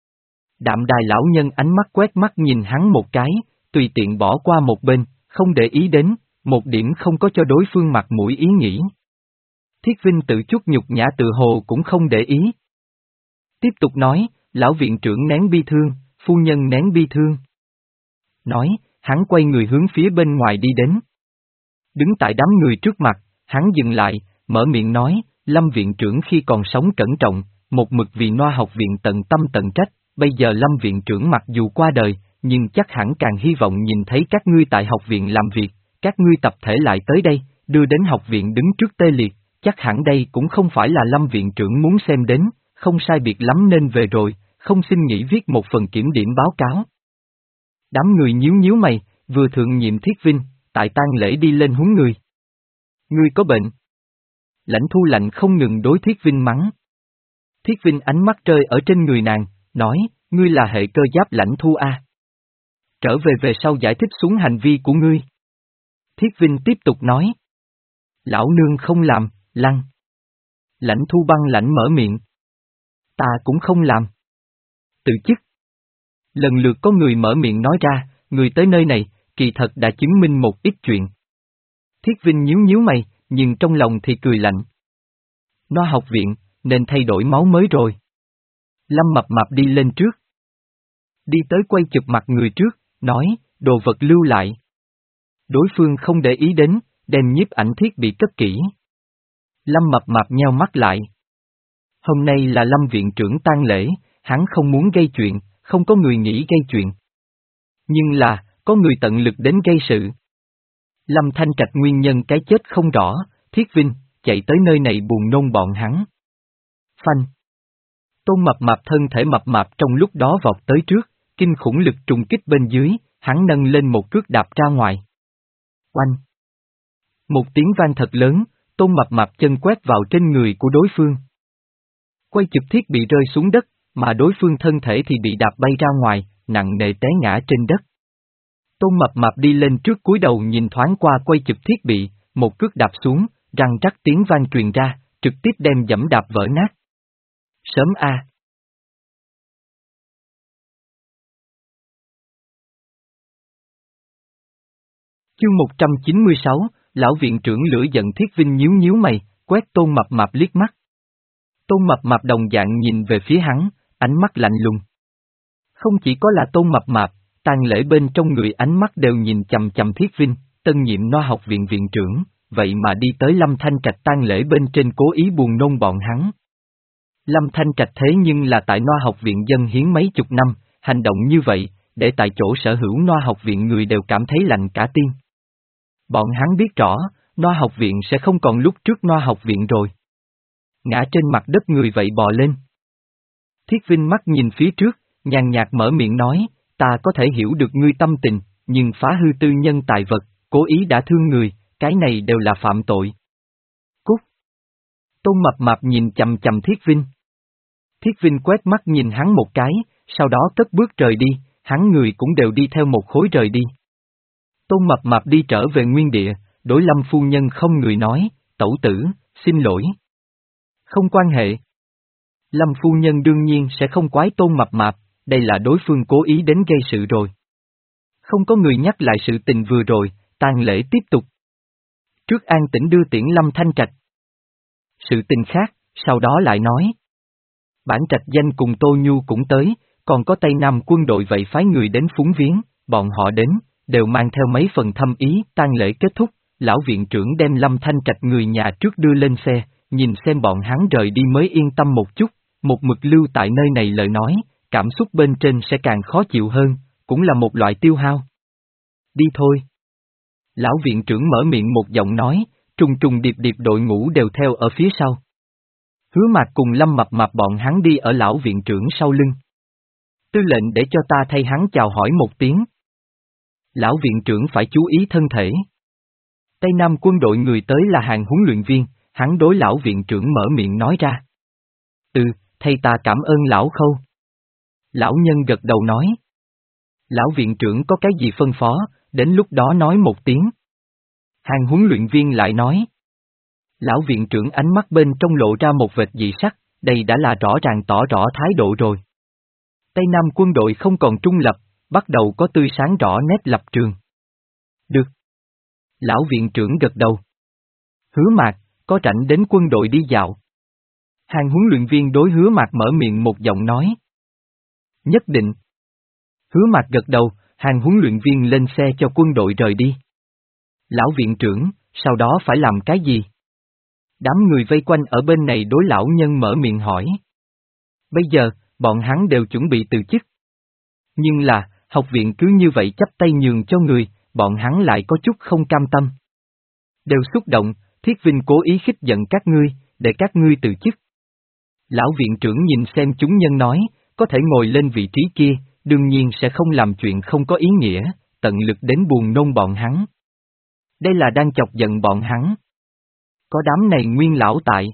Đạm Đài lão nhân ánh mắt quét mắt nhìn hắn một cái, tùy tiện bỏ qua một bên, không để ý đến, một điểm không có cho đối phương mặt mũi ý nghĩ. Thiết Vinh tự chút nhục nhã tự hồ cũng không để ý. Tiếp tục nói, lão viện trưởng nén bi thương, phu nhân nén bi thương. Nói, hắn quay người hướng phía bên ngoài đi đến. Đứng tại đám người trước mặt, hắn dừng lại, mở miệng nói, Lâm viện trưởng khi còn sống cẩn trọng, một mực vì Noa học viện tận tâm tận trách, bây giờ Lâm viện trưởng mặc dù qua đời, nhưng chắc hẳn càng hy vọng nhìn thấy các ngươi tại học viện làm việc, các ngươi tập thể lại tới đây, đưa đến học viện đứng trước tê liệt, chắc hẳn đây cũng không phải là Lâm viện trưởng muốn xem đến, không sai biệt lắm nên về rồi, không xin nghỉ viết một phần kiểm điểm báo cáo. Đám người nhíu nhíu mày, vừa thượng nhiệm Thiết Vinh, tại tang lễ đi lên huấn người. Ngươi có bệnh. Lãnh Thu Lạnh không ngừng đối Thiết Vinh mắng. Thiết Vinh ánh mắt rơi ở trên người nàng, nói, ngươi là hệ cơ giáp Lãnh Thu A. Trở về về sau giải thích xuống hành vi của ngươi. Thiết Vinh tiếp tục nói. Lão nương không làm, lăng. Lãnh Thu băng lãnh mở miệng. Ta cũng không làm. Tự chức. Lần lượt có người mở miệng nói ra, người tới nơi này, kỳ thật đã chứng minh một ít chuyện. Thiết Vinh nhíu nhíu mày, nhưng trong lòng thì cười lạnh. Noa học viện, nên thay đổi máu mới rồi. Lâm Mập Mạp đi lên trước. Đi tới quay chụp mặt người trước, nói, đồ vật lưu lại. Đối phương không để ý đến, đem nhiếp ảnh thiết bị cất kỹ. Lâm Mập Mạp nheo mắt lại. Hôm nay là Lâm viện trưởng tang lễ, hắn không muốn gây chuyện, không có người nghĩ gây chuyện. Nhưng là, có người tận lực đến gây sự. Lâm Thanh Trạch nguyên nhân cái chết không rõ, Thiết Vinh, chạy tới nơi này buồn nôn bọn hắn. Phanh. Tôn Mập Mạp thân thể mập mạp trong lúc đó vọt tới trước, kinh khủng lực trùng kích bên dưới, hắn nâng lên một cước đạp ra ngoài. Oanh. Một tiếng vang thật lớn, Tôn Mập Mạp chân quét vào trên người của đối phương. Quay chụp thiết bị rơi xuống đất, mà đối phương thân thể thì bị đạp bay ra ngoài, nặng nề té ngã trên đất. Tôn Mập Mạp đi lên trước cúi đầu nhìn thoáng qua quay chụp thiết bị, một cước đạp xuống, răng rắc tiếng vang truyền ra, trực tiếp đem giẫm đạp vỡ nát. Sớm a. Chương một trăm chín mươi sáu, Lão viện trưởng lửa giận. Thiết Vinh nhíu nhíu mày, quét Tôn Mập Mạp liếc mắt. Tôn Mập Mạp đồng dạng nhìn về phía hắn, ánh mắt lạnh lùng. Không chỉ có là Tôn Mập Mạp, tang lễ bên trong người ánh mắt đều nhìn chằm chằm Thiết Vinh, tân nhiệm Nho học viện viện trưởng, vậy mà đi tới Lâm Thanh Trạch tang lễ bên trên cố ý buồn nôn bọn hắn. Lâm Thanh Trạch thế nhưng là tại Nho học viện dân hiến mấy chục năm, hành động như vậy, để tại chỗ sở hữu Nho học viện người đều cảm thấy lạnh cả tim. Bọn hắn biết rõ, Nho học viện sẽ không còn lúc trước Nho học viện rồi. Ngã trên mặt đất người vậy bò lên. Thiết Vinh mắt nhìn phía trước, nhàn nhạt mở miệng nói, ta có thể hiểu được ngươi tâm tình, nhưng phá hư tư nhân tài vật, cố ý đã thương người, cái này đều là phạm tội. Cút. Tôn Mập Mạp nhìn chằm chằm Thiết Vinh. Thiết Vinh quét mắt nhìn hắn một cái, sau đó cất bước rời đi, hắn người cũng đều đi theo một khối rời đi. Tôn Mập Mạp đi trở về nguyên địa, đối Lâm phu nhân không người nói, tẩu tử, xin lỗi. Không quan hệ. Lâm phu nhân đương nhiên sẽ không quái Tôn Mập Mạp, đây là đối phương cố ý đến gây sự rồi. Không có người nhắc lại sự tình vừa rồi, tang lễ tiếp tục. Trước an tĩnh đưa tiễn Lâm Thanh Trạch. Sự tình khác, sau đó lại nói. Bản Trạch Danh cùng Tô Nhu cũng tới, còn có Tây Nam quân đội vậy phái người đến phúng viếng, bọn họ đến, đều mang theo mấy phần thâm ý. Tang lễ kết thúc, lão viện trưởng đem Lâm Thanh Trạch người nhà trước đưa lên xe, nhìn xem bọn hắn rời đi mới yên tâm một chút, một mực lưu tại nơi này lời nói, cảm xúc bên trên sẽ càng khó chịu hơn, cũng là một loại tiêu hao. Đi thôi. Lão viện trưởng mở miệng một giọng nói, trùng trùng điệp điệp đội ngũ đều theo ở phía sau. Hứa Mạc cùng Lâm Mập Mạp bọn hắn đi ở lão viện trưởng sau lưng. Tư lệnh để cho ta thay hắn chào hỏi một tiếng. Lão viện trưởng phải chú ý thân thể. Tây Nam quân đội người tới là hàng huấn luyện viên, hắn đối lão viện trưởng mở miệng nói ra. Ừ, thay ta cảm ơn lão Khâu. Lão nhân gật đầu nói. Lão viện trưởng có cái gì phân phó, đến lúc đó nói một tiếng. Hàng huấn luyện viên lại nói. Lão viện trưởng ánh mắt bên trong lộ ra một vệt dị sắc, đây đã là rõ ràng tỏ rõ thái độ rồi. Tây Nam quân đội không còn trung lập, bắt đầu có tươi sáng rõ nét lập trường. Được. Lão viện trưởng gật đầu. Hứa Mạc, có rảnh đến quân đội đi dạo. Hàng huấn luyện viên đối Hứa Mạc mở miệng một giọng nói. Nhất định. Hứa Mạc gật đầu, hàng huấn luyện viên lên xe cho quân đội rời đi. Lão viện trưởng, sau đó phải làm cái gì? Đám người vây quanh ở bên này đối lão nhân mở miệng hỏi. Bây giờ, bọn hắn đều chuẩn bị từ chức. Nhưng là, học viện cứ như vậy chắp tay nhường cho người, bọn hắn lại có chút không cam tâm. Đều xúc động, Thiết Vinh cố ý khích giận các ngươi, để các ngươi từ chức. Lão viện trưởng nhìn xem chúng nhân nói, có thể ngồi lên vị trí kia, đương nhiên sẽ không làm chuyện không có ý nghĩa, tận lực đến buồn nôn bọn hắn. Đây là đang chọc giận bọn hắn. Có đám này nguyên lão tại.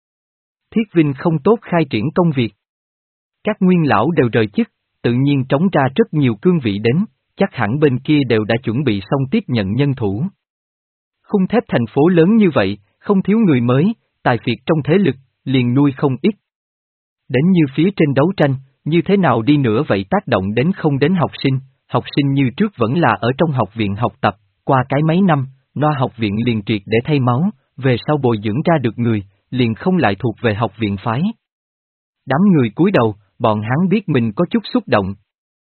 Thiết Vinh không tốt khai triển công việc. Các nguyên lão đều rời chức, tự nhiên trống ra rất nhiều cương vị đến, chắc hẳn bên kia đều đã chuẩn bị xong tiếp nhận nhân thủ. Khung thép thành phố lớn như vậy, không thiếu người mới, tài phiệt trong thế lực, liền nuôi không ít. Đến như phía trên đấu tranh, như thế nào đi nữa vậy tác động đến không đến học sinh, học sinh như trước vẫn là ở trong học viện học tập, qua cái mấy năm, Nho học viện liền triệt để thay máu, về sau bồi dưỡng ra được người, liền không lại thuộc về học viện phái. Đám người cúi đầu, bọn hắn biết mình có chút xúc động.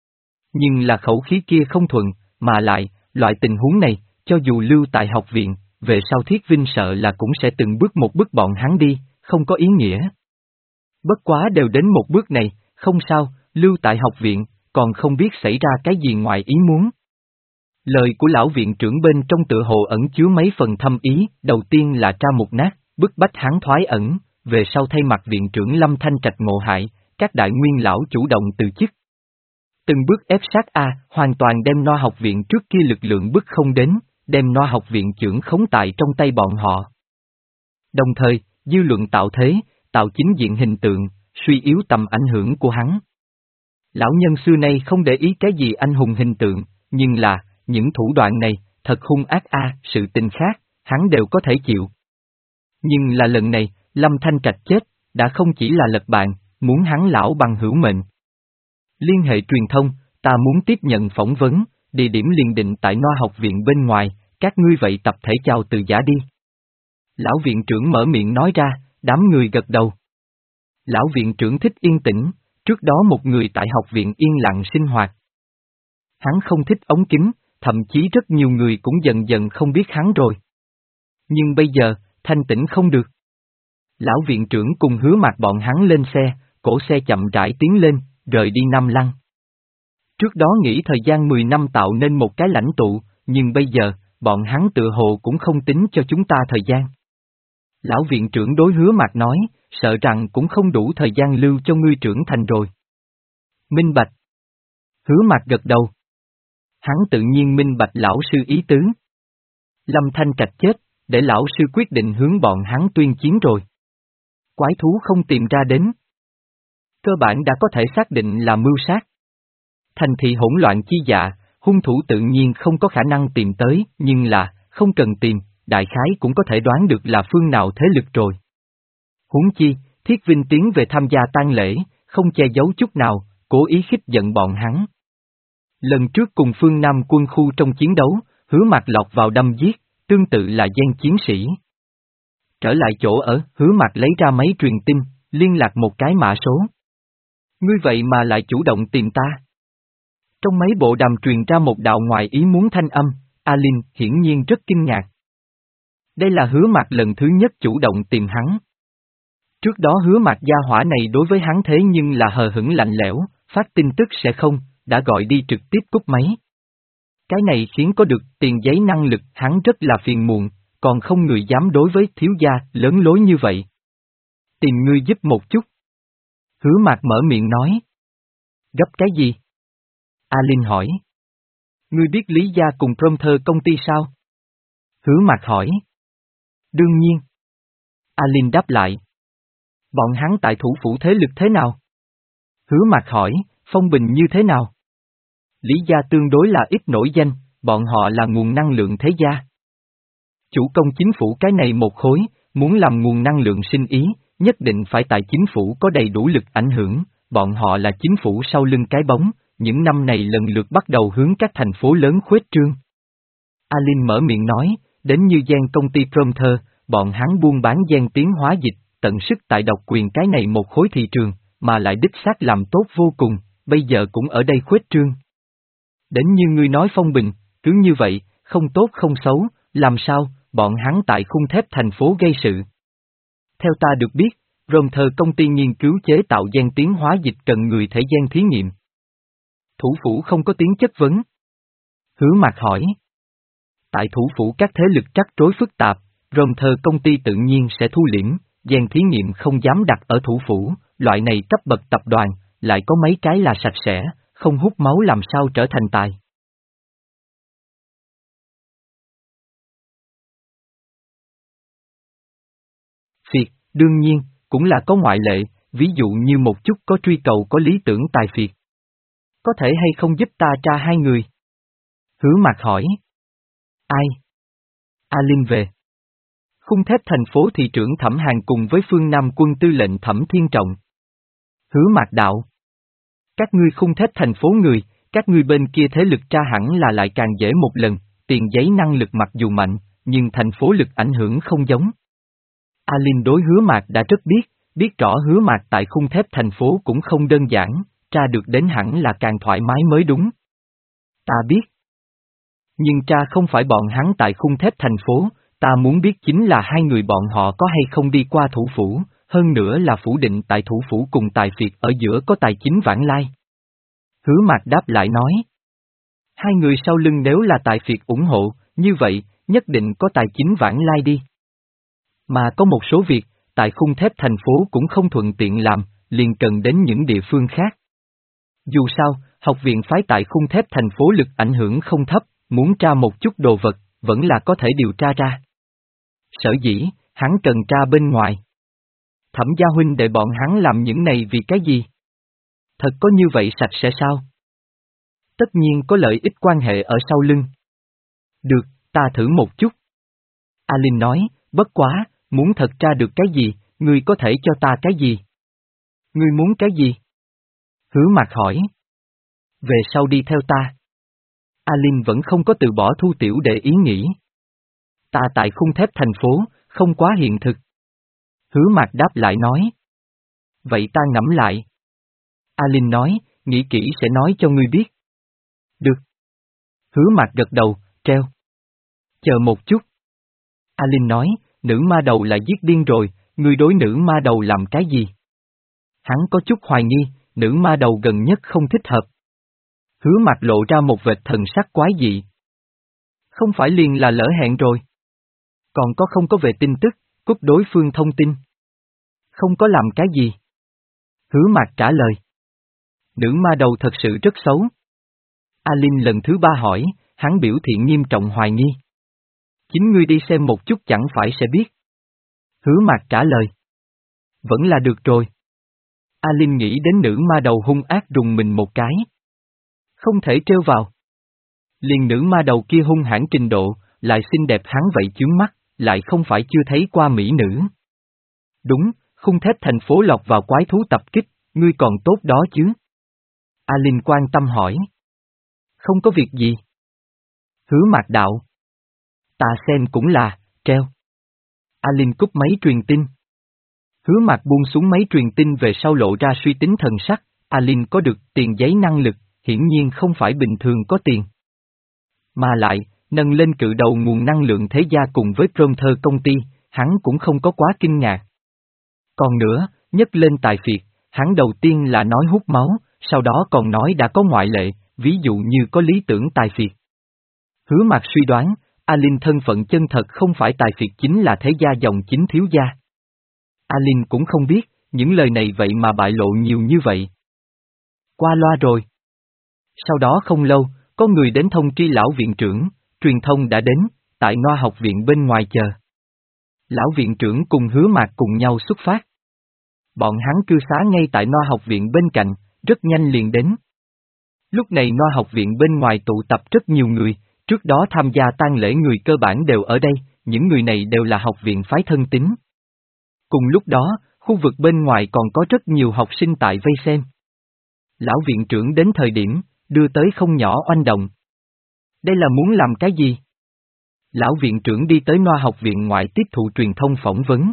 Nhưng là khẩu khí kia không thuận, mà lại, loại tình huống này, cho dù lưu tại học viện, về sau Thiết Vinh sợ là cũng sẽ từng bước một bước bọn hắn đi, không có ý nghĩa. Bất quá đều đến một bước này, không sao, lưu tại học viện, còn không biết xảy ra cái gì ngoài ý muốn. Lời của lão viện trưởng bên trong tựa hồ ẩn chứa mấy phần thâm ý, đầu tiên là tra một nát, bức bách hắn thoái ẩn, về sau thay mặt viện trưởng Lâm Thanh Trạch ngộ hại, các đại nguyên lão chủ động từ chức. Từng bước ép sát A, hoàn toàn đem Noa học viện trước kia lực lượng bức không đến, đem Noa học viện trưởng khống tại trong tay bọn họ. Đồng thời, dư luận tạo thế, tạo chính diện hình tượng, suy yếu tầm ảnh hưởng của hắn. Lão nhân xưa nay không để ý cái gì anh hùng hình tượng, nhưng là, những thủ đoạn này, thật hung ác a, sự tình khác, hắn đều có thể chịu. Nhưng là lần này, Lâm Thanh Trạch chết, đã không chỉ là lật bàn, muốn hắn lão bằng hữu mệnh. Liên hệ truyền thông, ta muốn tiếp nhận phỏng vấn, địa điểm liền định tại Noa học viện bên ngoài, các ngươi vậy tập thể chào từ giả đi. Lão viện trưởng mở miệng nói ra, đám người gật đầu. Lão viện trưởng thích yên tĩnh, trước đó một người tại học viện yên lặng sinh hoạt. Hắn không thích ống kính, thậm chí rất nhiều người cũng dần dần không biết hắn rồi. Nhưng bây giờ, thanh tĩnh không được. Lão viện trưởng cùng Hứa Mạc bọn hắn lên xe, cổ xe chậm rãi tiến lên, rời đi Nam Lăng. Trước đó nghĩ thời gian mười năm tạo nên một cái lãnh tụ, nhưng bây giờ, bọn hắn tựa hồ cũng không tính cho chúng ta thời gian. Lão viện trưởng đối Hứa Mạc nói, sợ rằng cũng không đủ thời gian lưu cho ngươi trưởng thành rồi. Minh bạch. Hứa Mạc gật đầu. Hắn tự nhiên minh bạch lão sư ý tứ. Lâm Thanh Trạch chết, để lão sư quyết định hướng bọn hắn tuyên chiến rồi. Quái thú không tìm ra đến. Cơ bản đã có thể xác định là mưu sát. Thành thị hỗn loạn chi dạ, hung thủ tự nhiên không có khả năng tìm tới, nhưng là, không cần tìm, đại khái cũng có thể đoán được là phương nào thế lực rồi. Huống chi, Thiết Vinh tiến về tham gia tang lễ, không che giấu chút nào, cố ý khích giận bọn hắn. Lần trước cùng phương Nam quân khu trong chiến đấu, Hứa Mạc lọt vào đâm giết, tương tự là gian chiến sĩ. Trở lại chỗ ở, Hứa Mạc lấy ra máy truyền tin, liên lạc một cái mã số. Ngươi vậy mà lại chủ động tìm ta. Trong mấy bộ đàm truyền ra một đạo ngoài ý muốn thanh âm, Alin hiển nhiên rất kinh ngạc. Đây là Hứa Mạc lần thứ nhất chủ động tìm hắn. Trước đó Hứa Mạc gia hỏa này đối với hắn thế nhưng là hờ hững lạnh lẽo, phát tin tức sẽ không, đã gọi đi trực tiếp cúp máy. Cái này khiến có được tiền giấy năng lực hắn rất là phiền muộn, còn không người dám đối với thiếu gia lớn lối như vậy. Tìm ngươi giúp một chút. Hứa Mạc mở miệng nói. Gấp cái gì? Alin hỏi. Ngươi biết Lý Gia cùng Prompter công ty sao? Hứa Mạc hỏi. Đương nhiên. Alin đáp lại. Bọn hắn tại thủ phủ thế lực thế nào? Hứa Mạc hỏi, phong bình như thế nào? Lý Gia tương đối là ít nổi danh, bọn họ là nguồn năng lượng thế gia. Chủ công chính phủ cái này một khối, muốn làm nguồn năng lượng sinh ý, nhất định phải tại chính phủ có đầy đủ lực ảnh hưởng, bọn họ là chính phủ sau lưng cái bóng, những năm này lần lượt bắt đầu hướng các thành phố lớn khuếch trương. Alin mở miệng nói, đến như gen công ty Prompter, bọn hắn buôn bán gen tiến hóa dịch, tận sức tại độc quyền cái này một khối thị trường, mà lại đích xác làm tốt vô cùng, bây giờ cũng ở đây khuếch trương. Đến như ngươi nói phong bình, cứ như vậy, không tốt không xấu, làm sao, bọn hắn tại khung thép thành phố gây sự. Theo ta được biết, Prompter công ty nghiên cứu chế tạo gen tiến hóa dịch cần người thể gian thí nghiệm. Thủ phủ không có tiếng chất vấn. Hứa Mạc hỏi. Tại thủ phủ các thế lực trắc rối phức tạp, Prompter công ty tự nhiên sẽ thu liễm, gen thí nghiệm không dám đặt ở thủ phủ, loại này cấp bậc tập đoàn, lại có mấy cái là sạch sẽ, không hút máu làm sao trở thành tài. Phiệt, đương nhiên, cũng là có ngoại lệ, ví dụ như một chút có truy cầu có lý tưởng tài phiệt. Có thể hay không giúp ta tra hai người? Hứa Mạc hỏi. Ai? Alin về. Khung thép thành phố thị trưởng Thẩm Hàn cùng với phương Nam quân tư lệnh Thẩm Thiên Trọng. Hứa Mạc đạo. Các ngươi khung thép thành phố người, các ngươi bên kia thế lực tra hẳn là lại càng dễ một lần, tiền giấy năng lực mặc dù mạnh, nhưng thành phố lực ảnh hưởng không giống. Alin đối Hứa Mạc đã rất biết, biết rõ Hứa Mạc tại khung thép thành phố cũng không đơn giản, tra được đến hẳn là càng thoải mái mới đúng. Ta biết. Nhưng tra không phải bọn hắn tại khung thép thành phố, Ta muốn biết chính là hai người bọn họ có hay không đi qua thủ phủ, hơn nữa là phủ định tại thủ phủ cùng tài phiệt ở giữa có tài chính vãng lai. Hứa Mạc đáp lại nói. Hai người sau lưng nếu là tài phiệt ủng hộ, như vậy, nhất định có tài chính vãng lai đi. Mà có một số việc, tại khung thép thành phố cũng không thuận tiện làm, liền cần đến những địa phương khác. Dù sao, học viện phái tại khung thép thành phố lực ảnh hưởng không thấp, muốn tra một chút đồ vật, vẫn là có thể điều tra ra. Sở dĩ, hắn cần tra bên ngoài. Thẩm gia huynh để bọn hắn làm những này vì cái gì? Thật có như vậy sạch sẽ sao? Tất nhiên có lợi ích quan hệ ở sau lưng. Được, ta thử một chút. A Linh nói, bất quá, muốn thật tra được cái gì, ngươi có thể cho ta cái gì? Ngươi muốn cái gì? Hứa Mạc hỏi. Về sau đi theo ta. A Linh vẫn không có từ bỏ Thu Tiểu Đệ ý nghĩ. Ta tại khung thép thành phố, không quá hiện thực. Hứa Mạc đáp lại nói. Vậy ta ngẫm lại. A Linh nói, nghĩ kỹ sẽ nói cho ngươi biết. Được. Hứa Mạc gật đầu, treo. Chờ một chút. A Linh nói, nữ ma đầu là giết điên rồi, ngươi đối nữ ma đầu làm cái gì? Hắn có chút hoài nghi, nữ ma đầu gần nhất không thích hợp. Hứa Mạc lộ ra một vệt thần sắc quái dị. Không phải liền là lỡ hẹn rồi. Còn có không có về tin tức, cúp đối phương thông tin. Không có làm cái gì. Hứa Mạc trả lời. Nữ ma đầu thật sự rất xấu. A Linh lần thứ ba hỏi, hắn biểu hiện nghiêm trọng hoài nghi. Chính ngươi đi xem một chút chẳng phải sẽ biết. Hứa Mạc trả lời. Vẫn là được rồi. A Linh nghĩ đến nữ ma đầu hung ác rùng mình một cái. Không thể trêu vào. Liền nữ ma đầu kia hung hãn trình độ, lại xinh đẹp hắn vậy chướng mắt, lại không phải chưa thấy qua mỹ nữ. Đúng, khung thép thành phố lọt vào quái thú tập kích, ngươi còn tốt đó chứ? A Linh quan tâm hỏi. Không có việc gì. Hứa Mạc đạo. Ta xem cũng là, treo. A Linh cúp máy truyền tin. Hứa Mạc buông xuống máy truyền tin về sau lộ ra suy tính thần sắc, A Linh có được tiền giấy năng lực, hiển nhiên không phải bình thường có tiền. Mà lại, nâng lên cự đầu nguồn năng lượng thế gia cùng với Prompter công ty, hắn cũng không có quá kinh ngạc. Còn nữa, nhấc lên tài phiệt, hắn đầu tiên là nói hút máu, sau đó còn nói đã có ngoại lệ, ví dụ như có lý tưởng tài phiệt. Hứa Mạc suy đoán, A Linh thân phận chân thật không phải tài phiệt chính là thế gia dòng chính thiếu gia. A Linh cũng không biết, những lời này vậy mà bại lộ nhiều như vậy. Qua loa rồi. Sau đó không lâu, có người đến thông tri lão viện trưởng, truyền thông đã đến, tại Noa học viện bên ngoài chờ. Lão viện trưởng cùng Hứa Mạc cùng nhau xuất phát. Bọn hắn cư xá ngay tại Noa học viện bên cạnh, rất nhanh liền đến. Lúc này Noa học viện bên ngoài tụ tập rất nhiều người, trước đó tham gia tang lễ người cơ bản đều ở đây, những người này đều là học viện phái thân tín. Cùng lúc đó, khu vực bên ngoài còn có rất nhiều học sinh tại vây xem. Lão viện trưởng đến thời điểm, đưa tới không nhỏ oanh động. Đây là muốn làm cái gì? Lão viện trưởng đi tới Noa học viện ngoại tiếp thụ truyền thông phỏng vấn.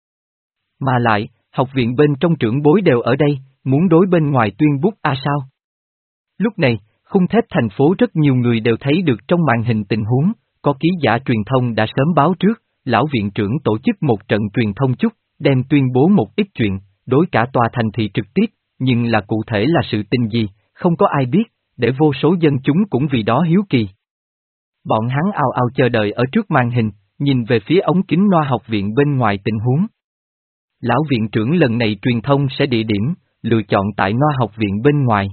Mà lại, học viện bên trong trưởng bối đều ở đây, muốn đối bên ngoài tuyên bố a sao? Lúc này, khung thép thành phố rất nhiều người đều thấy được trong màn hình tình huống, có ký giả truyền thông đã sớm báo trước, lão viện trưởng tổ chức một trận truyền thông chút, đem tuyên bố một ít chuyện, đối cả tòa thành thị trực tiếp, nhưng là cụ thể là sự tình gì, không có ai biết, để vô số dân chúng cũng vì đó hiếu kỳ. Bọn hắn ào ào chờ đợi ở trước màn hình, nhìn về phía ống kính Noa học viện bên ngoài tình huống. Lão viện trưởng lần này truyền thông sẽ địa điểm, lựa chọn tại Noa học viện bên ngoài.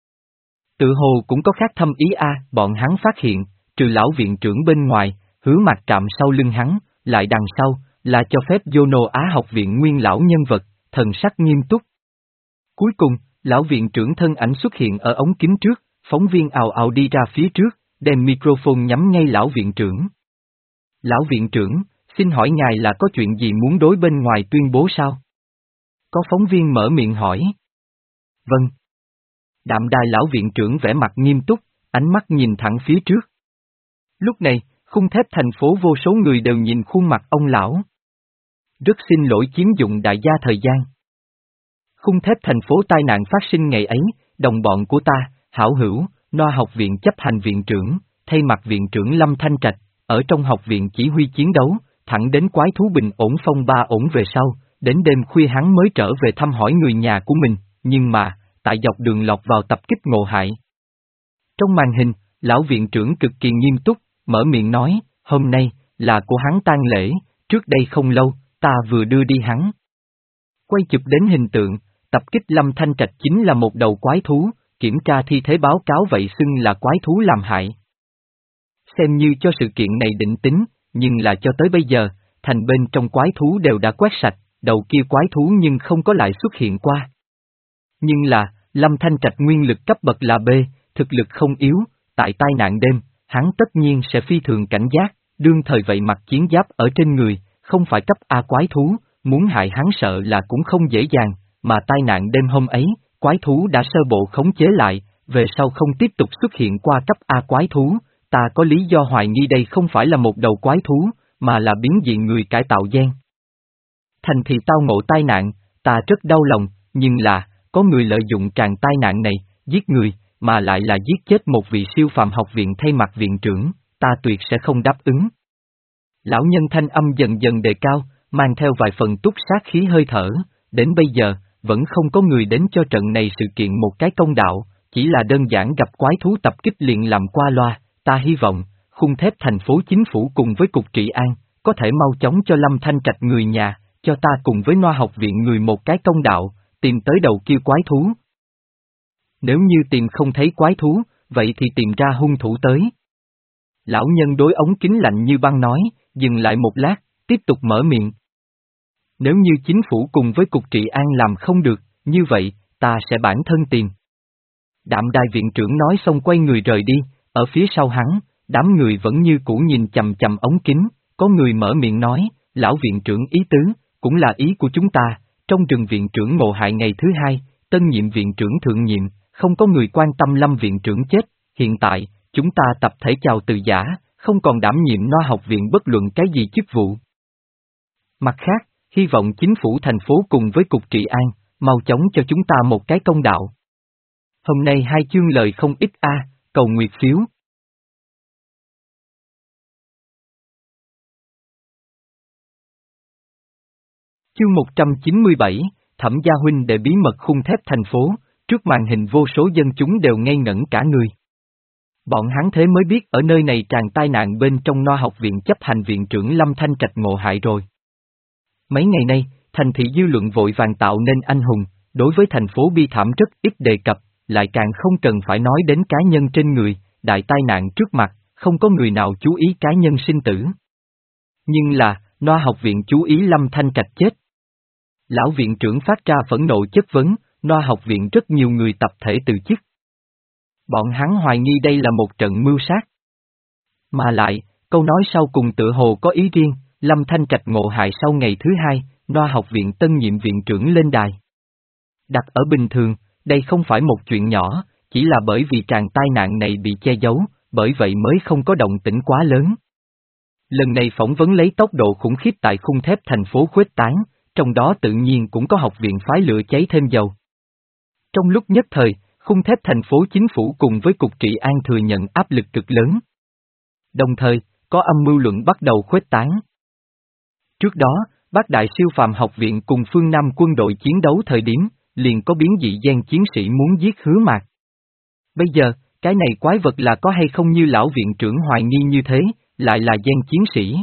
Tự hồ cũng có khác thâm ý a, bọn hắn phát hiện, trừ lão viện trưởng bên ngoài, Hứa Mạc chạm sau lưng hắn, lại đằng sau, là cho phép Yono Á học viện nguyên lão nhân vật, thần sắc nghiêm túc. Cuối cùng, lão viện trưởng thân ảnh xuất hiện ở ống kính trước, phóng viên ào ào đi ra phía trước, đem microphone nhắm ngay lão viện trưởng. Lão viện trưởng, xin hỏi ngài là có chuyện gì muốn đối bên ngoài tuyên bố sao? Có phóng viên mở miệng hỏi. Vâng. Đạm đài lão viện trưởng vẻ mặt nghiêm túc, ánh mắt nhìn thẳng phía trước. Lúc này, khung thép thành phố vô số người đều nhìn khuôn mặt ông lão. Rất xin lỗi chiếm dụng đại gia thời gian. Khung thép thành phố tai nạn phát sinh ngày ấy, đồng bọn của ta, hảo hữu, Noa học viện chấp hành viện trưởng, thay mặt viện trưởng Lâm Thanh Trạch, ở trong học viện chỉ huy chiến đấu, thẳng đến quái thú bình ổn phong ba ổn về sau, đến đêm khuya hắn mới trở về thăm hỏi người nhà của mình, nhưng mà, tại dọc đường lọt vào tập kích ngộ hại. Trong màn hình, lão viện trưởng cực kỳ nghiêm túc, mở miệng nói, hôm nay, là của hắn tang lễ, trước đây không lâu, ta vừa đưa đi hắn. Quay chụp đến hình tượng, tập kích Lâm Thanh Trạch chính là một đầu quái thú, kiểm tra thi thể báo cáo vậy xưng là quái thú làm hại. Xem như cho sự kiện này định tính, nhưng là cho tới bây giờ, thành bên trong quái thú đều đã quét sạch, đầu kia quái thú nhưng không có lại xuất hiện qua. Nhưng là, Lâm Thanh Trạch nguyên lực cấp bậc là B, thực lực không yếu, tại tai nạn đêm, hắn tất nhiên sẽ phi thường cảnh giác, đương thời vậy mặc chiến giáp ở trên người, không phải cấp A quái thú, muốn hại hắn sợ là cũng không dễ dàng, mà tai nạn đêm hôm ấy, quái thú đã sơ bộ khống chế lại, về sau không tiếp tục xuất hiện qua cấp A quái thú, ta có lý do hoài nghi đây không phải là một đầu quái thú, mà là biến diện người cải tạo gen. Thành thì tao ngộ tai nạn, ta rất đau lòng, nhưng là, có người lợi dụng tràn tai nạn này, giết người, mà lại là giết chết một vị siêu phàm học viện thay mặt viện trưởng, ta tuyệt sẽ không đáp ứng. Lão nhân thanh âm dần dần đề cao, mang theo vài phần túc sát khí hơi thở, đến bây giờ, vẫn không có người đến cho trận này sự kiện một cái công đạo, chỉ là đơn giản gặp quái thú tập kích liền làm qua loa, ta hy vọng, khung thép thành phố chính phủ cùng với cục trị an, có thể mau chóng cho Lâm Thanh Trạch người nhà, cho ta cùng với Noa học viện người một cái công đạo, tìm tới đầu kia quái thú. Nếu như tìm không thấy quái thú, vậy thì tìm ra hung thủ tới. Lão nhân đối ống kính lạnh như băng nói, dừng lại một lát, tiếp tục mở miệng. Nếu như chính phủ cùng với cục trị an làm không được, như vậy, ta sẽ bản thân tìm. Đạm đài viện trưởng nói xong quay người rời đi, ở phía sau hắn, đám người vẫn như cũ nhìn chầm chầm ống kính, có người mở miệng nói, lão viện trưởng ý tứ, cũng là ý của chúng ta, trong rừng viện trưởng ngộ hại ngày thứ hai, tân nhiệm viện trưởng thượng nhiệm, không có người quan tâm Lâm viện trưởng chết, hiện tại, chúng ta tập thể chào từ giả, không còn đảm nhiệm Noa học viện bất luận cái gì chức vụ. Mặt khác, hy vọng chính phủ thành phố cùng với cục trị an, mau chóng cho chúng ta một cái công đạo. Hôm nay hai chương lời không ít a, cầu nguyệt phiếu. Chương một trăm chín mươi bảy, Thẩm gia huynh để bí mật khung thép thành phố, trước màn hình vô số dân chúng đều ngây ngẩn cả người. Bọn hắn thế mới biết ở nơi này tràn tai nạn bên trong Noa học viện chấp hành viện trưởng Lâm Thanh Trạch ngộ hại rồi. Mấy ngày nay, thành thị dư luận vội vàng tạo nên anh hùng, đối với thành phố bi thảm rất ít đề cập, lại càng không cần phải nói đến cá nhân trên người, đại tai nạn trước mặt, không có người nào chú ý cá nhân sinh tử. Nhưng là, Noa học viện chú ý Lâm Thanh Trạch chết. Lão viện trưởng phát ra phẫn nộ chất vấn, Noa học viện rất nhiều người tập thể từ chức. Bọn hắn hoài nghi đây là một trận mưu sát. Mà lại, câu nói sau cùng tựa hồ có ý riêng, Lâm Thanh Trạch ngộ hại sau ngày thứ hai, Noa học viện tân nhiệm viện trưởng lên đài. Đặt ở bình thường, đây không phải một chuyện nhỏ, chỉ là bởi vì tràn tai nạn này bị che giấu, bởi vậy mới không có động tĩnh quá lớn. Lần này phỏng vấn lấy tốc độ khủng khiếp tại khung thép thành phố khuếch tán, trong đó tự nhiên cũng có học viện phái lửa cháy thêm dầu. Trong lúc nhất thời, khung thép thành phố chính phủ cùng với cục trị an thừa nhận áp lực cực lớn. Đồng thời, có âm mưu luận bắt đầu khuếch tán. Trước đó, Bác Đại siêu phàm học viện cùng phương Nam quân đội chiến đấu thời điểm, liền có biến dị gen chiến sĩ muốn giết Hứa Mạc. Bây giờ, cái này quái vật là có hay không như lão viện trưởng hoài nghi như thế, lại là gen chiến sĩ.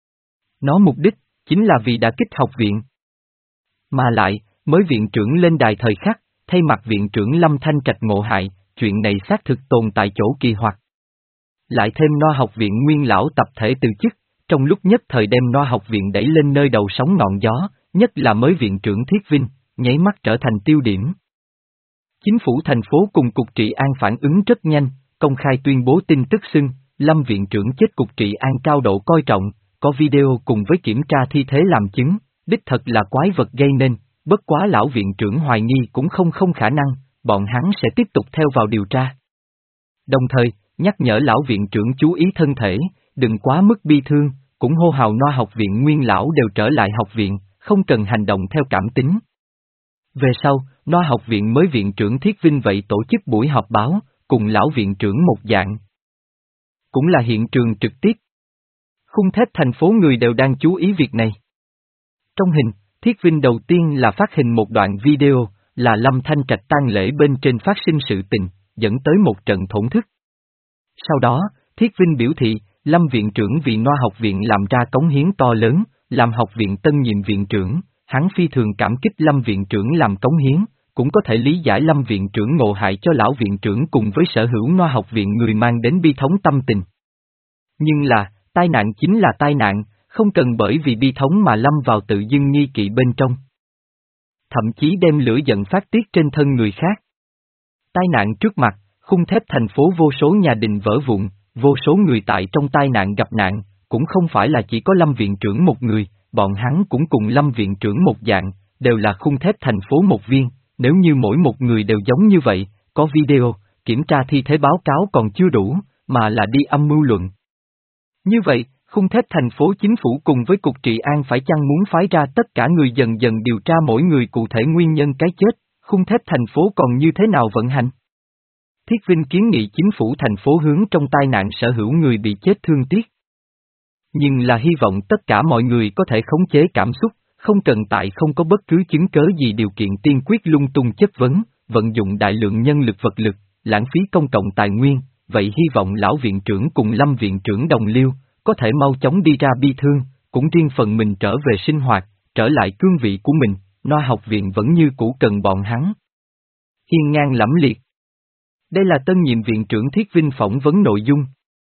Nó mục đích, chính là vì đã kích học viện. Mà lại, mới viện trưởng lên đài thời khắc, thay mặt viện trưởng Lâm Thanh Trạch ngộ hại, chuyện này xác thực tồn tại chỗ kỳ hoặc. Lại thêm Noa học viện nguyên lão tập thể từ chức, trong lúc nhất thời đem Noa học viện đẩy lên nơi đầu sóng ngọn gió, nhất là mới viện trưởng Thiết Vinh, nháy mắt trở thành tiêu điểm. Chính phủ thành phố cùng cục trị an phản ứng rất nhanh, công khai tuyên bố tin tức xưng, Lâm viện trưởng chết cục trị an cao độ coi trọng, có video cùng với kiểm tra thi thể làm chứng, đích thật là quái vật gây nên, bất quá lão viện trưởng hoài nghi cũng không không khả năng, bọn hắn sẽ tiếp tục theo vào điều tra. Đồng thời, nhắc nhở lão viện trưởng chú ý thân thể, đừng quá mức bi thương, cũng hô hào Noa học viện nguyên lão đều trở lại học viện, không cần hành động theo cảm tính. Về sau, Noa học viện mới viện trưởng Thiết Vinh vậy tổ chức buổi họp báo, cùng lão viện trưởng một dạng. Cũng là hiện trường trực tiếp. Khung thép thành phố người đều đang chú ý việc này. Trong hình, Thiết Vinh đầu tiên là phát hình một đoạn video, là Lâm Thanh Trạch tang lễ bên trên phát sinh sự tình, dẫn tới một trận thổn thức. Sau đó, Thiết Vinh biểu thị, Lâm viện trưởng vì Noa học viện làm ra cống hiến to lớn, làm học viện tân nhiệm viện trưởng, hắn phi thường cảm kích Lâm viện trưởng làm cống hiến, cũng có thể lý giải Lâm viện trưởng ngộ hại cho lão viện trưởng cùng với sở hữu Noa học viện người mang đến bi thống tâm tình. Nhưng là, tai nạn chính là tai nạn, không cần bởi vì bi thống mà lâm vào tự dưng nghi kỵ bên trong. Thậm chí đem lửa giận phát tiết trên thân người khác. Tai nạn trước mặt, khung thép thành phố vô số nhà đình vỡ vụn, vô số người tại trong tai nạn gặp nạn, cũng không phải là chỉ có Lâm viện trưởng một người, bọn hắn cũng cùng Lâm viện trưởng một dạng, đều là khung thép thành phố một viên, nếu như mỗi một người đều giống như vậy, có video, kiểm tra thi thể báo cáo còn chưa đủ, mà là đi âm mưu luận. Như vậy, khung thép thành phố chính phủ cùng với Cục Trị an phải chăng muốn phái ra tất cả người dần dần điều tra mỗi người cụ thể nguyên nhân cái chết, khung thép thành phố còn như thế nào vận hành? Thiết Vinh kiến nghị chính phủ thành phố hướng trong tai nạn sở hữu người bị chết thương tiếc. Nhưng là hy vọng tất cả mọi người có thể khống chế cảm xúc, không cần tại không có bất cứ chứng cớ gì điều kiện tiên quyết lung tung chất vấn, vận dụng đại lượng nhân lực vật lực, lãng phí công cộng tài nguyên, vậy hy vọng lão viện trưởng cùng Lâm viện trưởng đồng liêu, có thể mau chóng đi ra bi thương, cũng riêng phần mình trở về sinh hoạt, trở lại cương vị của mình, Noa học viện vẫn như cũ cần bọn hắn. Hiên ngang lẫm liệt. Đây là tân nhiệm viện trưởng Thiết Vinh phỏng vấn nội dung.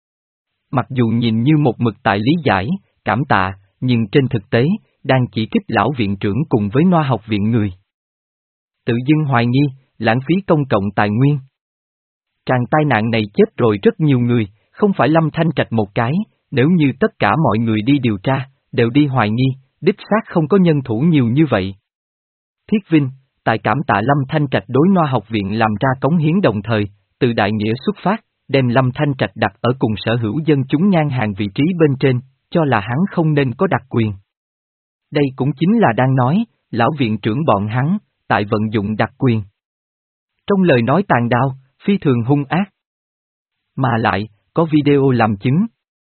Mặc dù nhìn như một mực tại lý giải, cảm tạ, nhưng trên thực tế, đang chỉ trích lão viện trưởng cùng với Noa học viện người. Tự dưng hoài nghi, lãng phí công cộng tài nguyên. Tràng tai nạn này chết rồi rất nhiều người, không phải Lâm Thanh Trạch một cái, nếu như tất cả mọi người đi điều tra, đều đi hoài nghi, đích xác không có nhân thủ nhiều như vậy. Thiết Vinh, tại cảm tạ Lâm Thanh Trạch đối Noa học viện làm ra cống hiến đồng thời, từ đại nghĩa xuất phát, đem Lâm Thanh Trạch đặt ở cùng sở hữu dân chúng ngang hàng vị trí bên trên, cho là hắn không nên có đặc quyền. Đây cũng chính là đang nói, lão viện trưởng bọn hắn, tại vận dụng đặc quyền. Trong lời nói tàn đao, phi thường hung ác. Mà lại, có video làm chứng.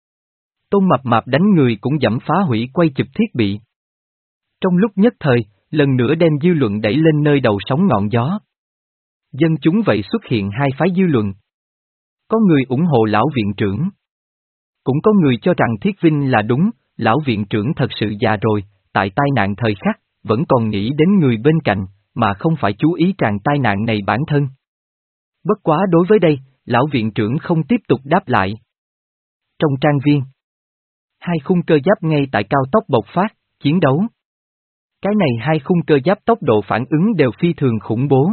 Tôn Mập Mạp đánh người cũng dẫm phá hủy quay chụp thiết bị. Trong lúc nhất thời, lần nữa đem dư luận đẩy lên nơi đầu sóng ngọn gió. Dân chúng vậy xuất hiện hai phái dư luận. Có người ủng hộ lão viện trưởng. Cũng có người cho rằng Thiết Vinh là đúng, lão viện trưởng thật sự già rồi, tại tai nạn thời khắc, vẫn còn nghĩ đến người bên cạnh, mà không phải chú ý tràn tai nạn này bản thân. Bất quá đối với đây, lão viện trưởng không tiếp tục đáp lại. Trong trang viên, hai khung cơ giáp ngay tại cao tốc bộc phát, chiến đấu. Cái này hai khung cơ giáp tốc độ phản ứng đều phi thường khủng bố.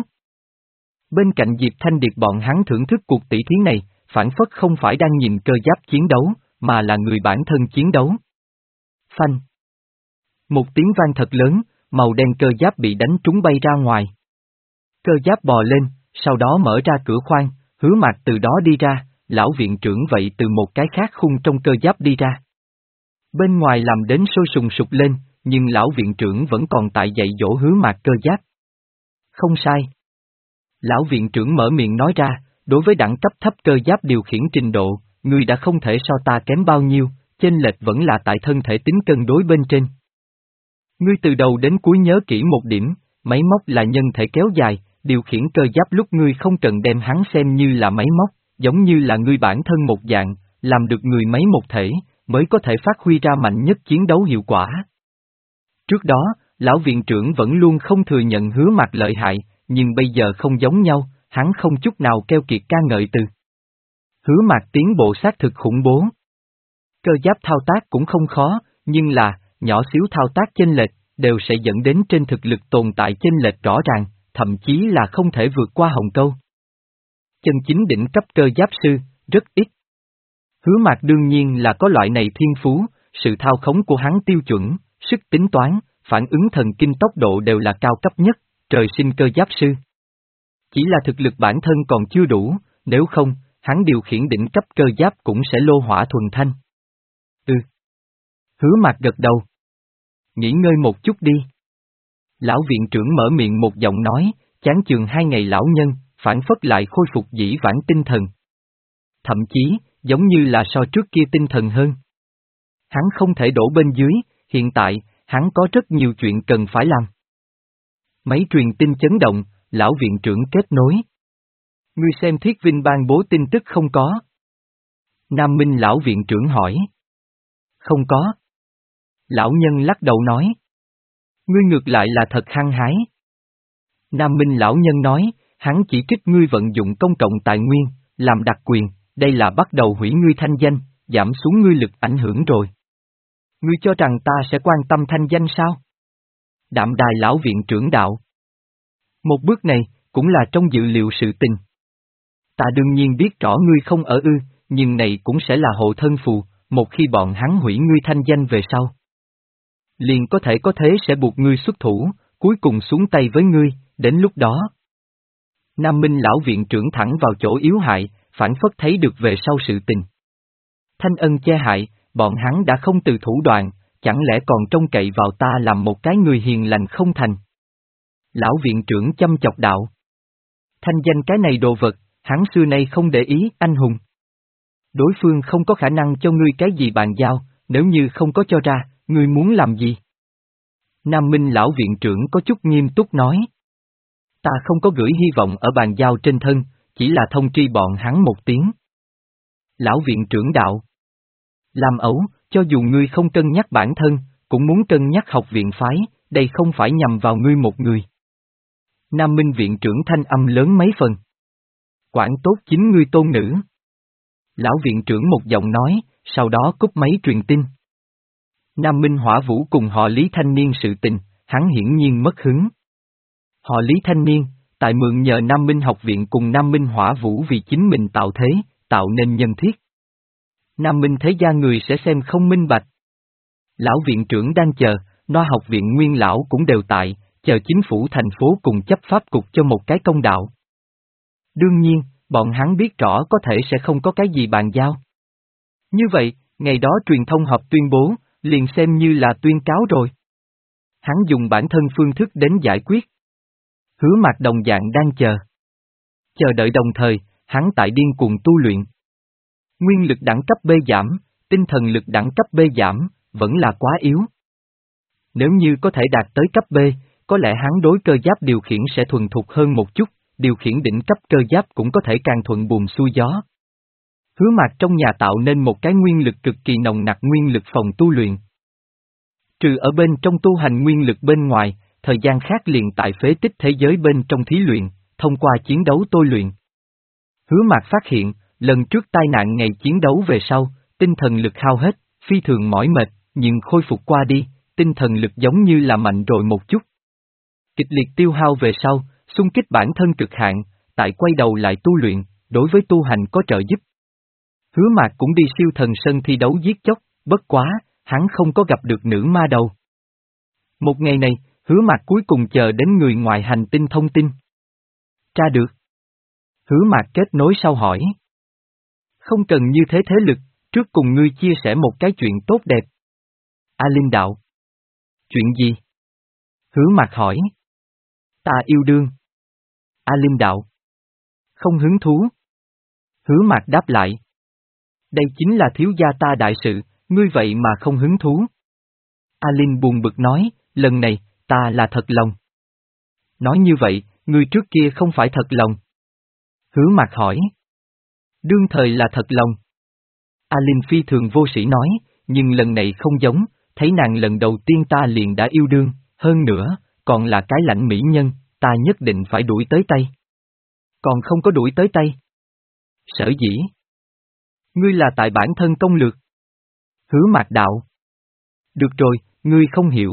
Bên cạnh Diệp Thanh Điệp bọn hắn thưởng thức cuộc tỷ thí này, phản phất không phải đang nhìn cơ giáp chiến đấu, mà là người bản thân chiến đấu. Phanh. Một tiếng vang thật lớn, màu đen cơ giáp bị đánh trúng bay ra ngoài. Cơ giáp bò lên, sau đó mở ra cửa khoang, Hứa Mạc từ đó đi ra, lão viện trưởng vậy từ một cái khác khung trong cơ giáp đi ra. Bên ngoài làm đến sôi sùng sục lên, nhưng lão viện trưởng vẫn còn tại dạy dỗ Hứa Mạc cơ giáp. Không sai. Lão viện trưởng mở miệng nói ra, đối với đẳng cấp thấp cơ giáp điều khiển trình độ, ngươi đã không thể so ta kém bao nhiêu, chênh lệch vẫn là tại thân thể tính cân đối bên trên. Ngươi từ đầu đến cuối nhớ kỹ một điểm, máy móc là nhân thể kéo dài, điều khiển cơ giáp lúc ngươi không cần đem hắn xem như là máy móc, giống như là ngươi bản thân một dạng, làm được người máy một thể, mới có thể phát huy ra mạnh nhất chiến đấu hiệu quả. Trước đó, lão viện trưởng vẫn luôn không thừa nhận Hứa Mạc lợi hại, nhưng bây giờ không giống nhau, hắn không chút nào keo kiệt ca ngợi từ. Hứa Mạc tiến bộ xác thực khủng bố. Cơ giáp thao tác cũng không khó, nhưng là, nhỏ xíu thao tác chênh lệch, đều sẽ dẫn đến trên thực lực tồn tại chênh lệch rõ ràng, thậm chí là không thể vượt qua hồng câu. Chân chính đỉnh cấp cơ giáp sư, rất ít. Hứa Mạc đương nhiên là có loại này thiên phú, sự thao khống của hắn tiêu chuẩn, sức tính toán, phản ứng thần kinh tốc độ đều là cao cấp nhất, trời sinh cơ giáp sư. Chỉ là thực lực bản thân còn chưa đủ, nếu không, hắn điều khiển đỉnh cấp cơ giáp cũng sẽ lô hỏa thuần thanh. Ừ. Hứa Mạc gật đầu. Nghỉ ngơi một chút đi. Lão viện trưởng mở miệng một giọng nói, chán chường hai ngày lão nhân, phản phất lại khôi phục dĩ vãng tinh thần. Thậm chí, giống như là so trước kia tinh thần hơn. Hắn không thể đổ bên dưới, hiện tại, hắn có rất nhiều chuyện cần phải làm. Máy truyền tin chấn động, lão viện trưởng kết nối. Ngươi xem Thuyết Vinh ban bố tin tức không có? Nam Minh lão viện trưởng hỏi. Không có. Lão nhân lắc đầu nói. Ngươi ngược lại là thật hăng hái. Nam Minh lão nhân nói, hắn chỉ trích ngươi vận dụng công cộng tài nguyên, làm đặc quyền, đây là bắt đầu hủy ngươi thanh danh, giảm xuống ngươi lực ảnh hưởng rồi. Ngươi cho rằng ta sẽ quan tâm thanh danh sao? Đạm đài lão viện trưởng đạo. Một bước này, cũng là trong dự liệu sự tình. Ta đương nhiên biết rõ ngươi không ở ư, nhưng này cũng sẽ là hộ thân phù, một khi bọn hắn hủy ngươi thanh danh về sau. Liền có thể có thế sẽ buộc ngươi xuất thủ, cuối cùng xuống tay với ngươi, đến lúc đó. Nam Minh lão viện trưởng thẳng vào chỗ yếu hại, phản phất thấy được về sau sự tình. Thanh ân che hại, bọn hắn đã không từ thủ đoạn, chẳng lẽ còn trông cậy vào ta làm một cái người hiền lành không thành. Lão viện trưởng chăm chọc đạo. Thanh danh cái này đồ vật, hắn xưa nay không để ý, anh hùng. Đối phương không có khả năng cho ngươi cái gì bàn giao, nếu như không có cho ra, ngươi muốn làm gì? Nam Minh lão viện trưởng có chút nghiêm túc nói. Ta không có gửi hy vọng ở bàn giao trên thân, chỉ là thông tri bọn hắn một tiếng. Lão viện trưởng đạo. Làm ẩu, cho dù ngươi không cân nhắc bản thân, cũng muốn cân nhắc học viện phái, đây không phải nhằm vào ngươi một người. Nam Minh viện trưởng thanh âm lớn mấy phần. Quản tốt chính ngươi tôn nữ. Lão viện trưởng một giọng nói, sau đó cúp máy truyền tin. Nam Minh Hỏa Vũ cùng họ Lý thanh niên sự tình, hắn hiển nhiên mất hứng. Họ Lý thanh niên, tại mượn nhờ Nam Minh học viện cùng Nam Minh Hỏa Vũ vì chính mình tạo thế, tạo nên nhân thiết. Nam Minh thế gia người sẽ xem không minh bạch. Lão viện trưởng đang chờ, Noa học viện nguyên lão cũng đều tại, chờ chính phủ thành phố cùng chấp pháp cục cho một cái công đạo. Đương nhiên, bọn hắn biết rõ có thể sẽ không có cái gì bàn giao. Như vậy, ngày đó truyền thông họp tuyên bố, liền xem như là tuyên cáo rồi. Hắn dùng bản thân phương thức đến giải quyết. Hứa Mạc đồng dạng đang chờ. Chờ đợi đồng thời, hắn tại điên cuồng tu luyện. Nguyên lực đẳng cấp B giảm, tinh thần lực đẳng cấp B giảm, vẫn là quá yếu. Nếu như có thể đạt tới cấp B, có lẽ hắn đối cơ giáp điều khiển sẽ thuần thục hơn một chút, điều khiển đỉnh cấp cơ giáp cũng có thể càng thuận buồm xuôi gió. Hứa Mạc trong nhà tạo nên một cái nguyên lực cực kỳ nồng nặc nguyên lực phòng tu luyện. Trừ ở bên trong tu hành nguyên lực bên ngoài, thời gian khác liền tại phế tích thế giới bên trong thí luyện, thông qua chiến đấu tôi luyện. Hứa Mạc phát hiện, lần trước tai nạn ngày chiến đấu về sau, tinh thần lực hao hết, phi thường mỏi mệt, nhưng khôi phục qua đi, tinh thần lực giống như là mạnh rồi một chút. Kịch liệt tiêu hao về sau, xung kích bản thân cực hạn, tại quay đầu lại tu luyện, đối với tu hành có trợ giúp. Hứa Mạc cũng đi siêu thần sân thi đấu giết chóc, bất quá, hắn không có gặp được nữ ma đầu. Một ngày này, Hứa Mạc cuối cùng chờ đến người ngoài hành tinh thông tin. Tra được. Hứa Mạc kết nối sau hỏi. Không cần như thế thế lực, trước cùng ngươi chia sẻ một cái chuyện tốt đẹp. A Linh đạo. Chuyện gì? Hứa Mạc hỏi. Ta yêu đương. A Linh đạo. Không hứng thú. Hứa Mạc đáp lại. Đây chính là thiếu gia ta đại sự, ngươi vậy mà không hứng thú. A Linh buồn bực nói, lần này, ta là thật lòng. Nói như vậy, ngươi trước kia không phải thật lòng. Hứa Mạc hỏi. Đương thời là thật lòng. A Linh phi thường vô sĩ nói, nhưng lần này không giống, thấy nàng lần đầu tiên ta liền đã yêu đương, hơn nữa, còn là cái lãnh mỹ nhân, ta nhất định phải đuổi tới tay. Còn không có đuổi tới tay. Sở dĩ. Ngươi là tại bản thân công lược. Hứa Mạc đạo. Được rồi, ngươi không hiểu.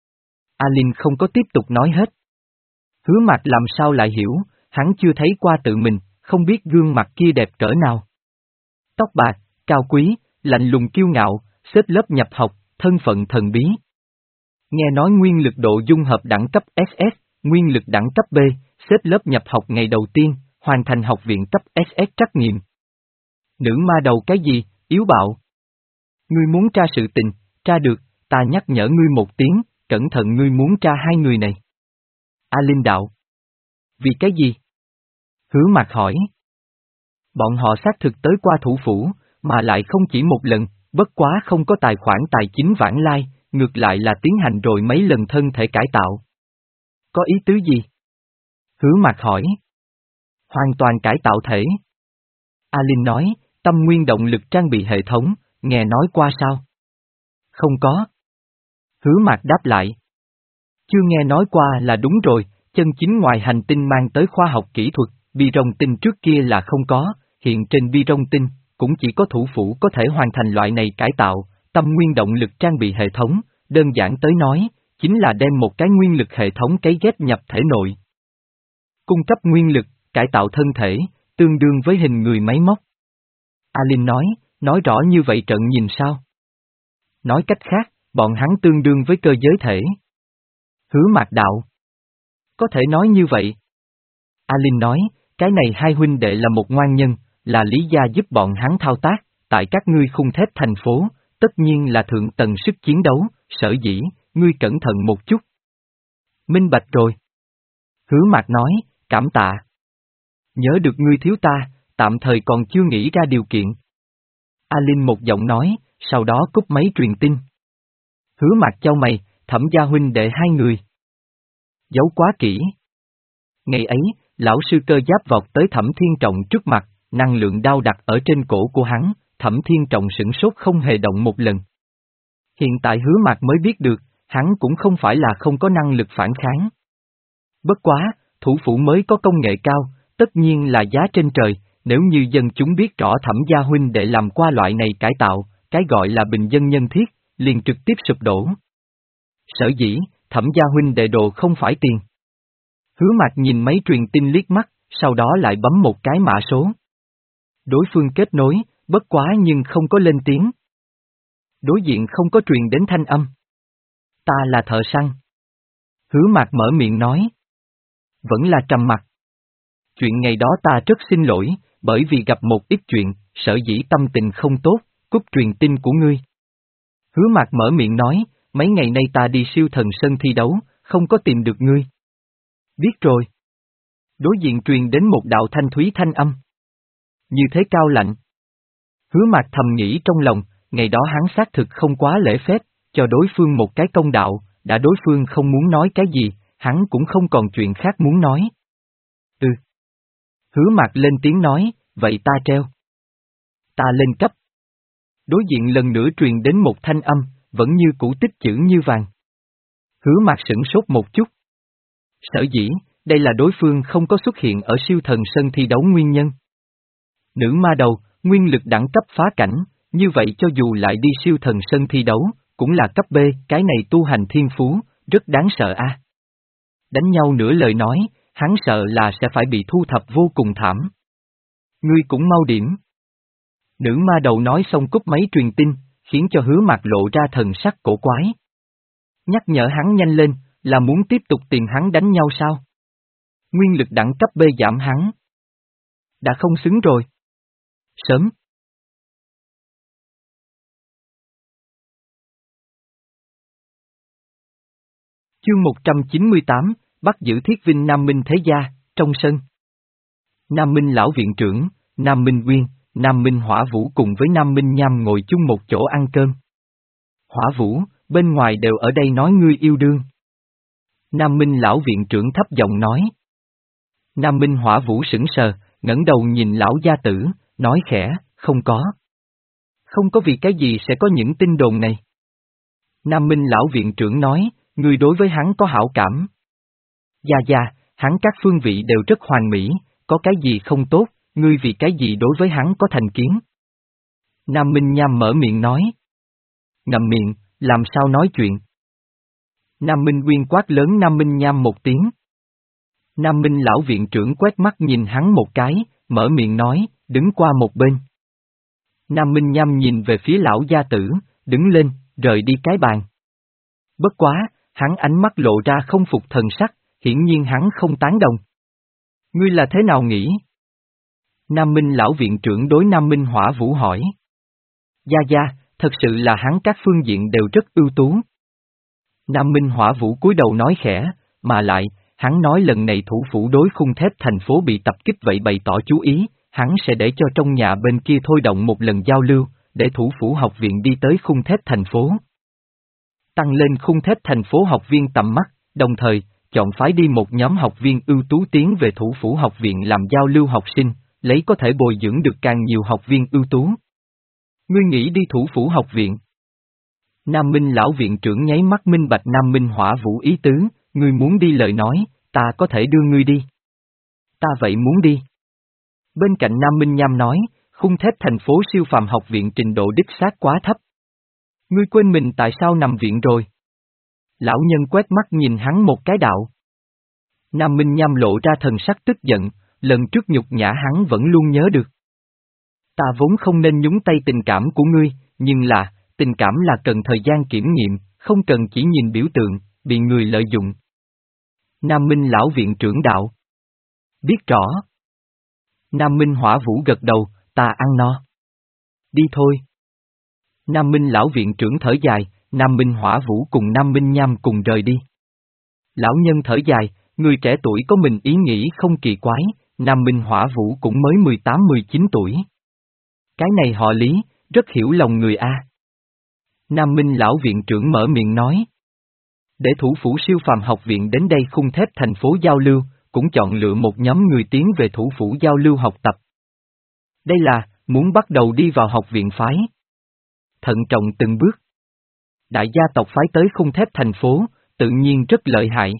A Linh không có tiếp tục nói hết. Hứa Mạc làm sao lại hiểu, hắn chưa thấy qua tự mình, không biết gương mặt kia đẹp cỡ nào. Tóc bạc, cao quý, lạnh lùng kiêu ngạo, xếp lớp nhập học, thân phận thần bí. Nghe nói nguyên lực độ dung hợp đẳng cấp ét ét, nguyên lực đẳng cấp B, xếp lớp nhập học ngày đầu tiên, hoàn thành học viện cấp ét ét trắc nghiệm. Nữ ma đầu cái gì, yếu bạo. Ngươi muốn tra sự tình, tra được, ta nhắc nhở ngươi một tiếng, cẩn thận ngươi muốn tra hai người này. A Linh đạo. Vì cái gì? Hứa Mạc hỏi. Bọn họ xác thực tới qua thủ phủ, mà lại không chỉ một lần, bất quá không có tài khoản tài chính vãng lai, ngược lại là tiến hành rồi mấy lần thân thể cải tạo. Có ý tứ gì? Hứa Mạc hỏi. Hoàn toàn cải tạo thể. A Linh nói, tâm nguyên động lực trang bị hệ thống, nghe nói qua sao? Không có. Hứa Mạc đáp lại. Chưa nghe nói qua là đúng rồi, chân chính ngoài hành tinh mang tới khoa học kỹ thuật, bi rong tinh trước kia là không có, hiện trên bi rong tinh, cũng chỉ có thủ phủ có thể hoàn thành loại này cải tạo, tâm nguyên động lực trang bị hệ thống, đơn giản tới nói, chính là đem một cái nguyên lực hệ thống cấy ghép nhập thể nội. Cung cấp nguyên lực, cải tạo thân thể, tương đương với hình người máy móc. A Linh nói, nói rõ như vậy trận nhìn sao? Nói cách khác, bọn hắn tương đương với cơ giới thể. Hứa Mạc đạo. Có thể nói như vậy. A Linh nói, cái này hai huynh đệ là một ngoan nhân, là lý gia giúp bọn hắn thao tác, tại các ngươi khung thép thành phố, tất nhiên là thượng tầng sức chiến đấu, sở dĩ, ngươi cẩn thận một chút. Minh bạch rồi. Hứa Mạc nói, cảm tạ. Nhớ được ngươi thiếu ta, tạm thời còn chưa nghĩ ra điều kiện. A Linh một giọng nói, sau đó cúp máy truyền tin. Hứa Mạc chau mày, Thẩm gia huynh đệ hai người. Giấu quá kỹ. Ngày ấy, lão sư cơ giáp vọt tới Thẩm Thiên Trọng trước mặt, năng lượng đao đặt ở trên cổ của hắn, Thẩm Thiên Trọng sửng sốt không hề động một lần. Hiện tại Hứa Mạc mới biết được, hắn cũng không phải là không có năng lực phản kháng. Bất quá, thủ phủ mới có công nghệ cao, tất nhiên là giá trên trời, nếu như dân chúng biết rõ Thẩm gia huynh đệ làm qua loại này cải tạo, cái gọi là bình dân nhân thiết, liền trực tiếp sụp đổ. Sở dĩ, Thẩm gia huynh đệ đồ không phải tiền. Hứa Mạc nhìn mấy truyền tin liếc mắt, sau đó lại bấm một cái mã số. Đối phương kết nối, bất quá nhưng không có lên tiếng. Đối diện không có truyền đến thanh âm. Ta là thợ săn. Hứa Mạc mở miệng nói. Vẫn là trầm mặc. Chuyện ngày đó ta rất xin lỗi, bởi vì gặp một ít chuyện, sở dĩ tâm tình không tốt, cúp truyền tin của ngươi. Hứa Mạc mở miệng nói, mấy ngày nay ta đi siêu thần sân thi đấu, không có tìm được ngươi. Biết rồi. Đối diện truyền đến một đạo thanh thúy thanh âm. Như thế cao lạnh. Hứa Mạc thầm nghĩ trong lòng, ngày đó hắn xác thực không quá lễ phép, cho đối phương một cái công đạo, đã đối phương không muốn nói cái gì, hắn cũng không còn chuyện khác muốn nói. Ừ. Hứa Mạc lên tiếng nói, vậy ta treo. Ta lên cấp. Đối diện lần nữa truyền đến một thanh âm, vẫn như cũ tích chữ như vàng. Hứa Mạc sửng sốt một chút. Sở dĩ, đây là đối phương không có xuất hiện ở siêu thần sân thi đấu nguyên nhân. Nữ ma đầu, nguyên lực đẳng cấp phá cảnh, như vậy cho dù lại đi siêu thần sân thi đấu, cũng là cấp B, cái này tu hành thiên phú, rất đáng sợ a. À. Đánh nhau nửa lời nói, hắn sợ là sẽ phải bị thu thập vô cùng thảm. Ngươi cũng mau điểm. Nữ ma đầu nói xong cúp máy truyền tin, khiến cho Hứa Mạc lộ ra thần sắc cổ quái. Nhắc nhở hắn nhanh lên, là muốn tiếp tục tìm hắn đánh nhau sao? Nguyên lực đẳng cấp B giảm hắn. Đã không xứng rồi. Sớm. Chương một trăm chín mươi tám, bắt giữ Thiết Vinh Nam Minh Thế Gia, trong sân. Nam Minh Lão Viện Trưởng, Nam Minh Quyên, Nam Minh Hỏa Vũ cùng với Nam Minh Nham ngồi chung một chỗ ăn cơm. Hỏa Vũ, bên ngoài đều ở đây nói ngươi yêu đương. Nam Minh Lão Viện Trưởng thấp giọng nói. Nam Minh Hỏa Vũ sững sờ, ngẩng đầu nhìn Lão gia tử, nói khẽ, không có. Không có vì cái gì sẽ có những tin đồn này. Nam Minh Lão Viện Trưởng nói, ngươi đối với hắn có hảo cảm. Gia Gia, hắn các phương vị đều rất hoàn mỹ, có cái gì không tốt, ngươi vì cái gì đối với hắn có thành kiến. Nam Minh Nham mở miệng nói. Ngậm miệng, làm sao nói chuyện. Nam Minh Quyên quát lớn Nam Minh Nham một tiếng. Nam Minh Lão Viện Trưởng quét mắt nhìn hắn một cái, mở miệng nói, đứng qua một bên. Nam Minh Nham nhìn về phía Lão gia tử, đứng lên, rời đi cái bàn. Bất quá, hắn ánh mắt lộ ra không phục thần sắc, hiển nhiên hắn không tán đồng. Ngươi là thế nào nghĩ? Nam Minh Lão Viện Trưởng đối Nam Minh Hỏa Vũ hỏi. Gia Gia, thật sự là hắn các phương diện đều rất ưu tú. Nam Minh Hỏa Vũ cúi đầu nói khẽ, mà lại, hắn nói lần này thủ phủ đối khung thép thành phố bị tập kích vậy bày tỏ chú ý, hắn sẽ để cho trong nhà bên kia thôi động một lần giao lưu, để thủ phủ học viện đi tới khung thép thành phố. Tăng lên khung thép thành phố học viên tầm mắt, đồng thời, chọn phái đi một nhóm học viên ưu tú tiến về thủ phủ học viện làm giao lưu học sinh, lấy có thể bồi dưỡng được càng nhiều học viên ưu tú. Ngươi nghĩ đi thủ phủ học viện? Nam Minh lão viện trưởng nháy mắt minh bạch Nam Minh Hỏa Vũ ý tứ, ngươi muốn đi lời nói, ta có thể đưa ngươi đi. Ta vậy muốn đi. Bên cạnh Nam Minh Nham nói, khung thép thành phố siêu phàm học viện trình độ đích xác quá thấp. Ngươi quên mình tại sao nằm viện rồi? Lão nhân quét mắt nhìn hắn một cái đạo. Nam Minh Nham lộ ra thần sắc tức giận, lần trước nhục nhã hắn vẫn luôn nhớ được. Ta vốn không nên nhúng tay tình cảm của ngươi, nhưng là, tình cảm là cần thời gian kiểm nghiệm, không cần chỉ nhìn biểu tượng, bị người lợi dụng. Nam Minh lão viện trưởng đạo. Biết rõ. Nam Minh Hỏa Vũ gật đầu, ta ăn no. Đi thôi. Nam Minh lão viện trưởng thở dài, Nam Minh Hỏa Vũ cùng Nam Minh Nham cùng rời đi. Lão nhân thở dài, người trẻ tuổi có mình ý nghĩ không kỳ quái, Nam Minh Hỏa Vũ cũng mới mười tám mười chín tuổi. Cái này họ Lý, rất hiểu lòng người A. Nam Minh lão viện trưởng mở miệng nói. Để thủ phủ siêu phàm học viện đến đây khung thép thành phố giao lưu, cũng chọn lựa một nhóm người tiến về thủ phủ giao lưu học tập. Đây là, muốn bắt đầu đi vào học viện phái. Thận trọng từng bước. Đại gia tộc phái tới khung thép thành phố, tự nhiên rất lợi hại.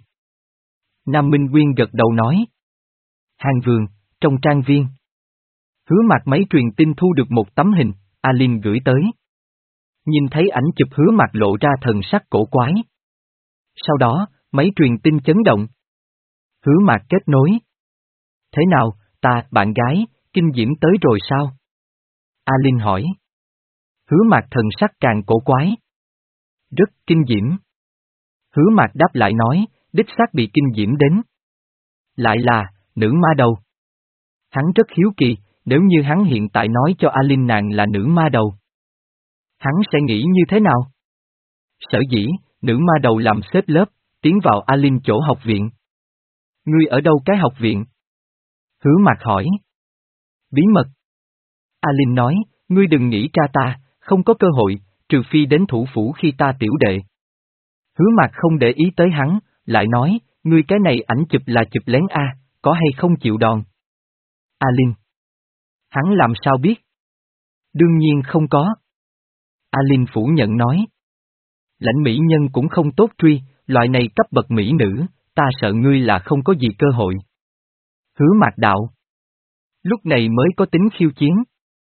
Nam Minh Quyên gật đầu nói. Hàng vườn, trong trang viên. Hứa Mạc máy truyền tin thu được một tấm hình, Alin gửi tới. Nhìn thấy ảnh chụp Hứa Mạc lộ ra thần sắc cổ quái. Sau đó, máy truyền tin chấn động. Hứa Mạc kết nối. Thế nào, ta, bạn gái, kinh diễm tới rồi sao? Alin hỏi. Hứa Mạc thần sắc càng cổ quái. Rất kinh diễm. Hứa Mạc đáp lại nói, đích xác bị kinh diễm đến. Lại là, nữ ma đầu. Hắn rất hiếu kỳ, nếu như hắn hiện tại nói cho Alin nàng là nữ ma đầu. Hắn sẽ nghĩ như thế nào? Sở dĩ, nữ ma đầu làm xếp lớp, tiến vào Alin chỗ học viện. Ngươi ở đâu cái học viện? Hứa Mạc hỏi. Bí mật. Alin nói, ngươi đừng nghĩ ra ta, không có cơ hội, trừ phi đến thủ phủ khi ta tiểu đệ. Hứa Mạc không để ý tới hắn, lại nói, ngươi cái này ảnh chụp là chụp lén A, có hay không chịu đòn? Alin. Hắn làm sao biết? Đương nhiên không có. Alin phủ nhận nói. Lãnh mỹ nhân cũng không tốt truy, loại này cấp bậc mỹ nữ, ta sợ ngươi là không có gì cơ hội. Hứa Mạc đạo. Lúc này mới có tính khiêu chiến.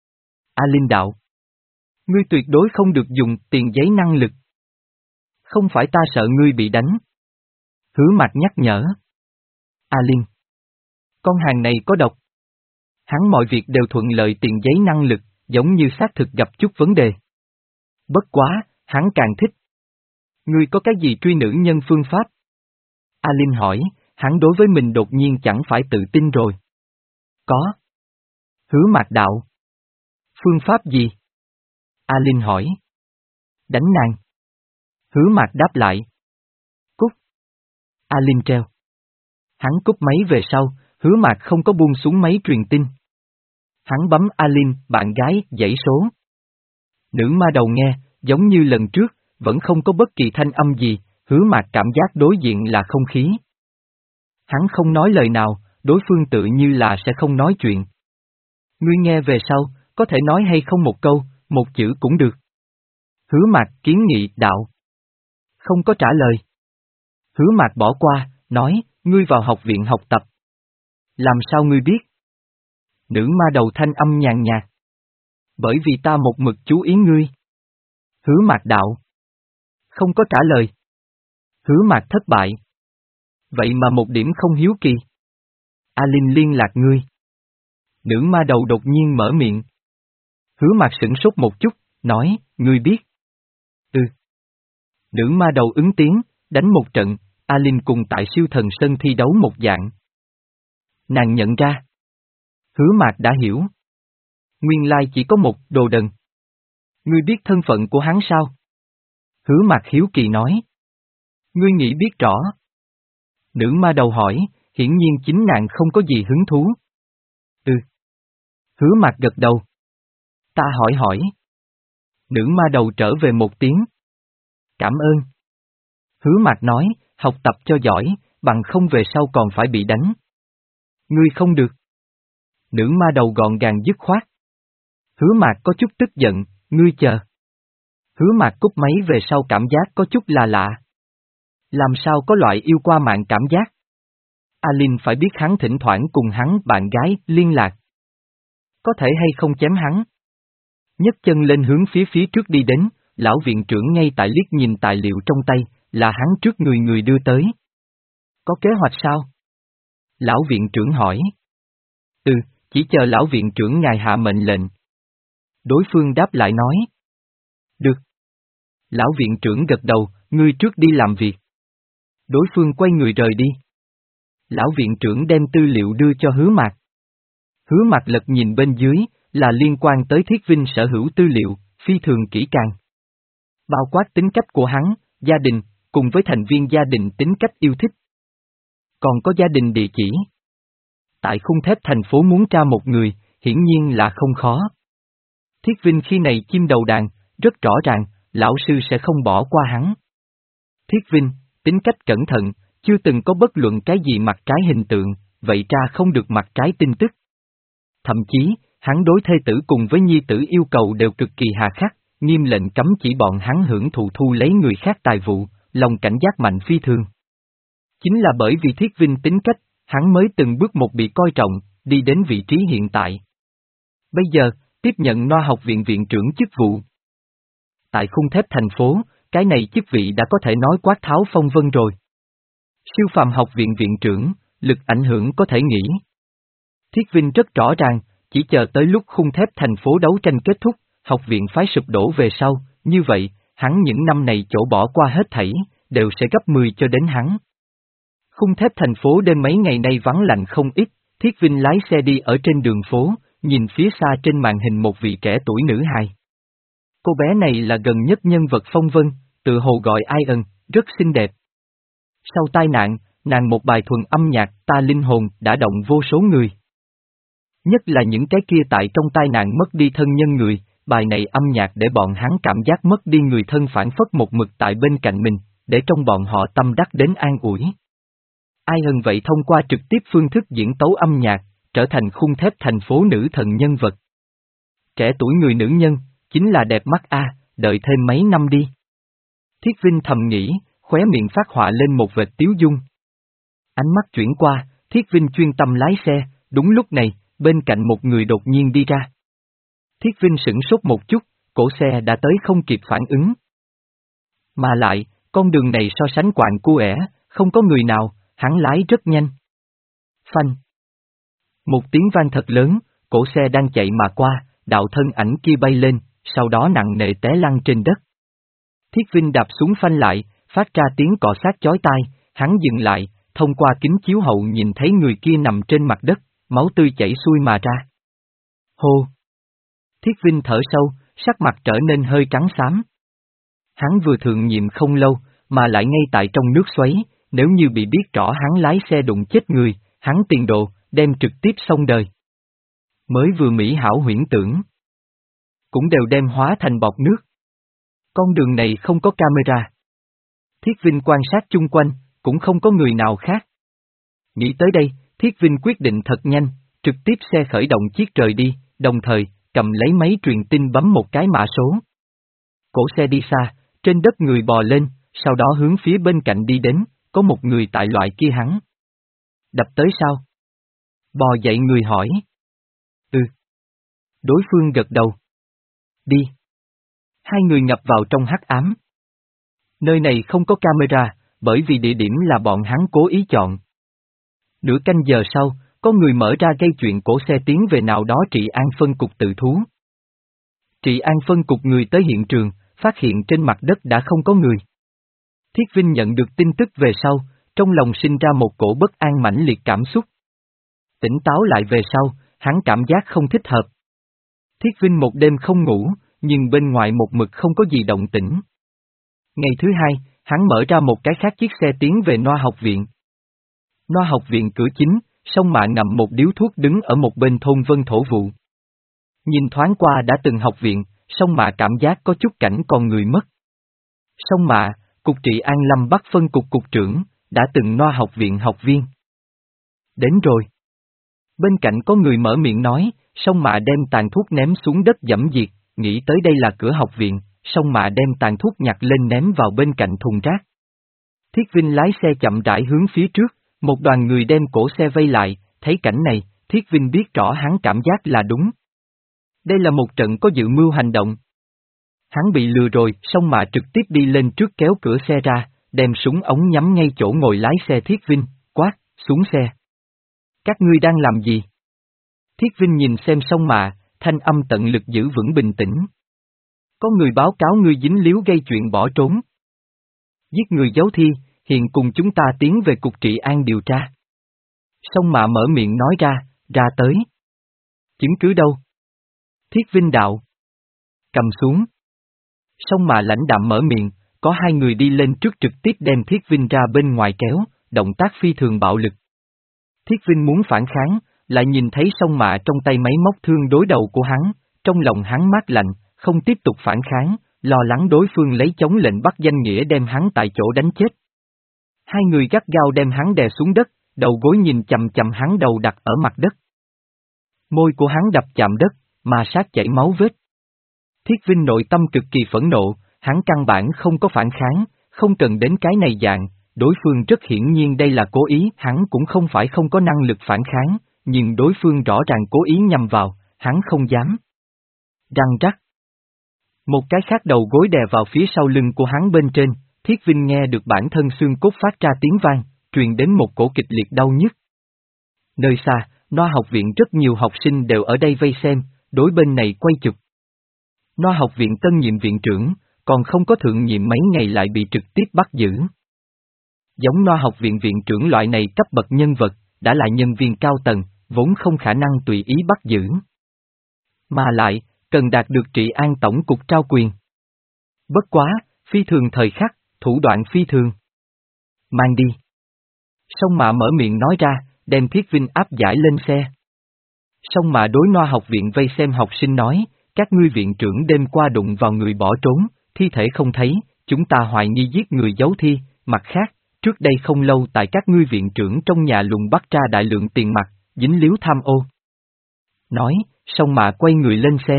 Alin đạo. Ngươi tuyệt đối không được dùng tiền giấy năng lực. Không phải ta sợ ngươi bị đánh. Hứa Mạc nhắc nhở. Alin. Con hàng này có độc. Hắn mọi việc đều thuận lợi tiền giấy năng lực, giống như xác thực gặp chút vấn đề. Bất quá, hắn càng thích. Ngươi có cái gì truy nữ nhân phương pháp? Alin hỏi, hắn đối với mình đột nhiên chẳng phải tự tin rồi. Có. Hứa Mạc đạo. Phương pháp gì? Alin hỏi. Đánh nàng. Hứa Mạc đáp lại. Cút. Alin treo. Hắn cúp máy về sau, Hứa Mạc không có buông xuống máy truyền tin. Hắn bấm Alin, bạn gái, dãy số. Nữ ma đầu nghe, giống như lần trước, vẫn không có bất kỳ thanh âm gì, Hứa Mạc cảm giác đối diện là không khí. Hắn không nói lời nào, đối phương tự như là sẽ không nói chuyện. Ngươi nghe về sau, có thể nói hay không một câu, một chữ cũng được. Hứa Mạc kiến nghị đạo. Không có trả lời. Hứa Mạc bỏ qua, nói, ngươi vào học viện học tập. Làm sao ngươi biết? Nữ ma đầu thanh âm nhàn nhạt. Bởi vì ta một mực chú ý ngươi. Hứa Mạc đạo. Không có trả lời. Hứa Mạc thất bại. Vậy mà một điểm không hiếu kỳ. Alin liên lạc ngươi. Nữ ma đầu đột nhiên mở miệng. Hứa Mạc sửng sốt một chút, nói, ngươi biết. Ừ. Nữ ma đầu ứng tiếng, đánh một trận, Alin cùng tại siêu thần sân thi đấu một dạng. Nàng nhận ra. Hứa Mạc đã hiểu. Nguyên lai chỉ có một đồ đần. Ngươi biết thân phận của hắn sao? Hứa Mạc hiếu kỳ nói. Ngươi nghĩ biết rõ. Nữ ma đầu hỏi, hiển nhiên chính nàng không có gì hứng thú. Ừ. Hứa Mạc gật đầu. Ta hỏi hỏi. Nữ ma đầu trở về một tiếng. Cảm ơn. Hứa Mạc nói, học tập cho giỏi, bằng không về sau còn phải bị đánh. Ngươi không được. Nữ ma đầu gọn gàng dứt khoát. Hứa Mạc có chút tức giận, ngươi chờ. Hứa Mạc cúp máy về sau cảm giác có chút là lạ. Làm sao có loại yêu qua mạng cảm giác? Alin phải biết hắn thỉnh thoảng cùng hắn bạn gái liên lạc. Có thể hay không chém hắn? Nhấc chân lên hướng phía phía trước đi đến, lão viện trưởng ngay tại liếc nhìn tài liệu trong tay, là hắn trước người người đưa tới. Có kế hoạch sao? Lão viện trưởng hỏi. Ừ, chỉ chờ lão viện trưởng ngài hạ mệnh lệnh. Đối phương đáp lại nói. Được. Lão viện trưởng gật đầu, ngươi trước đi làm việc. Đối phương quay người rời đi. Lão viện trưởng đem tư liệu đưa cho Hứa Mạc. Hứa Mạc lật nhìn bên dưới, là liên quan tới Thiết Vinh sở hữu tư liệu, phi thường kỹ càng. Bao quát tính cách của hắn, gia đình, cùng với thành viên gia đình tính cách yêu thích. Còn có gia đình địa chỉ. Tại khung thép thành phố muốn tra một người, hiển nhiên là không khó. Thiết Vinh khi này chim đầu đàn, rất rõ ràng, lão sư sẽ không bỏ qua hắn. Thiết Vinh, tính cách cẩn thận, chưa từng có bất luận cái gì mặt trái hình tượng, vậy tra không được mặt trái tin tức. Thậm chí, hắn đối thê tử cùng với nhi tử yêu cầu đều cực kỳ hà khắc, nghiêm lệnh cấm chỉ bọn hắn hưởng thụ thu lấy người khác tài vụ, lòng cảnh giác mạnh phi thường. Chính là bởi vì Thiết Vinh tính cách, hắn mới từng bước một bị coi trọng, đi đến vị trí hiện tại. Bây giờ, tiếp nhận Noa học viện viện trưởng chức vụ. Tại khung thép thành phố, cái này chức vị đã có thể nói quát tháo phong vân rồi. Siêu phàm học viện viện trưởng, lực ảnh hưởng có thể nghĩ. Thiết Vinh rất rõ ràng, chỉ chờ tới lúc khung thép thành phố đấu tranh kết thúc, học viện phái sụp đổ về sau, như vậy, hắn những năm này chỗ bỏ qua hết thảy, đều sẽ gấp mười cho đến hắn. Khung thép thành phố đêm mấy ngày nay vắng lạnh không ít, Thiết Vinh lái xe đi ở trên đường phố, nhìn phía xa trên màn hình một vị trẻ tuổi nữ hài. Cô bé này là gần nhất nhân vật phong vân, tự hồ gọi Ian, rất xinh đẹp. Sau tai nạn, nàng một bài thuần âm nhạc Ta Linh Hồn đã động vô số người. Nhất là những cái kia tại trong tai nạn mất đi thân nhân người, bài này âm nhạc để bọn hắn cảm giác mất đi người thân phản phất một mực tại bên cạnh mình, để trong bọn họ tâm đắc đến an ủi. Ai hơn vậy thông qua trực tiếp phương thức diễn tấu âm nhạc, trở thành khung thép thành phố nữ thần nhân vật. Trẻ tuổi người nữ nhân, chính là đẹp mắt a, đợi thêm mấy năm đi. Thiết Vinh thầm nghĩ, khóe miệng phát họa lên một vệt tiếu dung. Ánh mắt chuyển qua, Thiết Vinh chuyên tâm lái xe, đúng lúc này, bên cạnh một người đột nhiên đi ra. Thiết Vinh sửng sốt một chút, cổ xe đã tới không kịp phản ứng. Mà lại, con đường này so sánh quạng cu ẻ, không có người nào, hắn lái rất nhanh. Phanh. Một tiếng vang thật lớn, cổ xe đang chạy mà qua, đạo thân ảnh kia bay lên, sau đó nặng nề té lăn trên đất. Thiết Vinh đạp xuống phanh lại, phát ra tiếng cọ sát chói tai, hắn dừng lại, thông qua kính chiếu hậu nhìn thấy người kia nằm trên mặt đất, máu tươi chảy xuôi mà ra. Hô! Thiết Vinh thở sâu, sắc mặt trở nên hơi trắng xám. Hắn vừa thượng nhiệm không lâu, mà lại ngay tại trong nước xoáy, nếu như bị biết rõ hắn lái xe đụng chết người, hắn tiền đồ, đem trực tiếp xong đời. Mới vừa mỹ hảo huyễn tưởng, cũng đều đem hóa thành bọt nước. Con đường này không có camera. Thiết Vinh quan sát chung quanh, cũng không có người nào khác. Nghĩ tới đây, Thiết Vinh quyết định thật nhanh, trực tiếp xe khởi động chiếc rời đi, đồng thời, cầm lấy máy truyền tin bấm một cái mã số. Cổ xe đi xa, trên đất người bò lên, sau đó hướng phía bên cạnh đi đến, có một người tại loại kia hắn. Đập tới sao? Bò dậy người hỏi. Ừ. Đối phương gật đầu. Đi. Hai người nhập vào trong hắc ám. Nơi này không có camera, bởi vì địa điểm là bọn hắn cố ý chọn. Nửa canh giờ sau, có người mở ra gây chuyện cổ xe tiến về nào đó Trị An phân cục tự thú. Trị An phân cục người tới hiện trường, phát hiện trên mặt đất đã không có người. Thiết Vinh nhận được tin tức về sau, trong lòng sinh ra một cổ bất an mãnh liệt cảm xúc. Tỉnh táo lại về sau, hắn cảm giác không thích hợp. Thiết Vinh một đêm không ngủ, nhưng bên ngoài một mực không có gì động tĩnh. Ngày thứ hai, hắn mở ra một cái khác chiếc xe tiến về Noa học viện. Noa học viện cửa chính, sông mạ ngậm một điếu thuốc đứng ở một bên thôn Vân Thổ Vụ. Nhìn thoáng qua đã từng học viện, song mạ cảm giác có chút cảnh còn người mất. Song mạ, Cục Trị An Lâm Bắc phân cục cục trưởng, đã từng Noa học viện học viên. Đến rồi. Bên cạnh có người mở miệng nói, song mạ đem tàn thuốc ném xuống đất dẫm diệt, nghĩ tới đây là cửa học viện, song mạ đem tàn thuốc nhặt lên ném vào bên cạnh thùng rác. Thiết Vinh lái xe chậm rãi hướng phía trước, một đoàn người đem cổ xe vây lại, thấy cảnh này, Thiết Vinh biết rõ hắn cảm giác là đúng. Đây là một trận có dự mưu hành động. Hắn bị lừa rồi, song mạ trực tiếp đi lên trước kéo cửa xe ra, đem súng ống nhắm ngay chỗ ngồi lái xe Thiết Vinh, quát, xuống xe. Các ngươi đang làm gì? Thiết Vinh nhìn xem song mạ, thanh âm tận lực giữ vững bình tĩnh. Có người báo cáo ngươi dính líu gây chuyện bỏ trốn. Giết người giấu thi, hiện cùng chúng ta tiến về Cục Trị An điều tra. Song mạ mở miệng nói ra, ra tới. Chứng cứ đâu? Thiết Vinh đạo. Cầm xuống. Song mạ lãnh đạm mở miệng, có hai người đi lên trước trực tiếp đem Thiết Vinh ra bên ngoài kéo, động tác phi thường bạo lực. Thiết Vinh muốn phản kháng, lại nhìn thấy song mạ trong tay máy móc thương đối đầu của hắn, trong lòng hắn mát lạnh, không tiếp tục phản kháng, lo lắng đối phương lấy chống lệnh bắt danh nghĩa đem hắn tại chỗ đánh chết. Hai người gắt gao đem hắn đè xuống đất, đầu gối nhìn chằm chằm hắn đầu đặt ở mặt đất. Môi của hắn đập chạm đất, mà sát chảy máu vết. Thiết Vinh nội tâm cực kỳ phẫn nộ, hắn căn bản không có phản kháng, không cần đến cái này dạng, đối phương rất hiển nhiên đây là cố ý, hắn cũng không phải không có năng lực phản kháng, nhưng đối phương rõ ràng cố ý nhằm vào, hắn không dám. Răng rắc. Một cái khác đầu gối đè vào phía sau lưng của hắn bên trên, Thiết Vinh nghe được bản thân xương cốt phát ra tiếng vang, truyền đến một cổ kịch liệt đau nhức. Nơi xa, Noa học viện rất nhiều học sinh đều ở đây vây xem, đối bên này quay chụp. Noa học viện tân nhiệm viện trưởng, còn không có thượng nhiệm mấy ngày lại bị trực tiếp bắt giữ. Giống Noa học viện viện trưởng loại này cấp bậc nhân vật, đã là nhân viên cao tầng, vốn không khả năng tùy ý bắt giữ. Mà lại, cần đạt được Trị An tổng cục trao quyền. Bất quá, phi thường thời khắc, thủ đoạn phi thường. Mang đi. Song mạ mở miệng nói ra, đem Thiết Vinh áp giải lên xe. Song mạ đối Noa học viện vây xem học sinh nói, các ngươi viện trưởng đêm qua đụng vào người bỏ trốn, thi thể không thấy, chúng ta hoài nghi giết người giấu thi, mặt khác, trước đây không lâu tại các ngươi viện trưởng trong nhà lùng bắt ra đại lượng tiền mặt, dính líu tham ô. Nói, song mạ quay người lên xe.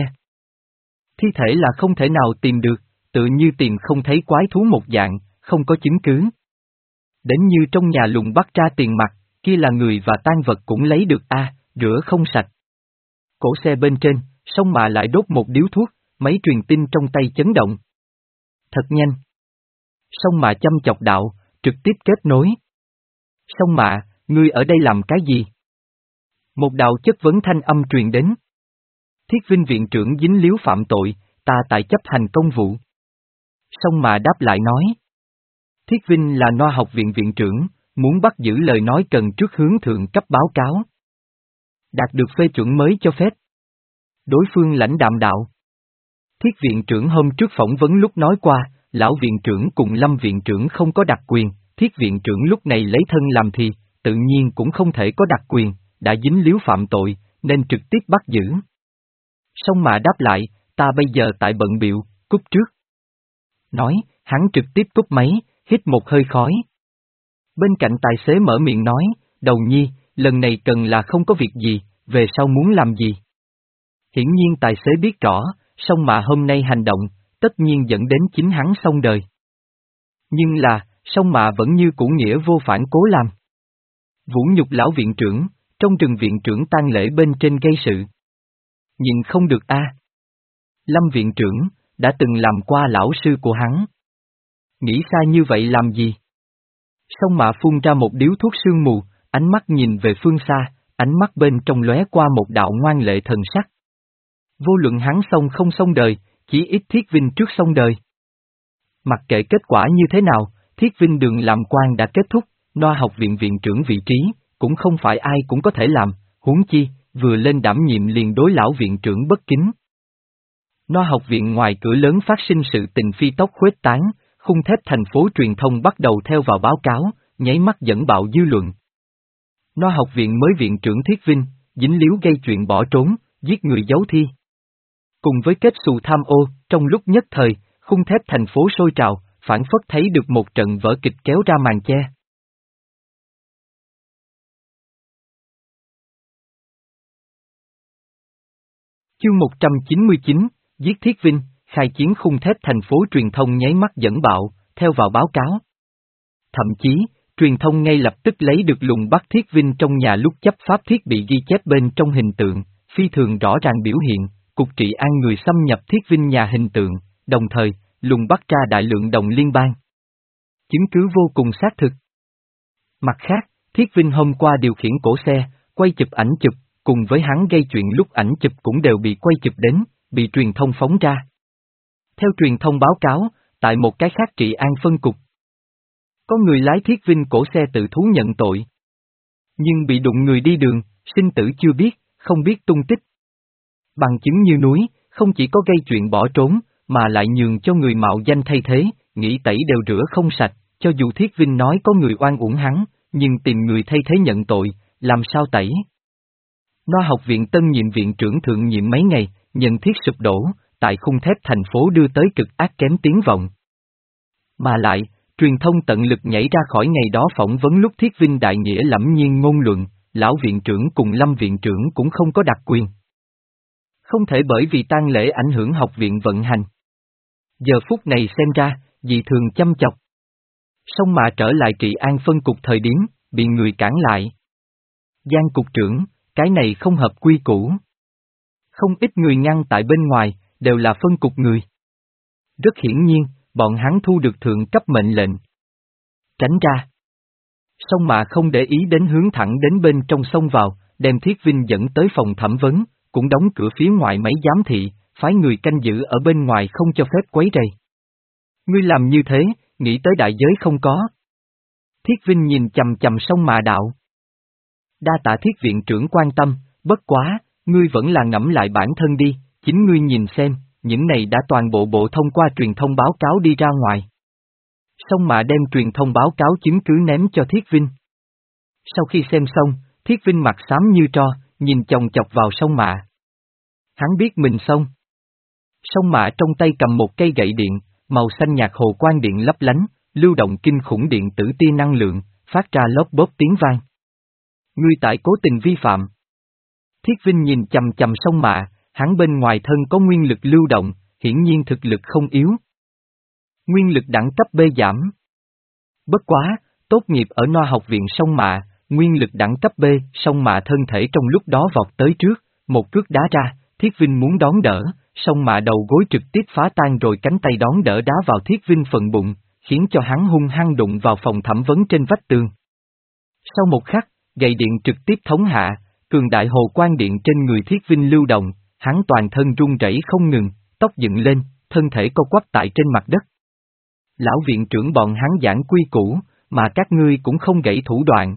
Thi thể là không thể nào tìm được, tự như tìm không thấy quái thú một dạng, không có chứng cứ. Đến như trong nhà lùng bắt ra tiền mặt, kia là người và tang vật cũng lấy được a, à, rửa không sạch. Cổ xe bên trên, song mạ lại đốt một điếu thuốc, máy truyền tin trong tay chấn động. Thật nhanh. Song mạ chăm chọc đạo, trực tiếp kết nối. Song mạ, ngươi ở đây làm cái gì? Một đạo chất vấn thanh âm truyền đến. Thiết Vinh viện trưởng dính líu phạm tội, ta tại chấp hành công vụ. Song mạ đáp lại nói. Thiết Vinh là Noa học viện viện trưởng, muốn bắt giữ lời nói cần trước hướng thượng cấp báo cáo. Đạt được phê chuẩn mới cho phép. Đối phương lãnh đạm đạo. Thiết viện trưởng hôm trước phỏng vấn lúc nói qua, lão viện trưởng cùng Lâm viện trưởng không có đặc quyền, Thiết viện trưởng lúc này lấy thân làm thì, tự nhiên cũng không thể có đặc quyền, đã dính líu phạm tội, nên trực tiếp bắt giữ. Song mạ đáp lại, ta bây giờ tại bận biệu, cúp trước. Nói, hắn trực tiếp cúp máy, hít một hơi khói. Bên cạnh tài xế mở miệng nói, đầu nhi, lần này cần là không có việc gì, về sau muốn làm gì. Hiển nhiên tài xế biết rõ, song mạ hôm nay hành động, tất nhiên dẫn đến chính hắn xong đời. Nhưng là, song mạ vẫn như cũ nghĩa vô phản cố làm. Vũ nhục lão viện trưởng, trong rừng viện trưởng tang lễ bên trên gây sự. Nhưng không được a. Lâm viện trưởng, đã từng làm qua lão sư của hắn. Nghĩ xa như vậy làm gì? Song mạ phun ra một điếu thuốc sương mù, ánh mắt nhìn về phương xa, ánh mắt bên trong lóe qua một đạo ngoan lệ thần sắc. Vô luận hắn xong không xong đời, chỉ ít Thiết Vinh trước xong đời. Mặc kệ kết quả như thế nào, Thiết Vinh đường làm quan đã kết thúc, Noa học viện viện trưởng vị trí, cũng không phải ai cũng có thể làm, huống chi, vừa lên đảm nhiệm liền đối lão viện trưởng bất kính. Noa học viện ngoài cửa lớn phát sinh sự tình phi tốc khuếch tán, khung thép thành phố truyền thông bắt đầu theo vào báo cáo, nháy mắt dẫn bạo dư luận. Noa học viện mới viện trưởng Thiết Vinh, dính líu gây chuyện bỏ trốn, giết người giấu thi. Cùng với kết xù tham ô, trong lúc nhất thời, khung thép thành phố sôi trào, phảng phất thấy được một trận vở kịch kéo ra màn che. Chương một trăm chín mươi chín, Giết Thiết Vinh, khai chiến khung thép thành phố truyền thông nháy mắt dẫn bạo, theo vào báo cáo. Thậm chí, truyền thông ngay lập tức lấy được lùng bắt Thiết Vinh trong nhà lúc chấp pháp thiết bị ghi chép bên trong hình tượng, phi thường rõ ràng biểu hiện, cục trị an người xâm nhập Thiết Vinh nhà hình tượng, đồng thời, lùng bắt ra đại lượng đồng liên bang. Chứng cứ vô cùng xác thực. Mặt khác, Thiết Vinh hôm qua điều khiển cổ xe, quay chụp ảnh chụp, cùng với hắn gây chuyện lúc ảnh chụp cũng đều bị quay chụp đến, bị truyền thông phóng ra. Theo truyền thông báo cáo, tại một cái khác trị an phân cục, có người lái Thiết Vinh cổ xe tự thú nhận tội. Nhưng bị đụng người đi đường, sinh tử chưa biết, không biết tung tích. Bằng chứng như núi, không chỉ có gây chuyện bỏ trốn, mà lại nhường cho người mạo danh thay thế, nghĩ tẩy đều rửa không sạch, cho dù Thiết Vinh nói có người oan uổng hắn, nhưng tìm người thay thế nhận tội, làm sao tẩy? Noa học viện tân nhiệm viện trưởng thượng nhiệm mấy ngày, nhận thiết sụp đổ, tại khung thép thành phố đưa tới cực ác kém tiếng vọng. Mà lại, truyền thông tận lực nhảy ra khỏi ngày đó phỏng vấn lúc Thiết Vinh đại nghĩa lẫm nhiên ngôn luận, lão viện trưởng cùng Lâm viện trưởng cũng không có đặc quyền. Không thể bởi vì tang lễ ảnh hưởng học viện vận hành. Giờ phút này xem ra, dị thường chăm chọc. Song mà trở lại trị an phân cục thời điểm, bị người cản lại. Giang cục trưởng, cái này không hợp quy củ. Không ít người ngăn tại bên ngoài, đều là phân cục người. Rất hiển nhiên, bọn hắn thu được thượng cấp mệnh lệnh. Tránh ra. Song mà không để ý đến hướng thẳng đến bên trong sông vào, đem Thiết Vinh dẫn tới phòng thẩm vấn, cũng đóng cửa phía ngoài máy giám thị, phái người canh giữ ở bên ngoài không cho phép quấy rầy. Ngươi làm như thế, nghĩ tới đại giới không có. Thiết Vinh nhìn chầm chầm sông mà đạo. Đa tạ Thiết viện trưởng quan tâm, bất quá, ngươi vẫn là ngẫm lại bản thân đi, chính ngươi nhìn xem, những này đã toàn bộ bộ thông qua truyền thông báo cáo đi ra ngoài. Song mà đem truyền thông báo cáo chứng cứ ném cho Thiết Vinh. Sau khi xem xong, Thiết Vinh mặt xám như tro, nhìn chòng chọc vào sông mạ. Hắn biết mình xong. Sông mạ trong tay cầm một cây gậy điện, màu xanh nhạt hồ quang điện lấp lánh, lưu động kinh khủng điện tử tia năng lượng, phát ra lốp bốp tiếng vang. Ngươi tại cố tình vi phạm. Thiết Vinh nhìn chầm chầm sông mạ, hắn bên ngoài thân có nguyên lực lưu động, hiển nhiên thực lực không yếu. Nguyên lực đẳng cấp B giảm. Bất quá, tốt nghiệp ở Noa học viện sông mạ, nguyên lực đẳng cấp B, sông mạ thân thể trong lúc đó vọt tới trước, một cước đá ra, Thiết Vinh muốn đón đỡ, sông mạ đầu gối trực tiếp phá tan rồi cánh tay đón đỡ đá vào Thiết Vinh phần bụng, khiến cho hắn hung hăng đụng vào phòng thẩm vấn trên vách tường. Sau một khắc, gậy điện trực tiếp thống hạ, cường đại hồ quang điện trên người Thiết Vinh lưu động, hắn toàn thân run rẩy không ngừng, tóc dựng lên, thân thể co quắp tại trên mặt đất. Lão viện trưởng bọn hắn giảng quy củ, mà các ngươi cũng không gãy thủ đoạn.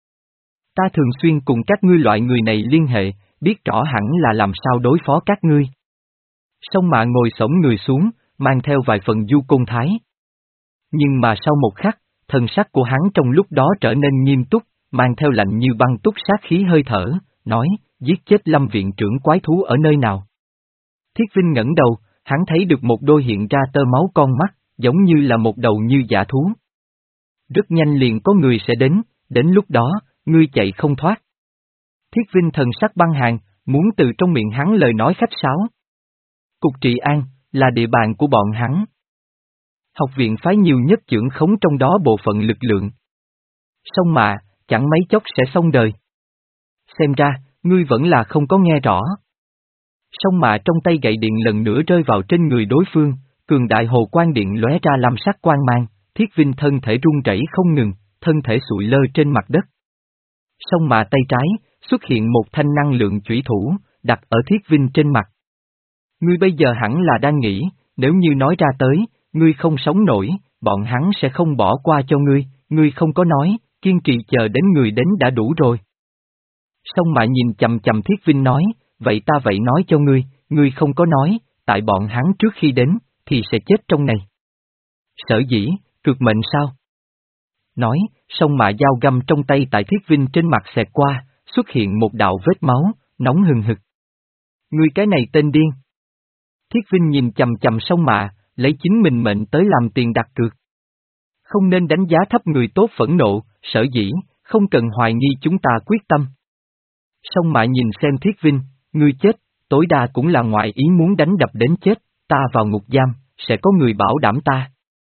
Ta thường xuyên cùng các ngươi loại người này liên hệ, biết rõ hẳn là làm sao đối phó các ngươi. Song mà ngồi xổm người xuống, mang theo vài phần du côn thái. Nhưng mà sau một khắc, thần sắc của hắn trong lúc đó trở nên nghiêm túc, mang theo lạnh như băng túc sát khí hơi thở, nói, giết chết Lâm viện trưởng quái thú ở nơi nào. Thiết Vinh ngẩng đầu, hắn thấy được một đôi hiện ra tơ máu con mắt, giống như là một đầu như dã thú. Rất nhanh liền có người sẽ đến, đến lúc đó, ngươi chạy không thoát. Thiết Vinh thần sắc băng hàng, muốn từ trong miệng hắn lời nói khách sáo. Cục trị an, là địa bàn của bọn hắn. Học viện phái nhiều nhất trưởng khống trong đó bộ phận lực lượng. Xong mà, chẳng mấy chốc sẽ xong đời. Xem ra, ngươi vẫn là không có nghe rõ. Xong mà trong tay gậy điện lần nữa rơi vào trên người đối phương, cường đại hồ quang điện lóe ra làm sắc quang mang, Thiết Vinh thân thể run rẩy không ngừng, thân thể sụi lơ trên mặt đất. Xong mà tay trái, xuất hiện một thanh năng lượng chủy thủ, đặt ở Thiết Vinh trên mặt. Ngươi bây giờ hẳn là đang nghĩ, nếu như nói ra tới, ngươi không sống nổi, bọn hắn sẽ không bỏ qua cho ngươi, ngươi không có nói, kiên trì chờ đến người đến đã đủ rồi. Xong mà nhìn chầm chầm Thiết Vinh nói, vậy ta vậy nói cho ngươi, ngươi không có nói, tại bọn hắn trước khi đến, thì sẽ chết trong này. Sở dĩ, cược mệnh sao? Nói, xong mà dao găm trong tay tại Thiết Vinh trên mặt xẹt qua, xuất hiện một đạo vết máu, nóng hừng hực. Ngươi cái này tên điên. Thiết Vinh nhìn chầm chầm Sông Mạ, lấy chính mình mệnh tới làm tiền đặt cược. Không nên đánh giá thấp người tốt phẫn nộ, sở dĩ, không cần hoài nghi chúng ta quyết tâm. Sông Mạ nhìn xem Thiết Vinh, ngươi chết, tối đa cũng là ngoại ý muốn đánh đập đến chết, ta vào ngục giam, sẽ có người bảo đảm ta.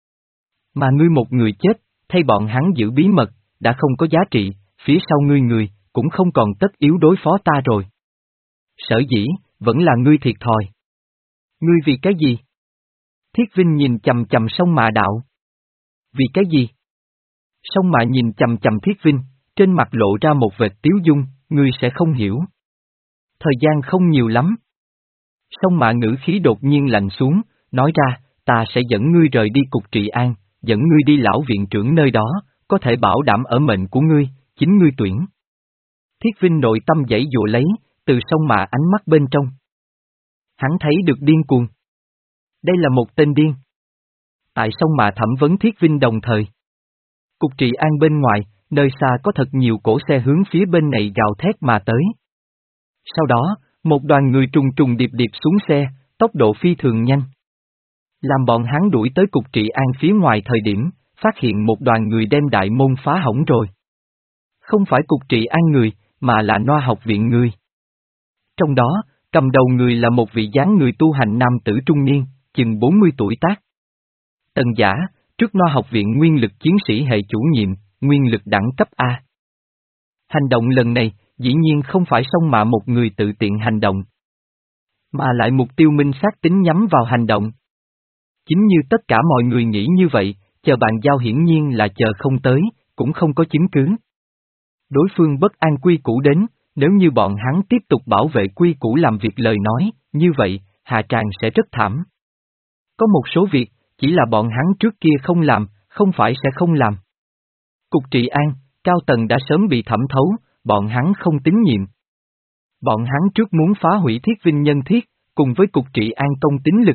Mà ngươi một người chết, thay bọn hắn giữ bí mật, đã không có giá trị, phía sau ngươi người, cũng không còn tất yếu đối phó ta rồi. Sở dĩ, vẫn là ngươi thiệt thòi. Ngươi vì cái gì? Thiết Vinh nhìn chầm chầm Sông Mạ đạo. Vì cái gì? Sông Mạ nhìn chầm chầm Thiết Vinh, trên mặt lộ ra một vệt tiếu dung, ngươi sẽ không hiểu. Thời gian không nhiều lắm. Sông Mạ ngữ khí đột nhiên lạnh xuống, nói ra, ta sẽ dẫn ngươi rời đi cục trị an, dẫn ngươi đi lão viện trưởng nơi đó, có thể bảo đảm ở mệnh của ngươi, chính ngươi tuyển. Thiết Vinh nội tâm giãy giụa lấy, từ Sông Mạ ánh mắt bên trong. Hắn thấy được điên cuồng. Đây là một tên điên. Tại Sông Mạ thẩm vấn Thiết Vinh đồng thời. Cục trị an bên ngoài, nơi xa có thật nhiều cỗ xe hướng phía bên này gào thét mà tới. Sau đó, một đoàn người trùng trùng điệp điệp xuống xe, tốc độ phi thường nhanh. Làm bọn hắn đuổi tới cục trị an phía ngoài thời điểm, phát hiện một đoàn người đem đại môn phá hỏng rồi. Không phải cục trị an người, mà là Noa học viện người. Trong đó, cầm đầu người là một vị dáng người tu hành nam tử trung niên, chừng bốn mươi tuổi tác. Tần Giả, trước Noa học viện nguyên lực chiến sĩ hệ chủ nhiệm, nguyên lực đẳng cấp A. Hành động lần này, dĩ nhiên không phải Sông Mạ một người tự tiện hành động, mà lại mục tiêu minh xác tính nhắm vào hành động. Chính như tất cả mọi người nghĩ như vậy, chờ bàn giao hiển nhiên là chờ không tới, cũng không có chứng cứ. Đối phương bất an quy củ đến, nếu như bọn hắn tiếp tục bảo vệ quy củ làm việc lời nói, như vậy, hạ tràng sẽ rất thảm. Có một số việc, chỉ là bọn hắn trước kia không làm, không phải sẽ không làm. Cục trị an, cao tầng đã sớm bị thẩm thấu, bọn hắn không tín nhiệm. Bọn hắn trước muốn phá hủy Thiết Vinh nhân thiết, cùng với cục trị an công tín lực.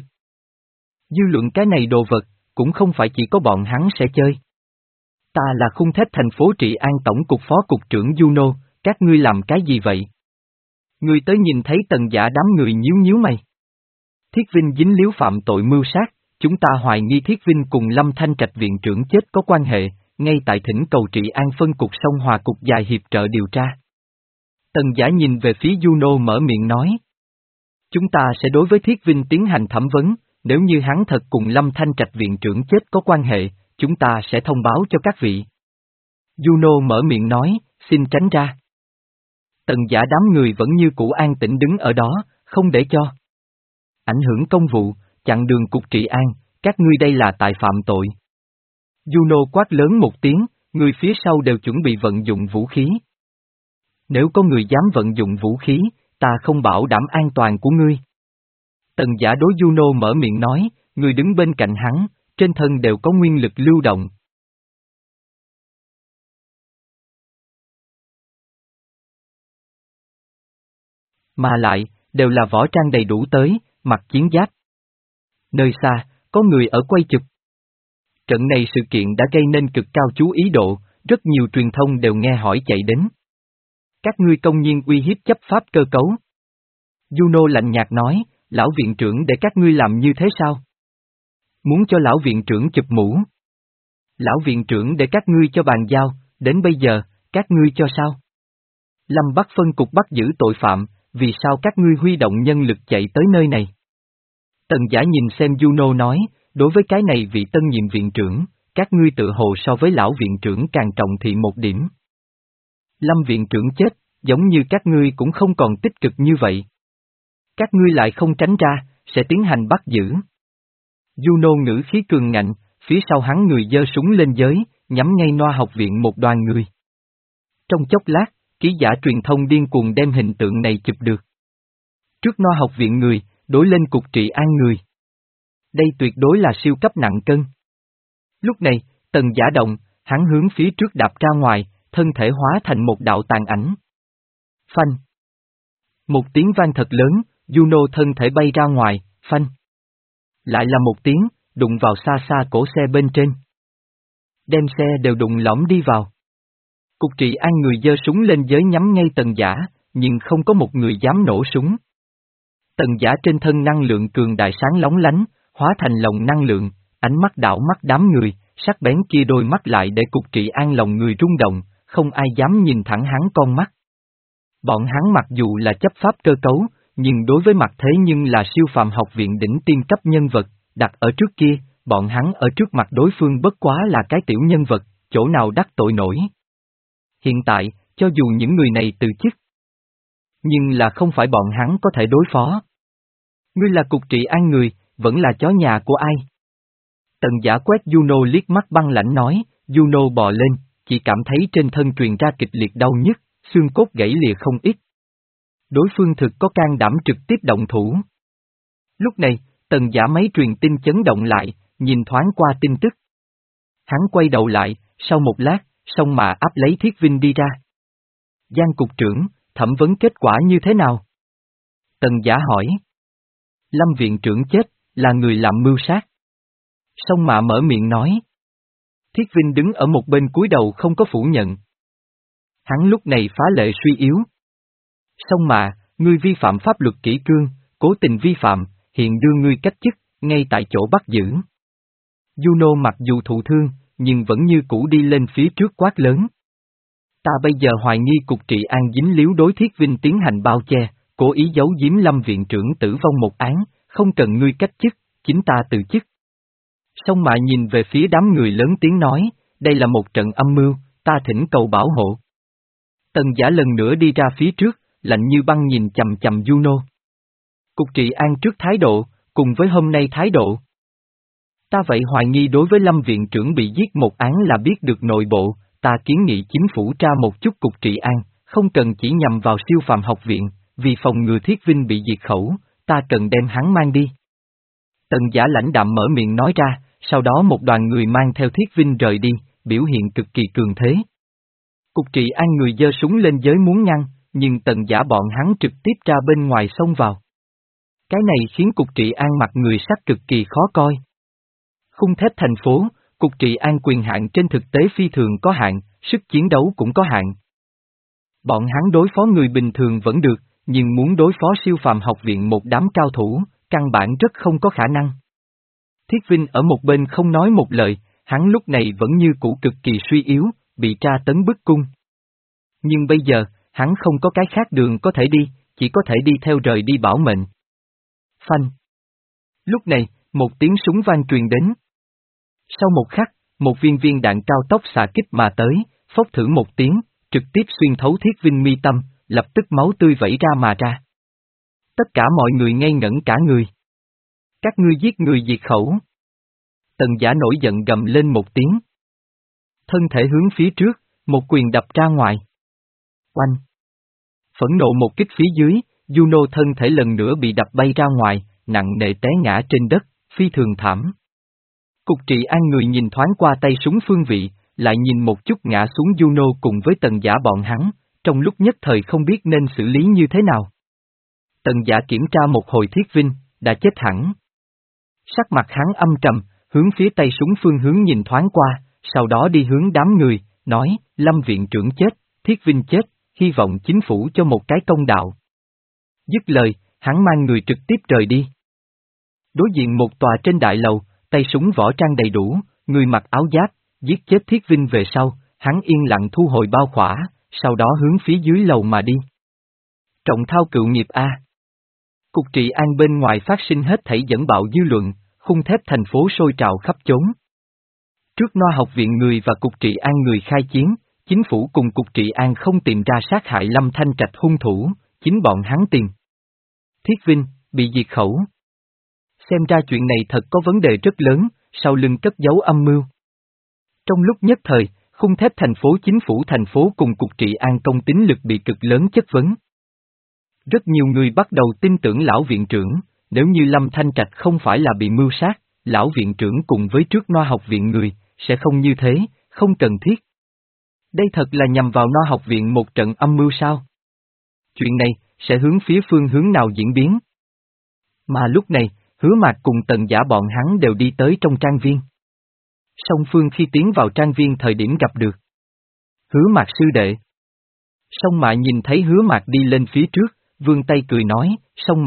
Dư luận cái này đồ vật, cũng không phải chỉ có bọn hắn sẽ chơi. Ta là khung thép thành phố trị an tổng cục phó cục trưởng Juno, các ngươi làm cái gì vậy? Ngươi tới nhìn thấy Tần Giả đám người nhíu nhíu mày. Thiết Vinh dính líu phạm tội mưu sát, chúng ta hoài nghi Thiết Vinh cùng Lâm Thanh Trạch viện trưởng chết có quan hệ, ngay tại thỉnh cầu trị an phân cục Sông Hòa cục dài hiệp trợ điều tra. Tần Giả nhìn về phía Juno mở miệng nói. Chúng ta sẽ đối với Thiết Vinh tiến hành thẩm vấn, nếu như hắn thật cùng Lâm Thanh Trạch viện trưởng chết có quan hệ, chúng ta sẽ thông báo cho các vị. Juno mở miệng nói, xin tránh ra. Tần Giả đám người vẫn như cũ an tĩnh đứng ở đó, không để cho ảnh hưởng công vụ, chặn đường cục trị an, các ngươi đây là tại phạm tội. Juno quát lớn một tiếng, người phía sau đều chuẩn bị vận dụng vũ khí. Nếu có người dám vận dụng vũ khí, ta không bảo đảm an toàn của ngươi. Tần Giả đối Juno mở miệng nói, người đứng bên cạnh hắn, trên thân đều có nguyên lực lưu động. Mà lại, đều là võ trang đầy đủ tới, mặc chiến giáp. Nơi xa, có người ở quay chụp. Trận này sự kiện đã gây nên cực cao chú ý độ, rất nhiều truyền thông đều nghe hỏi chạy đến. Các ngươi công nhiên uy hiếp chấp pháp cơ cấu. Juno lạnh nhạt nói, lão viện trưởng để các ngươi làm như thế sao? Muốn cho lão viện trưởng chụp mũ. Lão viện trưởng để các ngươi cho bàn giao, đến bây giờ, các ngươi cho sao? Lâm Bắc phân cục bắt giữ tội phạm, vì sao các ngươi huy động nhân lực chạy tới nơi này? Tần Giả nhìn xem Juno nói, đối với cái này vị tân nhiệm viện trưởng, các ngươi tự hồ so với lão viện trưởng càng trọng thị một điểm. Lâm viện trưởng chết, giống như các ngươi cũng không còn tích cực như vậy. Các ngươi lại không tránh ra, sẽ tiến hành bắt giữ. Juno ngữ khí cường ngạnh, phía sau hắn người giơ súng lên giới, nhắm ngay Noa học viện một đoàn người. Trong chốc lát, ký giả truyền thông điên cuồng đem hình tượng này chụp được. Trước Noa học viện người, đối lên cục trị an người. Đây tuyệt đối là siêu cấp nặng cân. Lúc này, Tần Giả động, hắn hướng phía trước đạp ra ngoài, thân thể hóa thành một đạo tàn ảnh. Phanh. Một tiếng vang thật lớn, Juno thân thể bay ra ngoài, phanh. Lại là một tiếng, đụng vào xa xa cổ xe bên trên. Đem xe đều đụng lõm đi vào. Cục trị an người giơ súng lên giới nhắm ngay Tần Giả, nhưng không có một người dám nổ súng. Tần Giả trên thân năng lượng cường đại sáng lóng lánh, hóa thành lồng năng lượng, ánh mắt đảo mắt đám người, sắc bén kia đôi mắt lại để Cục Trị An lòng người rung động, không ai dám nhìn thẳng hắn con mắt. Bọn hắn mặc dù là chấp pháp cơ cấu, nhưng đối với mặt thế nhưng là siêu phàm học viện đỉnh tiên cấp nhân vật, đặt ở trước kia, bọn hắn ở trước mặt đối phương bất quá là cái tiểu nhân vật, chỗ nào đắc tội nổi. Hiện tại, cho dù những người này từ chức, nhưng là không phải bọn hắn có thể đối phó. Ngươi là Cục Trị An người, vẫn là chó nhà của ai? Tần Giả quét Juno liếc mắt băng lãnh nói, Juno bò lên, chỉ cảm thấy trên thân truyền ra kịch liệt đau nhức, xương cốt gãy lìa không ít. Đối phương thực có can đảm trực tiếp động thủ. Lúc này, Tần Giả máy truyền tin chấn động lại, nhìn thoáng qua tin tức. Hắn quay đầu lại, sau một lát, song mà áp lấy Thiết Vinh đi ra. Giang cục trưởng, thẩm vấn kết quả như thế nào? Tần Giả hỏi. Lâm viện trưởng chết, là người làm mưu sát. Song Mạ mở miệng nói. Thiết Vinh đứng ở một bên cúi đầu không có phủ nhận. Hắn lúc này phá lệ suy yếu. Song Mạ, ngươi vi phạm pháp luật kỷ cương, cố tình vi phạm, hiện đưa ngươi cách chức, ngay tại chỗ bắt giữ. Juno mặc dù thụ thương, nhưng vẫn như cũ đi lên phía trước quát lớn. Ta bây giờ hoài nghi Cục Trị An dính líu đối Thiết Vinh tiến hành bao che, cố ý giấu giếm Lâm viện trưởng tử vong một án, không cần ngươi cách chức, chính ta từ chức. Song Mạ nhìn về phía đám người lớn tiếng nói, đây là một trận âm mưu, ta thỉnh cầu bảo hộ. Tần Giả lần nữa đi ra phía trước, lạnh như băng nhìn chầm chầm Juno. Cục Trị An trước thái độ, cùng với hôm nay thái độ. Ta vậy hoài nghi đối với Lâm viện trưởng bị giết một án là biết được nội bộ, ta kiến nghị chính phủ tra một chút Cục Trị An, không cần chỉ nhằm vào siêu phàm học viện, vì phòng ngừa Thiết Vinh bị diệt khẩu, ta cần đem hắn mang đi. Tần Giả lãnh đạm mở miệng nói ra, sau đó một đoàn người mang theo Thiết Vinh rời đi, biểu hiện cực kỳ cường thế. Cục Trị An người giơ súng lên giới muốn ngăn, nhưng Tần Giả bọn hắn trực tiếp ra bên ngoài xông vào. Cái này khiến Cục Trị An mặt người sắc cực kỳ khó coi. Khung thép thành phố, Cục Trị An quyền hạn trên thực tế phi thường có hạn, sức chiến đấu cũng có hạn. Bọn hắn đối phó người bình thường vẫn được, nhưng muốn đối phó siêu phàm học viện một đám cao thủ, căn bản rất không có khả năng. Thiết Vinh ở một bên không nói một lời, hắn lúc này vẫn như cũ cực kỳ suy yếu, bị tra tấn bức cung. Nhưng bây giờ, hắn không có cái khác đường có thể đi, chỉ có thể đi theo rời đi bảo mệnh. Phanh. Lúc này, một tiếng súng vang truyền đến. Sau một khắc, một viên viên đạn cao tốc xạ kích mà tới, phốc thử một tiếng, trực tiếp xuyên thấu Thiết Vinh mi tâm, lập tức máu tươi vẩy ra mà ra. Tất cả mọi người ngây ngẩn cả người. Các ngươi giết người diệt khẩu. Tần Giả nổi giận gầm lên một tiếng. Thân thể hướng phía trước, một quyền đập ra ngoài. Oanh. Phẫn nộ một kích phía dưới, Juno thân thể lần nữa bị đập bay ra ngoài, nặng nề té ngã trên đất, phi thường thảm. Cục Trị An người nhìn thoáng qua tay súng phương vị, lại nhìn một chút ngã xuống Juno cùng với Tần Giả bọn hắn, trong lúc nhất thời không biết nên xử lý như thế nào. Tần Giả kiểm tra một hồi Thiết Vinh, đã chết hẳn. Sắc mặt hắn âm trầm, hướng phía tay súng phương hướng nhìn thoáng qua, sau đó đi hướng đám người, nói, Lâm viện trưởng chết, Thiết Vinh chết, hy vọng chính phủ cho một cái công đạo. Dứt lời, hắn mang người trực tiếp rời đi. Đối diện một tòa trên đại lầu, tay súng võ trang đầy đủ, người mặc áo giáp, giết chết Thiết Vinh về sau, hắn yên lặng thu hồi bao khỏa, sau đó hướng phía dưới lầu mà đi. Trọng thao cựu nghiệp A. Cục Trị An bên ngoài phát sinh hết thảy dẫn bạo dư luận, khung thép thành phố sôi trào khắp chốn. Trước Noa học viện người và Cục Trị An người khai chiến, chính phủ cùng Cục Trị An không tìm ra sát hại Lâm Thanh Trạch hung thủ, chính bọn hắn tìm. Thiết Vinh, bị diệt khẩu. Xem ra chuyện này thật có vấn đề rất lớn, sau lưng cất giấu âm mưu. Trong lúc nhất thời, khung thép thành phố chính phủ thành phố cùng Cục Trị An công tín lực bị cực lớn chất vấn. Rất nhiều người bắt đầu tin tưởng lão viện trưởng, nếu như Lâm Thanh Trạch không phải là bị mưu sát, lão viện trưởng cùng với trước Noa học viện người, sẽ không như thế, không cần thiết. Đây thật là nhằm vào Noa học viện một trận âm mưu sao? Chuyện này, sẽ hướng phía phương hướng nào diễn biến? Mà lúc này, Hứa Mạc cùng Tần Giả bọn hắn đều đi tới trong trang viên. Song phương khi tiến vào trang viên thời điểm gặp được. Hứa Mạc sư đệ. Song Mạ nhìn thấy Hứa Mạc đi lên phía trước, vươn tay cười nói, Song Mạ,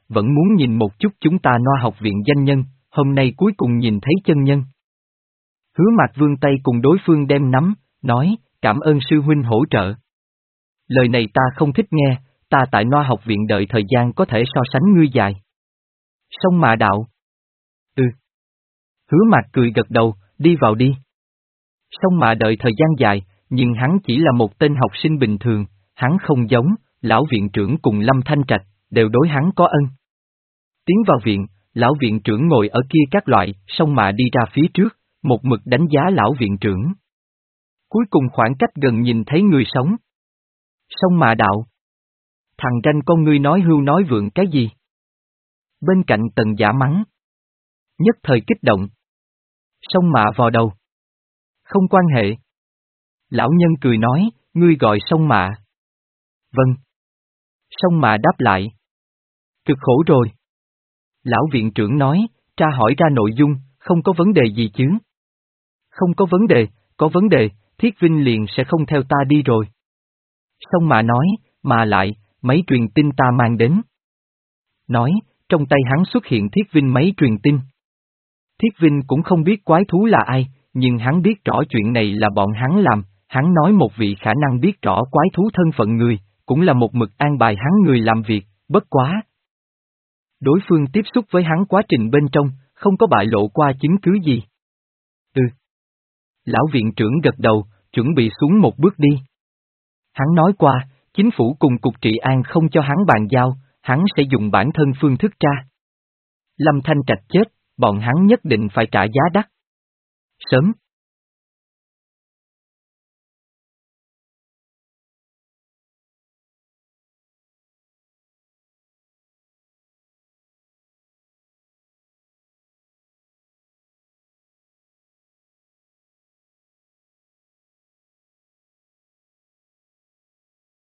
vẫn muốn nhìn một chút chúng ta Noa học viện danh nhân, hôm nay cuối cùng nhìn thấy chân nhân. Hứa Mạc vươn tay cùng đối phương đem nắm, nói, cảm ơn sư huynh hỗ trợ. Lời này ta không thích nghe, ta tại Noa học viện đợi thời gian có thể so sánh ngươi dài. Sông Mạ đạo. Ừ. Hứa Mạc cười gật đầu, đi vào đi. Sông Mạ đợi thời gian dài, nhưng hắn chỉ là một tên học sinh bình thường, hắn không giống, lão viện trưởng cùng Lâm Thanh Trạch, đều đối hắn có ân. Tiến vào viện, lão viện trưởng ngồi ở kia các loại, Sông Mạ đi ra phía trước, một mực đánh giá lão viện trưởng. Cuối cùng khoảng cách gần nhìn thấy người sống. Sông Mạ đạo. Thằng ranh con ngươi nói hưu nói vượng cái gì? Bên cạnh Tần Giả mắng. Nhất thời kích động. Sông Mạ vò đầu. Không quan hệ. Lão nhân cười nói, ngươi gọi Sông Mạ. Vâng. Sông Mạ đáp lại. Cực khổ rồi. Lão viện trưởng nói, tra hỏi ra nội dung, không có vấn đề gì chứ. Không có vấn đề, có vấn đề, Thiết Vinh liền sẽ không theo ta đi rồi. Sông Mạ nói, mà lại, máy truyền tin ta mang đến. Nói, trong tay hắn xuất hiện Thiết Vinh máy truyền tin. Thiết Vinh cũng không biết quái thú là ai, nhưng hắn biết rõ chuyện này là bọn hắn làm, hắn nói một vị khả năng biết rõ quái thú thân phận người, cũng là một mực an bài hắn người làm việc, bất quá. Đối phương tiếp xúc với hắn quá trình bên trong, không có bại lộ qua chứng cứ gì. Ừ. Lão viện trưởng gật đầu, chuẩn bị xuống một bước đi. Hắn nói qua, chính phủ cùng cục trị an không cho hắn bàn giao, hắn sẽ dùng bản thân phương thức tra. Lâm Thanh Trạch chết, bọn hắn nhất định phải trả giá đắt. Sớm.